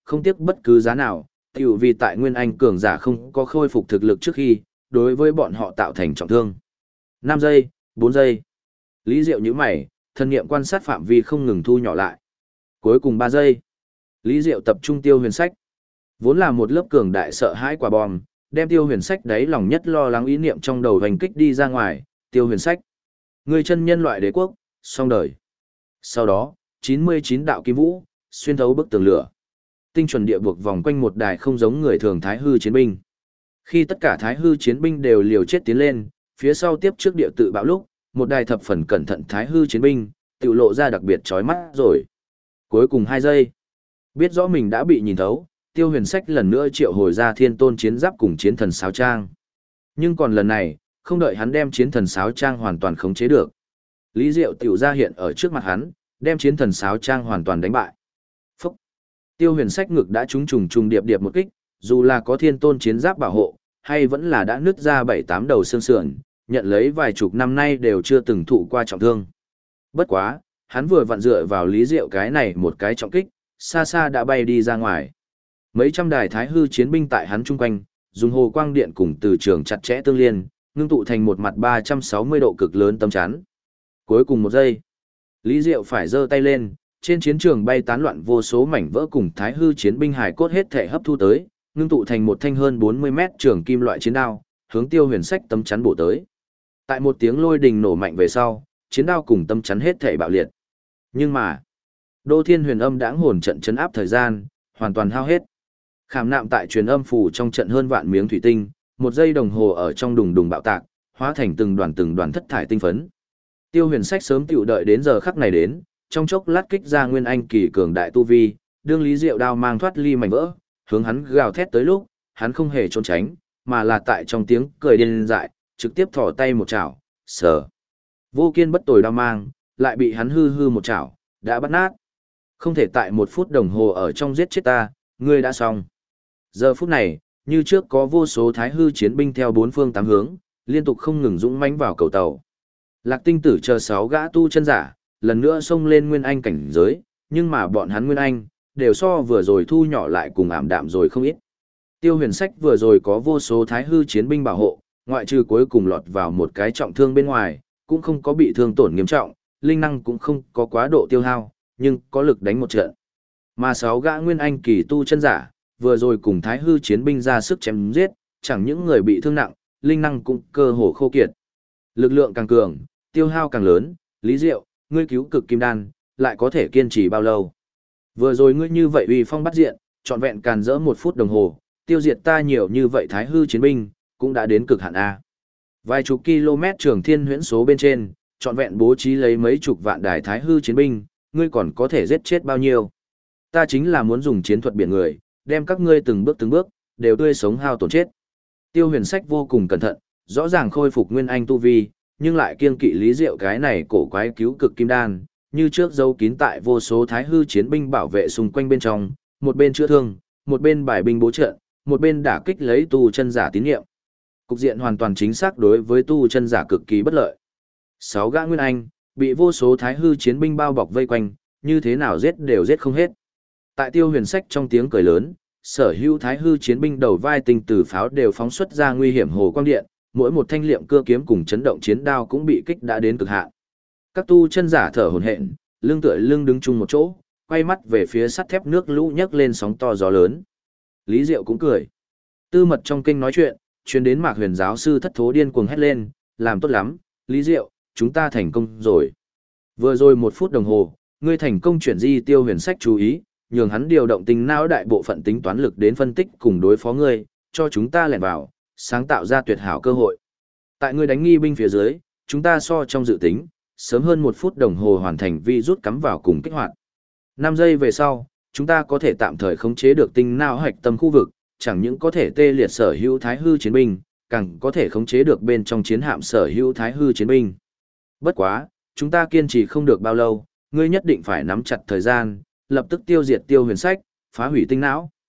không tiếc bất cứ giá nào, tiểu vì tại Nguyên Anh cường giả không có khôi phục thực lực trước khi, đối với bọn họ tạo thành trọng thương. 5 giây, 4 giây. Lý Diệu nhíu mày, thân niệm quan sát phạm vi không ngừng thu nhỏ lại. Cuối cùng 3 giây. Lý Diệu tập trung Tiêu Huyền Sách. Vốn là một lớp cường đại sợ hãi quả bom, đem Tiêu Huyền Sách đáy lòng nhất lo lắng ý niệm trong đầu hành kích đi ra ngoài. Tiêu Huyền Sách, người chân nhân loại đế quốc, xong đời. Sau đó, 99 đạo kim vũ, xuyên thấu bức tường lửa. Tinh chuẩn địa buộc vòng quanh một đài không giống người thường thái hư chiến binh. Khi tất cả thái hư chiến binh đều liều chết tiến lên, phía sau tiếp trước địa tự bạo lúc, một đài thập phần cẩn thận thái hư chiến binh, tự lộ ra đặc biệt chói mắt rồi. Cuối cùng 2 giây. Biết rõ mình đã bị nhìn thấu, Tiêu Huyền Sách lần nữa triệu hồi ra thiên tôn chiến giáp cùng chiến thần sáo trang. Nhưng còn lần này, không đợi hắn đem chiến thần sáo trang hoàn toàn khống chế được. Lý Diệu tiểu ra hiện ở trước mặt hắn, đem chiến thần sáo trang hoàn toàn đánh bại. Phúc! Tiêu Huyền Sách ngực đã trúng trùng điệp điệp một kích, dù là có thiên tôn chiến giáp bảo hộ, hay vẫn là đã nứt ra 7-8 đầu xương sườn, nhận lấy vài chục năm nay đều chưa từng thụ qua trọng thương. Bất quá, hắn vừa vặn dựa vào Lý Diệu cái này một cái trọng kích, xa xa đã bay đi ra ngoài. Mấy trăm đài thái hư chiến binh tại hắn chung quanh, dùng hồ quang điện cùng từ trường chặt chẽ tương liên, ngưng tụ thành một mặt 360 độ cực lớn tấm chắn. Cuối cùng 1 giây, Lý Diệu phải giơ tay lên, trên chiến trường bay tán loạn vô số mảnh vỡ cùng thái hư chiến binh hải cốt hết thể hấp thu tới, ngưng tụ thành một thanh hơn 40 mét trường kim loại chiến đao, hướng Tiêu Huyền Sách tấm chắn bổ tới. Tại một tiếng lôi đình nổ mạnh về sau, chiến đao cùng tấm chắn hết thể bạo liệt. Nhưng mà, Đô Thiên Huyền Âm đãng hồn trận chấn áp thời gian, hoàn toàn hao hết. Khảm nạm tại truyền âm phủ trong trận hơn vạn miếng thủy tinh, 1 giây đồng hồ ở trong đùng đùng bạo tạc, hóa thành từng đoàn thất thải tinh phấn. Tiêu Huyền Sách sớm tiểu đợi đến giờ khắc này đến, trong chốc lát kích ra nguyên anh kỳ cường đại tu vi, đương Lý Diệu đao mang thoát ly mảnh vỡ, hướng hắn gào thét tới lúc, hắn không hề trốn tránh, mà là tại trong tiếng cười điên dại, trực tiếp thò tay một chảo, sờ. Vô kiên bất tồi đao mang, lại bị hắn hư một chảo, đã bắt nát. Không thể tại 1 phút đồng hồ ở trong giết chết ta, ngươi đã xong. Giờ phút này, như trước có vô số thái hư chiến binh theo 4 phương 8 hướng, liên tục không ngừng dũng mãnh vào cầu tàu. Lạc Tinh Tử chờ 6 gã tu chân giả, lần nữa xông lên nguyên anh cảnh giới, nhưng mà bọn hắn nguyên anh, đều so vừa rồi thu nhỏ lại cùng ảm đạm rồi không ít. Tiêu Huyền Sách vừa rồi có vô số thái hư chiến binh bảo hộ, ngoại trừ cuối cùng lọt vào một cái trọng thương bên ngoài, cũng không có bị thương tổn nghiêm trọng, linh năng cũng không có quá độ tiêu hao, nhưng có lực đánh một trận. Mà 6 gã nguyên anh kỳ tu chân giả, vừa rồi cùng thái hư chiến binh ra sức chém giết, chẳng những người bị thương nặng, linh năng cũng cơ hồ khô kiệt. Lực lượng càng cường, tiêu hao càng lớn, Lý Diệu, ngươi cứu cực kim đan, lại có thể kiên trì bao lâu? Vừa rồi ngươi như vậy uy phong bắt diện, trọn vẹn càn rỡ 1 phút đồng hồ, tiêu diệt ta nhiều như vậy thái hư chiến binh, cũng đã đến cực hạn A. Vài chục km trường thiên huyễn số bên trên, trọn vẹn bố trí lấy mấy chục vạn đài thái hư chiến binh, ngươi còn có thể giết chết bao nhiêu? Ta chính là muốn dùng chiến thuật biển người, đem các ngươi từng bước, đều tươi sống hao tổn chết. Tiêu Huyền Sách vô cùng cẩn thận, rõ ràng khôi phục nguyên anh tu vi, nhưng lại kiêng kỵ Lý Diệu cái này cổ quái cứu cực kim đan, như trước giấu kín tại vô số thái hư chiến binh bảo vệ xung quanh bên trong, một bên chữa thương, một bên bài binh bố trận, một bên đả kích lấy tu chân giả tín nhiệm. Cục diện hoàn toàn chính xác đối với tu chân giả cực kỳ bất lợi. 6 gã nguyên anh, bị vô số thái hư chiến binh bao bọc vây quanh, như thế nào giết đều giết không hết. Tại Tiêu Huyền Sách trong tiếng cười lớn, sở hữu thái hư chiến binh đầu vai tinh tử pháo đều phóng xuất ra nguy hiểm hồ quang điện, mỗi một thanh liệm cưa kiếm cùng chấn động chiến đao cũng bị kích đã đến cực hạn. Các tu chân giả thở hổn hển, lưng tựa lưng đứng chung một chỗ, quay mắt về phía sắt thép nước lũ nhấc lên sóng to gió lớn. Lý Diệu cũng cười. Tư mật trong kinh nói chuyện, truyền đến Mạc Huyền giáo sư thất thố điên cuồng hét lên, làm tốt lắm, Lý Diệu, chúng ta thành công rồi. Vừa rồi 1 phút đồng hồ, ngươi thành công chuyển di Tiêu Huyền Sách chú ý, nhường hắn điều động tinh não đại bộ phận tính toán lực đến phân tích cùng đối phó ngươi, cho chúng ta lẻn vào, sáng tạo ra tuyệt hảo cơ hội. Tại ngươi đánh nghi binh phía dưới, chúng ta so trong dự tính, sớm hơn 1 phút đồng hồ hoàn thành vi rút cắm vào cùng kích hoạt. 5 giây về sau, chúng ta có thể tạm thời khống chế được tinh não hạch tâm khu vực, chẳng những có thể tê liệt sở hữu thái hư chiến binh, càng có thể khống chế được bên trong chiến hạm sở hữu thái hư chiến binh. Bất quá, chúng ta kiên trì không được bao lâu, ngươi nhất định phải nắm chặt thời gian, lập tức tiêu diệt Tiêu Huyền Sách, phá hủy tinh não.